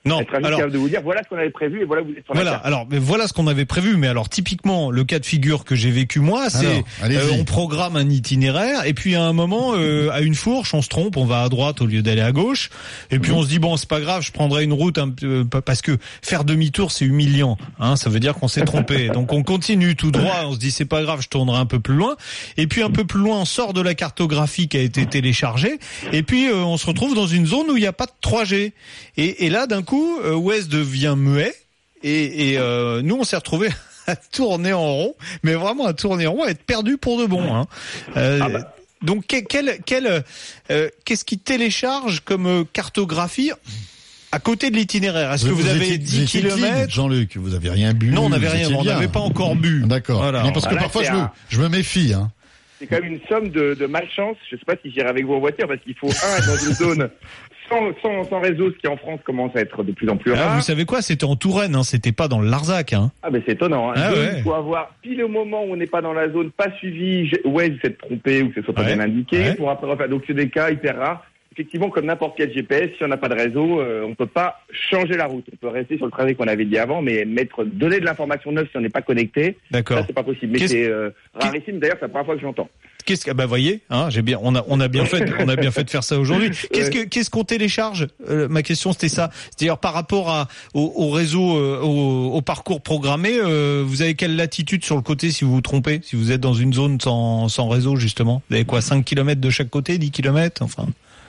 Non, être capable de vous dire voilà ce qu'on avait prévu et voilà où vous êtes sur la carte. Alors mais voilà ce qu'on avait prévu, mais alors typiquement le cas de figure que j'ai vécu moi, c'est on programme un itinéraire et puis à un moment à une fourche on se trompe, on va à droite au lieu d'aller à gauche et puis on se dit bon c'est pas grave, je prendrai une route parce que faire demi-tour c'est humiliant, hein, ça veut dire qu'on s'est trompé. Donc on continue tout droit, on se dit c'est pas grave, je tournerai un peu plus loin et puis un peu plus loin on sort de la cartographie qui a été téléchargée et puis on se retrouve dans une zone où il n'y a pas de 3G et là d'un coup Waze devient muet et nous on s'est retrouvés à tourner en rond, mais vraiment à tourner en rond, à être perdu pour de bon. Hein. Donc qu'est-ce qui télécharge comme cartographie à côté de l'itinéraire? Est-ce que vous avez 10 km? Jean-Luc, vous avez rien bu? Non, on n'avait rien, on n'avait pas encore bu. D'accord. Voilà. Non, parce que parfois je me méfie. Hein. C'est quand même une somme de malchance. Je sais pas si j'irai avec vous en voiture parce qu'il faut être dans une zone sans réseau, ce qui en France commence à être de plus en plus rare. Vous savez quoi, c'était en Touraine, hein, c'était pas dans le Larzac. Hein. Ah ben c'est étonnant. Hein. Il faut avoir pile au moment où on n'est pas dans la zone, pas suivi, Waze s'est trompé ou que ce soit pas bien indiqué, pour après refaire. Donc c'est des cas hyper rares. Effectivement, comme n'importe quel GPS, si on n'a pas de réseau, on peut pas changer la route. On peut rester sur le trajet qu'on avait dit avant, mais donner de l'information neuve si on n'est pas connecté, ça c'est pas possible. Mais c'est rarissime. D'ailleurs, c'est la première fois que j'entends. Voyez, hein, on a bien fait de faire ça aujourd'hui. Qu'est-ce qu'on télécharge? Ma question c'était ça. C'est-à-dire par rapport au réseau, au parcours programmé, vous avez quelle latitude sur le côté si vous vous trompez, si vous êtes dans une zone sans réseau justement? Vous avez quoi, 5 km de chaque côté, 10 km, enfin?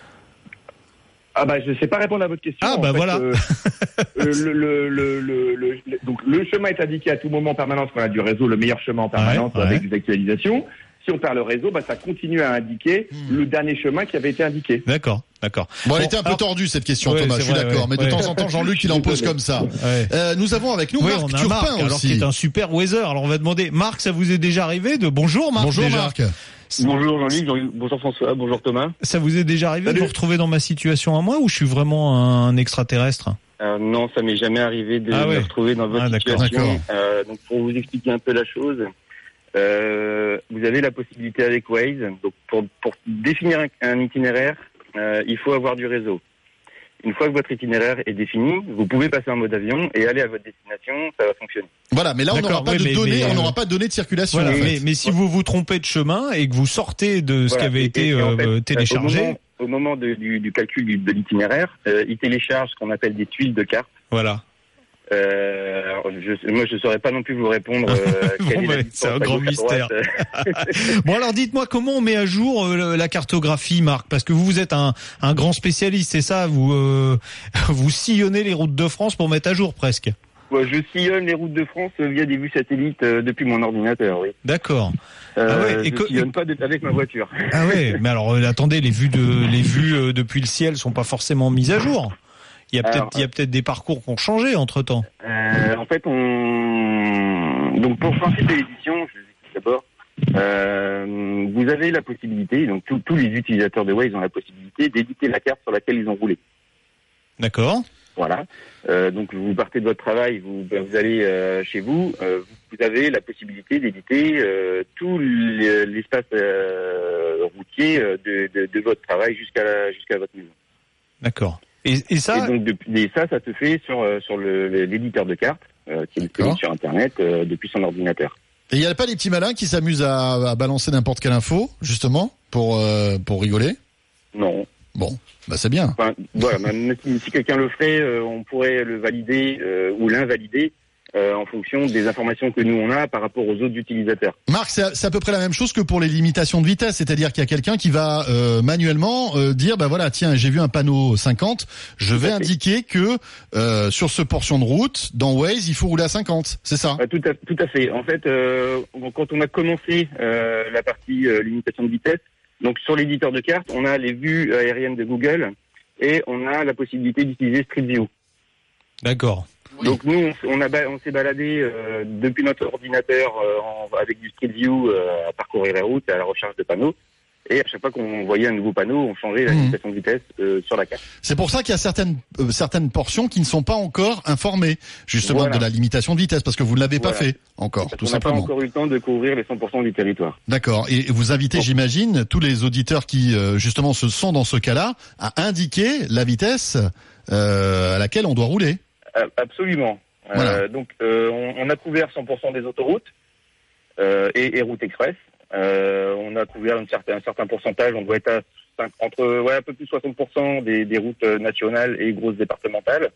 Je sais pas répondre à votre question. Voilà. Donc le chemin est indiqué à tout moment en permanence quand on a du réseau, le meilleur chemin en permanence avec des actualisations. Si on perd le réseau, ça continue à indiquer le dernier chemin qui avait été indiqué. D'accord. Bon, elle était un peu tordue cette question, Thomas, je suis d'accord. Mais de temps en temps, Jean-Luc, il en pose comme ça. Nous avons avec nous Marc Turpin aussi. Alors, qui est un super weather. Alors, on va demander, Marc, ça vous est déjà arrivé de bonjour, Marc. Bonjour, Marc. Bonjour Jean-Luc, bonjour François, bonjour Thomas. Ça vous est déjà arrivé de vous retrouver dans ma situation à moi ou je suis vraiment un extraterrestre? Non, ça m'est jamais arrivé de me retrouver dans votre situation. Donc, pour vous expliquer un peu la chose, vous avez la possibilité avec Waze, donc pour définir un itinéraire, il faut avoir du réseau. Une fois que votre itinéraire est défini, vous pouvez passer en mode avion et aller à votre destination, ça va fonctionner. Voilà, mais là on n'aura pas de données, on n'aura pas de données de circulation. Voilà, mais si vous vous trompez de chemin et que vous sortez de ce qui avait été téléchargé, au moment du calcul de l'itinéraire, il télécharge ce qu'on appelle des tuiles de carte. Voilà. Moi, je saurais pas non plus vous répondre. C'est un grand mystère. Bon, alors dites-moi comment on met à jour la cartographie, Marc, parce que vous êtes un grand spécialiste, c'est ça? Vous sillonnez les routes de France pour mettre à jour presque. Je sillonne les routes de France via des vues satellites depuis mon ordinateur, oui. D'accord. Je sillonne pas avec ma voiture. Ah ouais, mais alors attendez, les vues depuis le ciel sont pas forcément mises à jour. Il y a peut-être des parcours qui ont changé entre-temps. En fait, donc pour le principe de l'édition, je vous explique d'abord, vous avez la possibilité, donc tous les utilisateurs de Waze ont la possibilité d'éditer la carte sur laquelle ils ont roulé. D'accord. Voilà. Donc vous partez de votre travail, vous allez chez vous, vous avez la possibilité d'éditer tout l'espace routier de votre travail jusqu'à votre maison. D'accord. Et ça, ça se fait sur l'éditeur de cartes qui est disponible sur Internet depuis son ordinateur. Et il n'y a pas des petits malins qui s'amusent à balancer n'importe quelle info, justement, pour rigoler? Non. Bon, c'est bien. Enfin, voilà, même si quelqu'un le ferait, on pourrait le valider ou l'invalider en fonction des informations que nous on a par rapport aux autres utilisateurs. Marc, c'est à peu près la même chose que pour les limitations de vitesse, c'est-à-dire qu'il y a quelqu'un qui va manuellement dire voilà, tiens, j'ai vu un panneau 50, je vais indiquer que sur ce portion de route dans Waze, il faut rouler à 50, c'est ça? Tout à fait. En fait, quand on a commencé la partie limitation de vitesse, donc sur l'éditeur de cartes, on a les vues aériennes de Google et on a la possibilité d'utiliser Street View. D'accord. Donc nous, on s'est baladé depuis notre ordinateur avec du Street View à parcourir la route et à la recherche de panneaux. Et à chaque fois qu'on voyait un nouveau panneau, on changeait la limitation de vitesse sur la carte. C'est pour ça qu'il y a certaines portions qui ne sont pas encore informées, justement, de la limitation de vitesse, parce que vous ne l'avez pas fait encore, tout simplement. On n'a pas encore eu le temps de couvrir les 100% du territoire. D'accord. Et vous invitez, j'imagine, tous les auditeurs qui, justement, se sont dans ce cas-là, à indiquer la vitesse à laquelle on doit rouler. Absolument. Voilà. Donc, on a couvert 100% des autoroutes et routes express. On a couvert un certain pourcentage, on doit être entre un peu plus de 60% des routes nationales et grosses départementales.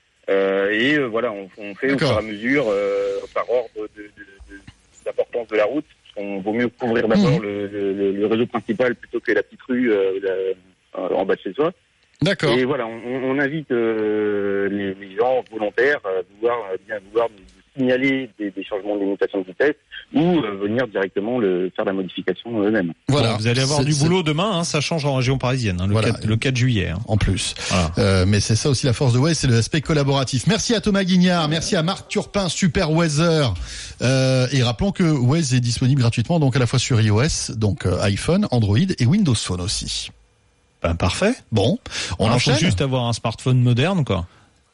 Voilà, on fait au fur et à mesure par ordre d'importance de la route. On vaut mieux couvrir d'abord le réseau principal plutôt que la petite rue en bas de chez soi. D'accord. Et voilà, on invite les gens volontaires à vouloir nous signaler des changements de limitation de vitesse ou venir directement faire la modification eux-mêmes. Voilà. Vous allez avoir du boulot demain, ça change en région parisienne, le 4 juillet. En plus. Voilà. Mais c'est ça aussi la force de Waze, c'est l'aspect collaboratif. Merci à Thomas Guignard, merci à Marc Turpin, Super Weather. Et rappelons que Waze est disponible gratuitement, donc à la fois sur iOS, donc iPhone, Android et Windows Phone aussi. Ben, parfait. Bon, on enchaîne. Il faut juste avoir un smartphone moderne, quoi.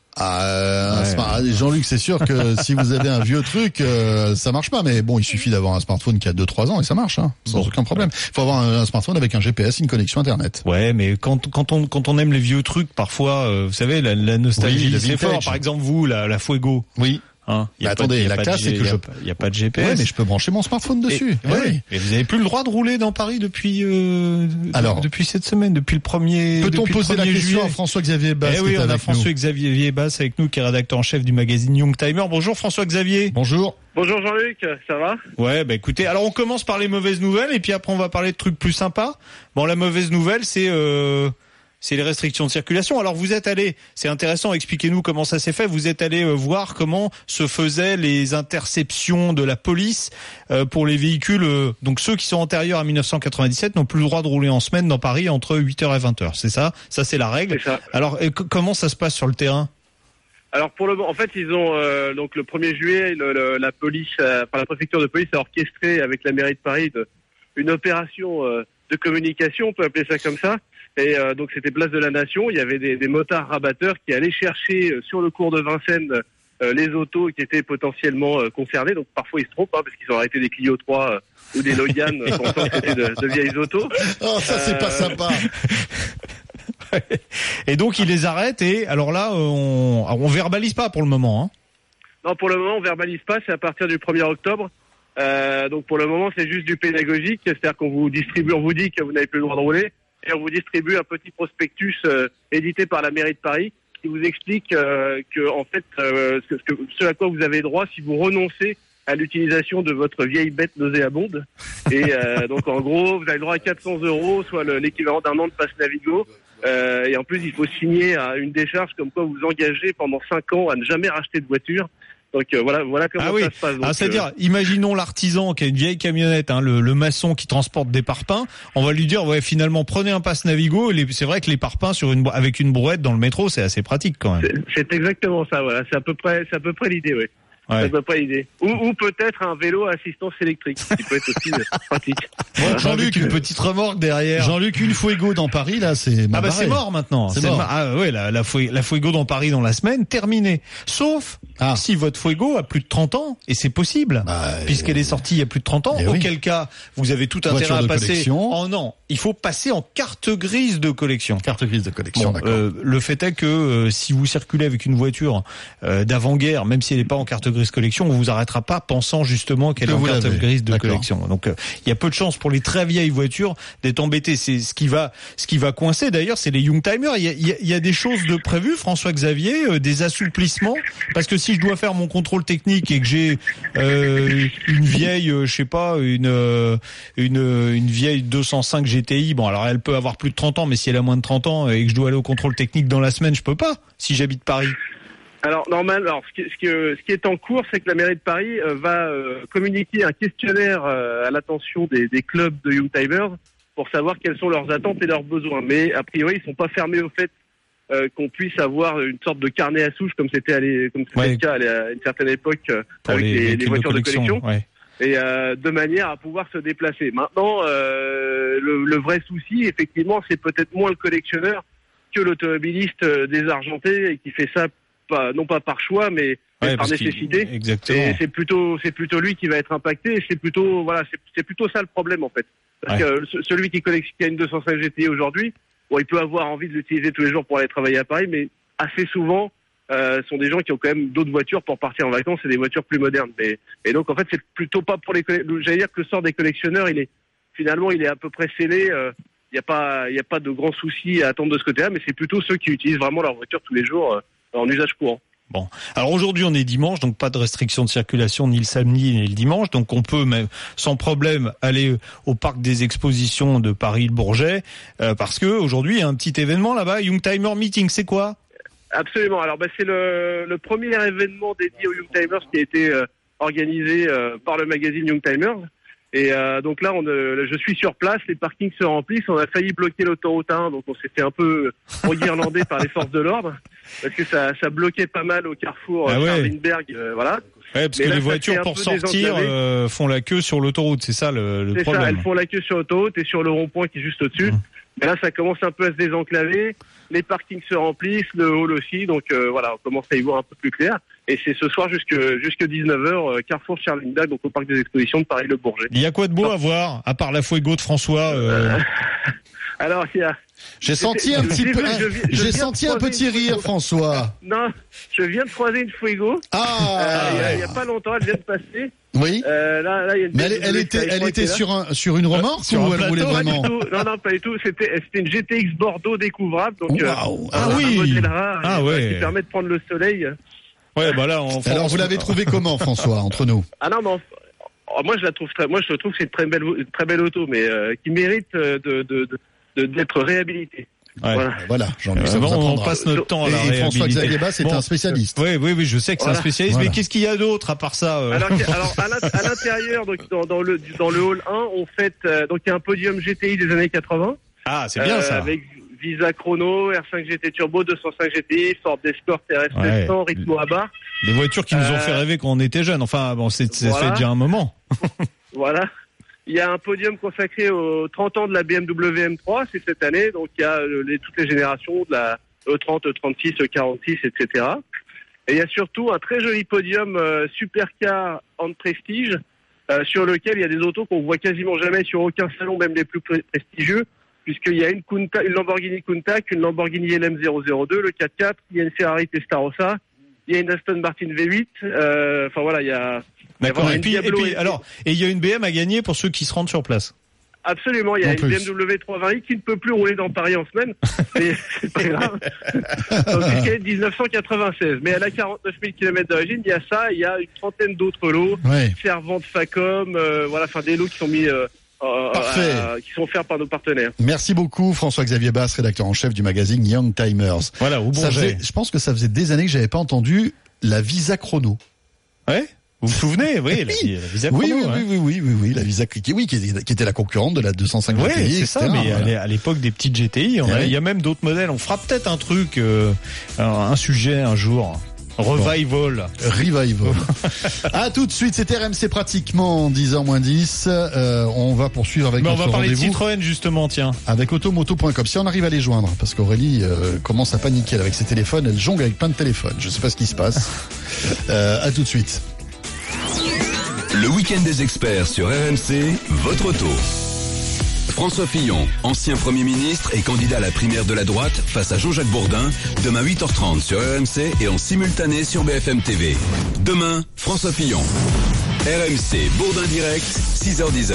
Jean-Luc, c'est sûr que si vous avez un vieux truc, ça marche pas. Mais bon, il suffit d'avoir un smartphone qui a 2-3 ans et ça marche, sans aucun problème. Il faut avoir un smartphone avec un GPS, une connexion Internet. Ouais, mais quand on aime les vieux trucs, parfois, vous savez, la nostalgie, c'est fort. Par exemple, vous, la Fuego. Oui. Attendez, la classe, c'est que il n'y a pas de GPS. Ouais, mais je peux brancher mon smartphone dessus. Et vous n'avez plus le droit de rouler dans Paris depuis cette semaine, depuis le 1er Peut-on poser la question à François-Xavier Basse? Oui, on a François-Xavier Basse avec nous, qui est rédacteur en chef du magazine Young Timer. Bonjour François-Xavier. Bonjour. Bonjour Jean-Luc, ça va? Ouais, écoutez, alors on commence par les mauvaises nouvelles et puis après on va parler de trucs plus sympas. Bon, la mauvaise nouvelle, c'est les restrictions de circulation. Alors vous êtes allé, c'est intéressant, expliquez-nous comment ça s'est fait. Vous êtes allé voir comment se faisaient les interceptions de la police pour les véhicules. Donc ceux qui sont antérieurs à 1997 n'ont plus le droit de rouler en semaine dans Paris entre 8h et 20h. C'est ça? Ça c'est la règle. C'est ça. Alors comment ça se passe sur le terrain? Alors en fait ils ont donc le 1er juillet la police, la préfecture de police a orchestré avec la mairie de Paris une opération de communication, on peut appeler ça comme ça. Et donc c'était place de la Nation, il y avait des motards rabatteurs qui allaient chercher sur le cours de Vincennes les autos qui étaient potentiellement concernés. Donc parfois ils se trompent parce qu'ils ont arrêté des Clio 3 ou des Logan pensant que c'était de vieilles autos. Oh, ça c'est pas sympa. Et donc ils les arrêtent et alors là on verbalise pas pour le moment. Non, pour le moment on verbalise pas, c'est à partir du 1er octobre. Donc pour le moment c'est juste du pédagogique, c'est-à-dire qu'on vous distribue, on vous dit que vous n'avez plus le droit de rouler. Et on vous distribue un petit prospectus édité par la mairie de Paris qui vous explique que en fait ce à quoi vous avez droit si vous renoncez à l'utilisation de votre vieille bête nauséabonde. Et donc en gros vous avez le droit à 400 €, soit l'équivalent d'un an de passe Navigo. Et en plus il faut signer une décharge comme quoi vous engagez pendant 5 ans à ne jamais racheter de voiture. Donc voilà comment ça se passe. Donc, c'est-à-dire, imaginons l'artisan qui a une vieille camionnette, le maçon qui transporte des parpaings. On va lui dire, finalement, prenez un pass Navigo. C'est vrai que les parpaings avec une brouette dans le métro, c'est assez pratique quand même. C'est exactement ça. Voilà, c'est à peu près l'idée, oui. Ouais. C'est à peu près l'idée. Ou peut-être un vélo à assistance électrique, qui peut être aussi pratique. Voilà. Jean-Luc, une petite remorque derrière. Jean-Luc, une Fuego dans Paris, là, c'est marré. C'est mort maintenant. C'est mort. La Fuego dans Paris dans la semaine, terminée. Sauf si votre Fuego a plus de 30 ans, et c'est possible, puisqu'elle est sortie il y a plus de 30 ans, auquel cas, vous avez tout intérêt à passer. Oh non, il faut passer en carte grise de collection. Carte grise de collection, d'accord. Le fait est que si vous circulez avec une voiture d'avant-guerre, même si elle n'est pas en carte grise collection, on vous arrêtera pas pensant justement qu'elle est en carte grise de collection. Donc il y a peu de chances pour les très vieilles voitures d'être embêtées. C'est ce qui va coincer d'ailleurs, c'est les Young Timers. Il y a des choses de prévues, François-Xavier, des assouplissements, parce que si je dois faire mon contrôle technique et que j'ai une vieille, une vieille 205 GTI, bon alors elle peut avoir plus de 30 ans, mais si elle a moins de 30 ans et que je dois aller au contrôle technique dans la semaine, je peux pas si j'habite Paris. Alors ce qui est en cours, c'est que la mairie de Paris va communiquer un questionnaire à l'attention des clubs de Young Timers pour savoir quelles sont leurs attentes et leurs besoins. Mais a priori, ils sont pas fermés au fait qu'on puisse avoir une sorte de carnet à souche comme c'était le cas à une certaine époque avec les voitures de collection. Ouais. et de manière à pouvoir se déplacer. Maintenant, le vrai souci, effectivement, c'est peut-être moins le collectionneur que l'automobiliste désargenté et qui fait ça non pas par choix, mais par nécessité. Exactement. Et c'est plutôt lui qui va être impacté. Et c'est plutôt ça le problème en fait. Parce que celui qui a une 205 GTI aujourd'hui, il peut avoir envie de l'utiliser tous les jours pour aller travailler à Paris, mais assez souvent, sont des gens qui ont quand même d'autres voitures pour partir en vacances et des voitures plus modernes. Et donc en fait, c'est plutôt pas pour j'allais dire que le sort des collectionneurs, il est à peu près scellé. Il y a pas de grands soucis à attendre de ce côté-là, mais c'est plutôt ceux qui utilisent vraiment leur voiture tous les jours en usage courant. Bon, alors aujourd'hui on est dimanche, donc pas de restriction de circulation ni le samedi ni le dimanche, donc on peut même sans problème aller au parc des expositions de Paris-le-Bourget, parce que aujourd'hui il y a un petit événement là-bas, Youngtimer Meeting, c'est quoi ? Absolument, alors c'est le premier événement dédié aux Youngtimers qui a été organisé par le magazine Youngtimers. Et donc là, je suis sur place, les parkings se remplissent, on a failli bloquer l'autoroute 1, donc on s'est fait un peu reguirlander par les forces de l'ordre, parce que ça bloquait pas mal au carrefour Charles-Lindbergh, voilà. Ouais, parce que les voitures pour sortir font la queue sur l'autoroute, c'est ça le problème. C'est ça, elles font la queue sur l'autoroute et sur le rond-point qui est juste au-dessus. Mais là, ça commence un peu à se désenclaver, les parkings se remplissent, le hall aussi, donc voilà, on commence à y voir un peu plus clair. Et c'est ce soir jusque 19h, Carrefour Charles-Lindbergh, donc au parc des expositions de Paris-le-Bourget. Il y a quoi de beau à voir, à part la Fuego de François Alors, il y a... J'ai senti un petit rire, François. Non, je viens de croiser une Fuego. Il y a pas longtemps, elle vient de passer. Oui. Là, il y a une mais elle était sur une remorque ou elle roulait vraiment? Non, pas du tout. C'était une GTX Bordeaux découvrable, donc un modèle rare, qui permet de prendre le soleil. Ouais, bah là, alors vous l'avez trouvé comment, François, entre nous? Ah non, mais moi je trouve que c'est une très belle auto, mais qui mérite d'être réhabilitée. Ouais. Voilà, on passe notre temps à la réhabiliter. François-Xavier Basse est un spécialiste. Oui, je sais que c'est un spécialiste, mais qu'est-ce qu'il y a d'autre à part ça Alors à l'intérieur, donc dans le hall 1, on fête donc il y a un podium GTI des années 80. Ah, c'est bien ça. Avec Visa Chrono, R5 GT Turbo, 205 GTI, Ford Escort, RS 700, Ritmo Abarth. Des voitures qui nous ont fait rêver quand on était jeunes. Enfin, bon, ça fait déjà un moment. Voilà. Il y a un podium consacré aux 30 ans de la BMW M3, c'est cette année, donc il y a toutes les générations de la E30, E36, E46, etc. Et il y a surtout un très joli podium supercar en prestige, sur lequel il y a des autos qu'on voit quasiment jamais sur aucun salon, même les plus prestigieux, puisqu'il y a une Lamborghini Countach, une Lamborghini LM002, le 4x4, il y a une Ferrari Testarossa, il y a une Aston Martin V8, enfin voilà, il y a... D'accord, et puis il y a une BM à gagner pour ceux qui se rendent sur place. Absolument, il y a une BMW 320i qui ne peut plus rouler dans Paris en semaine, mais c'est pas grave. Donc c'est de 1996, mais elle a 49 000 km d'origine, il y a ça, il y a une trentaine d'autres lots, servant de Facom, voilà, enfin des lots qui sont mis... qui sont offerts par nos partenaires. Merci beaucoup François-Xavier Basse, rédacteur en chef du magazine Youngtimers. Voilà, je pense que ça faisait des années que j'avais pas entendu la Visa Chrono. Ouais. Vous vous souvenez, oui, la Visa Chrono. Oui, la Visa qui était la concurrente de la 205 GTI. Oui, c'est ça, mais à l'époque des petites GTI, il y a même d'autres modèles. On fera peut-être un truc, un sujet un jour. Revival. À tout de suite, c'était RMC pratiquement 10h-10. On va poursuivre avec notre rendez-vous. On va parler de Citroën justement, tiens. Avec automoto.com. Si on arrive à les joindre, parce qu'Aurélie commence à paniquer avec ses téléphones, elle jongle avec plein de téléphones. Je sais pas ce qui se passe. À tout de suite. Le week-end des experts sur RMC, votre auto. François Fillon, ancien Premier ministre et candidat à la primaire de la droite face à Jean-Jacques Bourdin, demain 8h30 sur RMC et en simultané sur BFM TV. Demain, François Fillon. RMC, Bourdin direct, 6h-10h.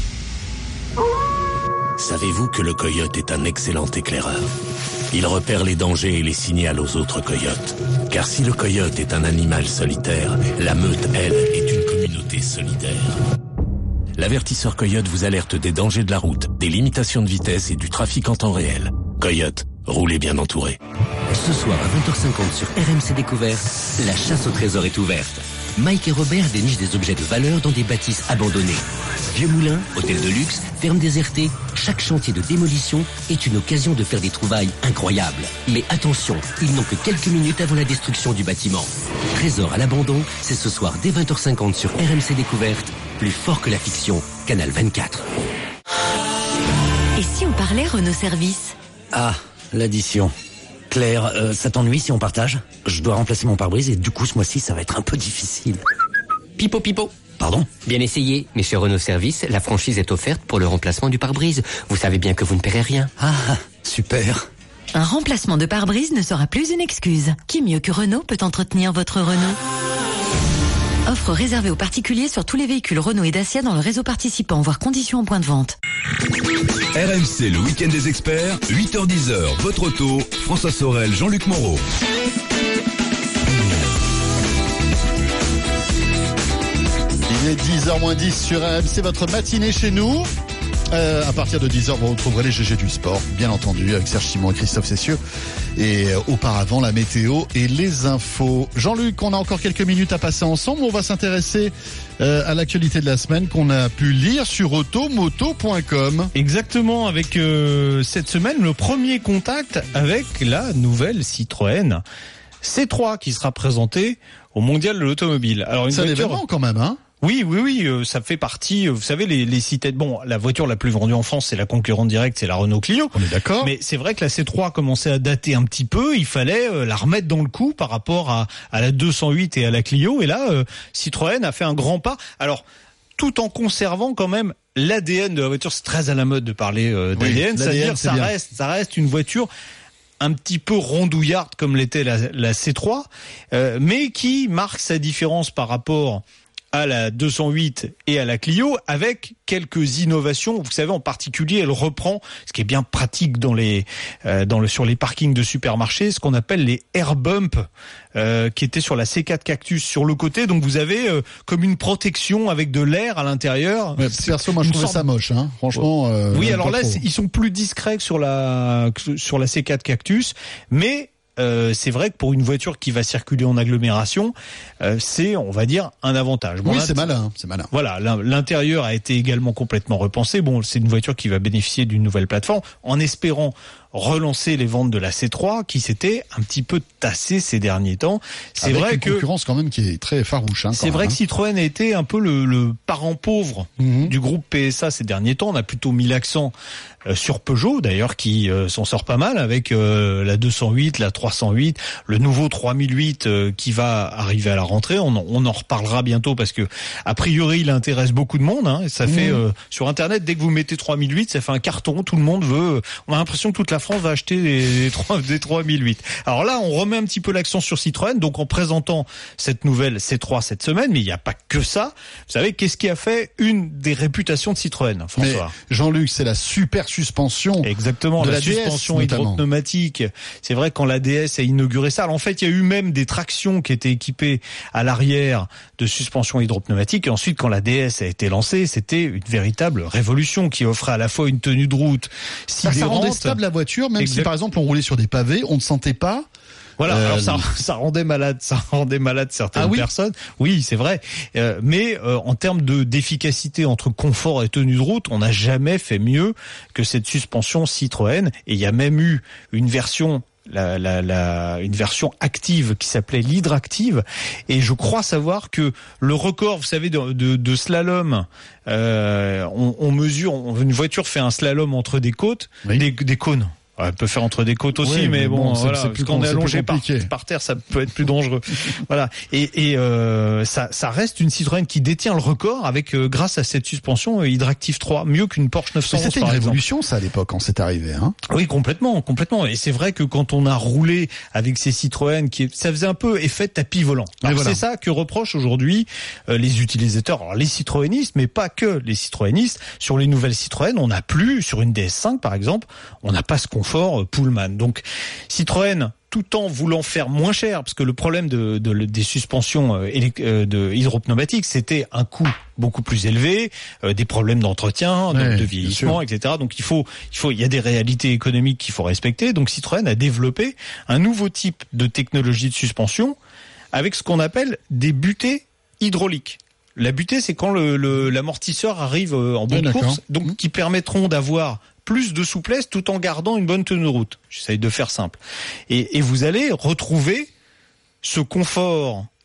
Savez-vous que le coyote est un excellent éclaireur ? Il repère les dangers et les signale aux autres coyotes. Car si le coyote est un animal solitaire, la meute, elle, est une communauté solidaire. L'avertisseur Coyote vous alerte des dangers de la route, des limitations de vitesse et du trafic en temps réel. Coyote, roulez bien entouré. Ce soir à 20h50 sur RMC Découverte, la chasse au trésor est ouverte. Mike et Robert dénichent des objets de valeur dans des bâtisses abandonnées. Vieux moulins, hôtels de luxe, fermes désertées, chaque chantier de démolition est une occasion de faire des trouvailles incroyables. Mais attention, ils n'ont que quelques minutes avant la destruction du bâtiment. Trésor à l'abandon, c'est ce soir dès 20h50 sur RMC Découverte plus fort que la fiction. Canal 24. Et si on parlait Renault Service ? Ah, l'addition. Claire, ça t'ennuie si on partage ? Je dois remplacer mon pare-brise et du coup ce mois-ci ça va être un peu difficile. Pipo. Pardon ? Bien essayé, mais chez Renault Service, la franchise est offerte pour le remplacement du pare-brise. Vous savez bien que vous ne paierez rien. Ah, super. Un remplacement de pare-brise ne sera plus une excuse. Qui mieux que Renault peut entretenir votre Renault ? Offre réservée aux particuliers sur tous les véhicules Renault et Dacia dans le réseau participant, voire conditions en point de vente. RMC, le week-end des experts, 8h-10h, votre auto, François Sorel, Jean-Luc Moreau. Il est 10h-10 sur RMC, votre matinée chez nous. À partir de 10h, vous retrouverez les GG du sport, bien entendu, avec Serge Simon et Christophe Cessieux. Et auparavant, la météo et les infos. Jean-Luc, on a encore quelques minutes à passer ensemble. On va s'intéresser à l'actualité de la semaine qu'on a pu lire sur automoto.com. Exactement, avec cette semaine, le premier contact avec la nouvelle Citroën C3 qui sera présentée au Mondial de l'Automobile. Alors une voiture... événement quand même, hein ? Oui, ça fait partie, vous savez, les cités. Bon, la voiture la plus vendue en France, c'est la concurrente directe, c'est la Renault Clio. On est d'accord. Mais c'est vrai que la C3 commençait à dater un petit peu, il fallait la remettre dans le coup par rapport à la 208 et à la Clio. Et là, Citroën a fait un grand pas. Alors, tout en conservant quand même l'ADN de la voiture. C'est très à la mode de parler d'ADN, c'est-à-dire ça reste une voiture un petit peu rondouillarde comme l'était la C3, mais qui marque sa différence par rapport à la 208 et à la Clio, avec quelques innovations. Vous savez, en particulier, elle reprend, ce qui est bien pratique sur les parkings de supermarchés, ce qu'on appelle les air bumps, qui étaient sur la C4 Cactus sur le côté. Donc vous avez comme une protection avec de l'air à l'intérieur. Ouais, perso, moi je trouvais ça moche, hein. Franchement. Oui, alors là, ils sont plus discrets que sur la C4 Cactus, mais c'est vrai que pour une voiture qui va circuler en agglomération, c'est, on va dire, un avantage. Bon, oui, c'est malin. Voilà, l'intérieur a été également complètement repensé. Bon, c'est une voiture qui va bénéficier d'une nouvelle plateforme, en espérant relancer les ventes de la C3 qui s'étaient un petit peu tassées ces derniers temps. C'est vrai une concurrence quand même qui est très farouche. Hein, c'est vrai que Citroën a été un peu le parent pauvre du groupe PSA ces derniers temps. On a plutôt mis l'accent sur Peugeot d'ailleurs, qui s'en sort pas mal avec la 208, la 308, le nouveau 3008 qui va arriver à la rentrée. On en reparlera bientôt parce que a priori il intéresse beaucoup de monde. Hein, et ça fait sur Internet, dès que vous mettez 3008, ça fait un carton. Tout le monde veut. On a l'impression que toute la France va acheter des 3008. Alors là, on remet un petit peu l'accent sur Citroën, donc en présentant cette nouvelle C3 cette semaine, mais il n'y a pas que ça. Vous savez, qu'est-ce qui a fait une des réputations de Citroën, François ? Mais Jean-Luc, c'est la super suspension. Exactement, de la suspension hydropneumatique. C'est vrai, quand la DS a inauguré ça, alors en fait, il y a eu même des tractions qui étaient équipées à l'arrière de suspension hydropneumatique. Et ensuite, quand la DS a été lancée, c'était une véritable révolution qui offrait à la fois une tenue de route sidérante. Ça rendait stable la voiture, même si par exemple on roulait sur des pavés, on ne sentait pas. Voilà, alors ça rendait malade certaines personnes. Oui, c'est vrai. Mais en termes d'efficacité entre confort et tenue de route, on n'a jamais fait mieux que cette suspension Citroën. Et il y a même eu une version une version active qui s'appelait l'Hydractive, et je crois savoir que le record, vous savez, de slalom, on mesure, une voiture fait un slalom entre des côtes, des cônes. Elle peut faire entre des côtes aussi, mais bon, voilà, parce qu'on est allongé par terre, ça peut être plus dangereux. Voilà. Et ça reste une Citroën qui détient le record avec, grâce à cette suspension Hydractive 3, mieux qu'une Porsche 911. C'était une révolution, ça, à l'époque, quand c'est arrivé, hein. Oui, complètement. Et c'est vrai que quand on a roulé avec ces Citroën, ça faisait un peu effet tapis volant. Alors, c'est ça que reprochent aujourd'hui les utilisateurs, alors les citroënistes, mais pas que les citroënistes. Sur les nouvelles Citroën, on n'a plus, sur une DS5 par exemple, on n'a pas ce confort Pullman. Donc Citroën, tout en voulant faire moins cher, parce que le problème des suspensions hydropneumatiques, c'était un coût beaucoup plus élevé, des problèmes d'entretien, de vieillissement, etc. Donc il y a des réalités économiques qu'il faut respecter. Donc Citroën a développé un nouveau type de technologie de suspension avec ce qu'on appelle des butées hydrauliques. La butée, c'est quand l'amortisseur arrive en bonne course, donc qui permettront d'avoir plus de souplesse tout en gardant une bonne tenue de route. J'essaye de faire simple. Et vous allez retrouver ce confort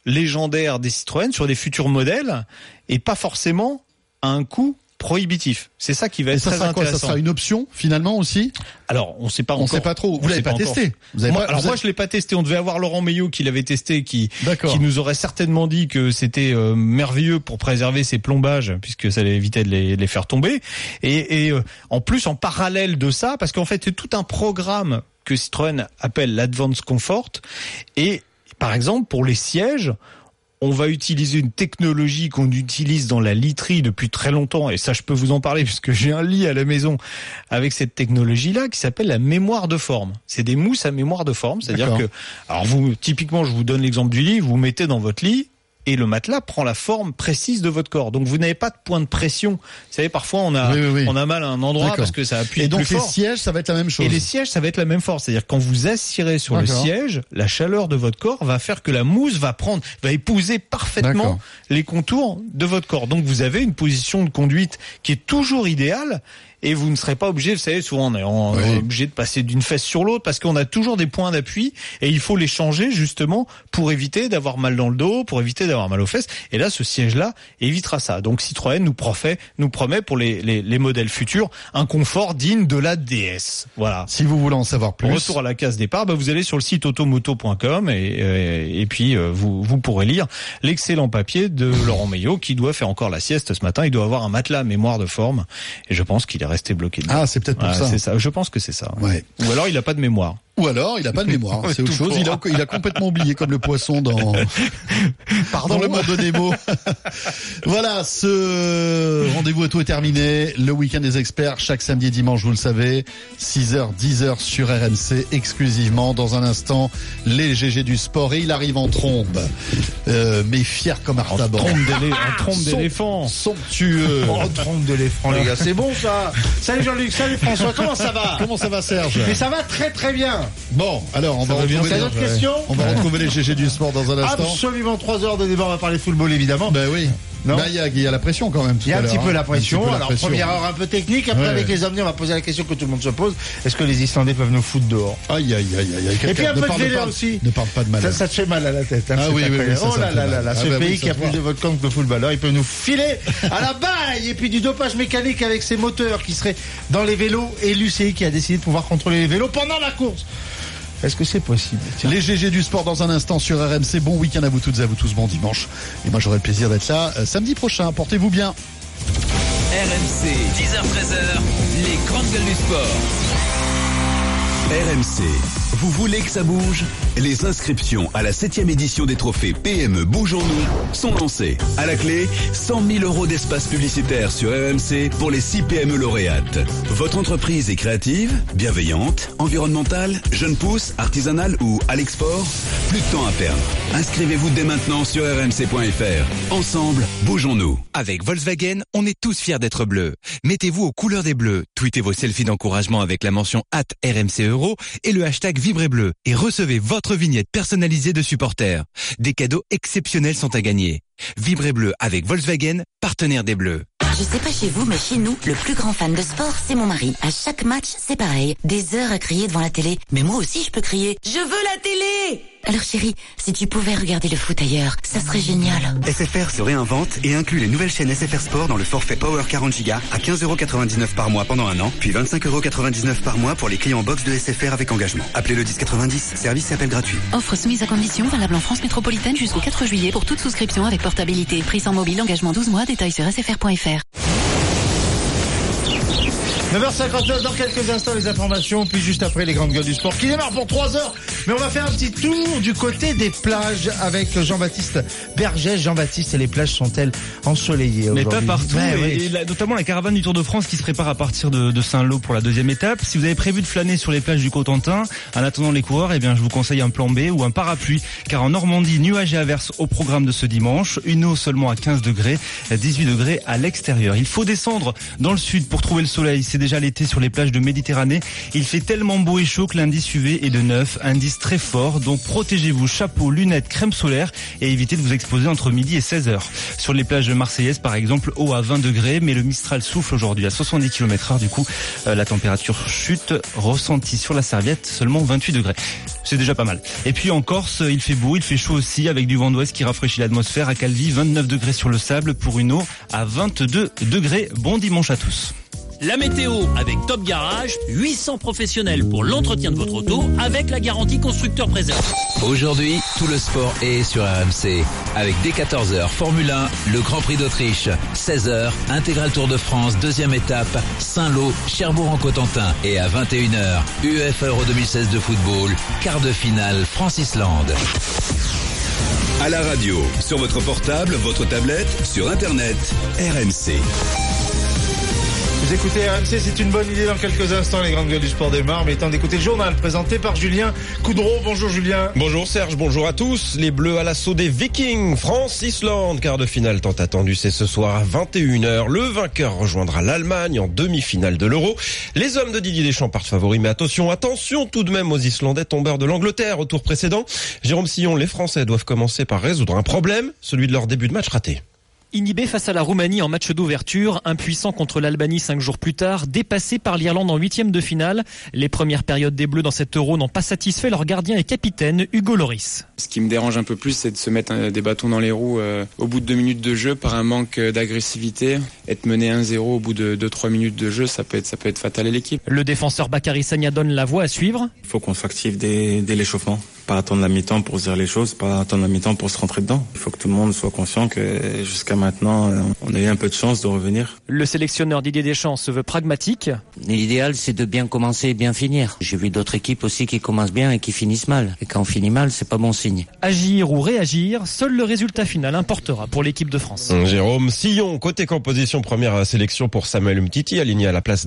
légendaire des Citroën sur des futurs modèles et pas forcément à un coût prohibitif. C'est ça qui va être très intéressant. Ça sera une option finalement aussi? Alors, on sait pas encore. On sait pas trop. Vous l'avez pas testé? Moi, je l'ai pas testé. On devait avoir Laurent Meillot qui l'avait testé, qui nous aurait certainement dit que c'était merveilleux pour préserver ses plombages, puisque ça évitait de les faire tomber. Et en plus, en parallèle de ça, parce qu'en fait, c'est tout un programme que Citroën appelle l'Advance Comfort. Et par exemple, pour les sièges, on va utiliser une technologie qu'on utilise dans la literie depuis très longtemps, et ça je peux vous en parler puisque j'ai un lit à la maison avec cette technologie-là qui s'appelle la mémoire de forme. C'est des mousses à mémoire de forme, c'est-à-dire que, alors typiquement, je vous donne l'exemple du lit, vous mettez dans votre lit et le matelas prend la forme précise de votre corps. Donc vous n'avez pas de point de pression. Vous savez, parfois on a mal à un endroit parce que ça appuie plus fort. Et donc les sièges, ça va être la même chose. Et les sièges, ça va être la même force. C'est-à-dire quand vous aspirez sur le siège, la chaleur de votre corps va faire que la mousse va épouser parfaitement les contours de votre corps. Donc vous avez une position de conduite qui est toujours idéale. Et vous ne serez pas obligé, vous savez, souvent on est obligé de passer d'une fesse sur l'autre parce qu'on a toujours des points d'appui et il faut les changer justement pour éviter d'avoir mal dans le dos, pour éviter d'avoir mal aux fesses. Et là, ce siège-là évitera ça. Donc Citroën nous promet pour les modèles futurs un confort digne de la DS. Voilà. Si vous voulez en savoir plus. Retour à la case départ, vous allez sur le site automoto.com et puis vous pourrez lire l'excellent papier de Laurent Meillot qui doit faire encore la sieste ce matin. Il doit avoir un matelas à mémoire de forme et je pense qu'il est resté bloqué dedans. Ah, c'est peut-être pour ça. C'est ça. Je pense que c'est ça. Ouais. Ou alors il a pas de mémoire. Ou alors il a pas de mémoire. C'est autre chose. Il a complètement oublié, comme le poisson dans le monde de Nemo. Voilà, ce rendez-vous auto est terminé. Le week-end des experts, chaque samedi et dimanche, vous le savez, 6h, 10h sur RMC exclusivement. Dans un instant, les GG du sport et il arrive en trombe. Mais fier comme Artaban. En trombe d'éléphant. Somptueux. En trombe d'éléphant, les gars. C'est bon, ça. Salut Jean-Luc, salut François. Comment ça va? Comment ça va, Serge? Mais ça va très très bien. Bon, alors on va retrouver les GG du sport dans un instant. Absolument, 3 heures de débat, on va parler football évidemment. Ben oui. Non, il y a la pression quand même. Il y a un petit peu la pression. Alors première heure un peu technique. Après avec les Omnis, on va poser la question que tout le monde se pose. Est-ce que les Islandais peuvent nous foutre dehors? Aïe. Et puis un peu de vélo aussi. Ne parle pas de mal. Ça te fait mal à la tête. Ah oui. Oh là. Ce pays qui a plus de votes contre que le footballeur, il peut nous filer à la baille. Et puis du dopage mécanique avec ses moteurs qui seraient dans les vélos. Et l'UCI qui a décidé de pouvoir contrôler les vélos pendant la course. Est-ce que c'est possible? Les GG du sport dans un instant sur RMC. Bon week-end à vous toutes et à vous tous, bon dimanche. Et moi j'aurai le plaisir d'être là samedi prochain. Portez-vous bien. RMC, 10h-13h, les grandes gueules du sport. RMC, vous voulez que ça bouge? Les inscriptions à la 7e édition des trophées PME Bougeons-nous sont lancées. À la clé, 100 000 € d'espace publicitaire sur RMC pour les 6 PME lauréates. Votre entreprise est créative, bienveillante, environnementale, jeune pousse, artisanale ou à l'export? Plus de temps à perdre. Inscrivez-vous dès maintenant sur rmc.fr. Ensemble, bougeons-nous. Avec Volkswagen, on est tous fiers d'être bleus. Mettez-vous aux couleurs des bleus. Tweetez vos selfies d'encouragement avec la mention @RMC Euro et le hashtag #VibreBleu et recevez votre vignette personnalisée de supporters. Des cadeaux exceptionnels sont à gagner. VibreBleu avec Volkswagen, partenaire des Bleus. Je sais pas chez vous, mais chez nous, le plus grand fan de sport, c'est mon mari. À chaque match, c'est pareil. Des heures à crier devant la télé. Mais moi aussi, je peux crier. Je veux la télé! Alors chérie, si tu pouvais regarder le foot ailleurs, ça serait génial. SFR se réinvente et inclut les nouvelles chaînes SFR Sport dans le forfait Power 40 Go à 15,99 € par mois pendant un an, puis 25,99 € par mois pour les clients box de SFR avec engagement. Appelez le 1090, service et appel gratuit. Offre soumise à condition, valable en France métropolitaine jusqu'au 4 juillet pour toute souscription avec portabilité. Prix sans mobile, engagement 12 mois, détails sur sfr.fr. 9h59, dans quelques instants les informations, puis juste après les grandes gueules du sport qui démarrent pour 3 heures. Mais on va faire un petit tour du côté des plages avec Jean-Baptiste Bergès. Jean-Baptiste, et les plages sont-elles ensoleillées aujourd'hui? Mais pas partout, et notamment la caravane du Tour de France qui se prépare à partir de Saint-Lô pour la 2e étape. Si vous avez prévu de flâner sur les plages du Cotentin, en attendant les coureurs, je vous conseille un plan B ou un parapluie. Car en Normandie, nuages et averses au programme de ce dimanche. Une eau seulement à 15 degrés, 18 degrés à l'extérieur. Il faut descendre dans le sud pour trouver le soleil. C'est déjà l'été sur les plages de Méditerranée. Il fait tellement beau et chaud que l'indice UV est de 9, indice très fort. Donc protégez-vous, chapeau, lunettes, crème solaire et évitez de vous exposer entre midi et 16h. Sur les plages marseillaises par exemple, eau à 20 degrés, mais le Mistral souffle aujourd'hui à 70 km/h. Du coup, la température chute, ressentie sur la serviette, seulement 28 degrés. C'est déjà pas mal. Et puis en Corse, il fait beau, il fait chaud aussi, avec du vent d'ouest qui rafraîchit l'atmosphère. À Calvi, 29 degrés sur le sable pour une eau à 22 degrés. Bon dimanche à tous. La météo avec Top Garage, 800 professionnels pour l'entretien de votre auto avec la garantie constructeur présent. Aujourd'hui, tout le sport est sur RMC. Avec dès 14h, Formule 1, le Grand Prix d'Autriche. 16h, Intégral Tour de France, deuxième étape, Saint-Lô, Cherbourg-en-Cotentin. Et à 21h, UEFA Euro 2016 de football, quart de finale France-Islande. À la radio, sur votre portable, votre tablette, sur Internet, RMC. Vous écoutez RMC, c'est une bonne idée. Dans quelques instants, les grandes gueules du sport démarrent, mais temps d'écouter le journal présenté par Julien Coudreau. Bonjour Julien. Bonjour Serge, bonjour à tous. Les Bleus à l'assaut des Vikings. France-Islande, quart de finale tant attendu, c'est ce soir à 21h. Le vainqueur rejoindra l'Allemagne en demi-finale de l'Euro. Les hommes de Didier Deschamps partent favoris, mais attention tout de même aux Islandais tombeurs de l'Angleterre au tour précédent. Jérôme Sillon, les Français doivent commencer par résoudre un problème, celui de leur début de match raté. Inhibé face à la Roumanie en match d'ouverture, impuissant contre l'Albanie 5 jours plus tard, dépassé par l'Irlande en 8e de finale, les premières périodes des Bleus dans cet Euro n'ont pas satisfait leur gardien et capitaine Hugo Lloris. Ce qui me dérange un peu plus, c'est de se mettre des bâtons dans les roues au bout de 2 minutes de jeu par un manque d'agressivité. Être mené 1-0 au bout de 2-3 minutes de jeu, ça peut être fatal à l'équipe. Le défenseur Bakary Sagna donne la voie à suivre. Il faut qu'on s'active dès l'échauffement. Pas attendre la mi-temps pour se dire les choses, pas attendre la mi-temps pour se rentrer dedans. Il faut que tout le monde soit conscient que jusqu'à maintenant, on a eu un peu de chance de revenir. Le sélectionneur Didier Deschamps se veut pragmatique. L'idéal, c'est de bien commencer et bien finir. J'ai vu d'autres équipes aussi qui commencent bien et qui finissent mal. Et quand on finit mal, c'est pas bon signe. Agir ou réagir, seul le résultat final importera pour l'équipe de France. Jérôme Sillon, côté composition, première sélection pour Samuel Umtiti, aligné à la place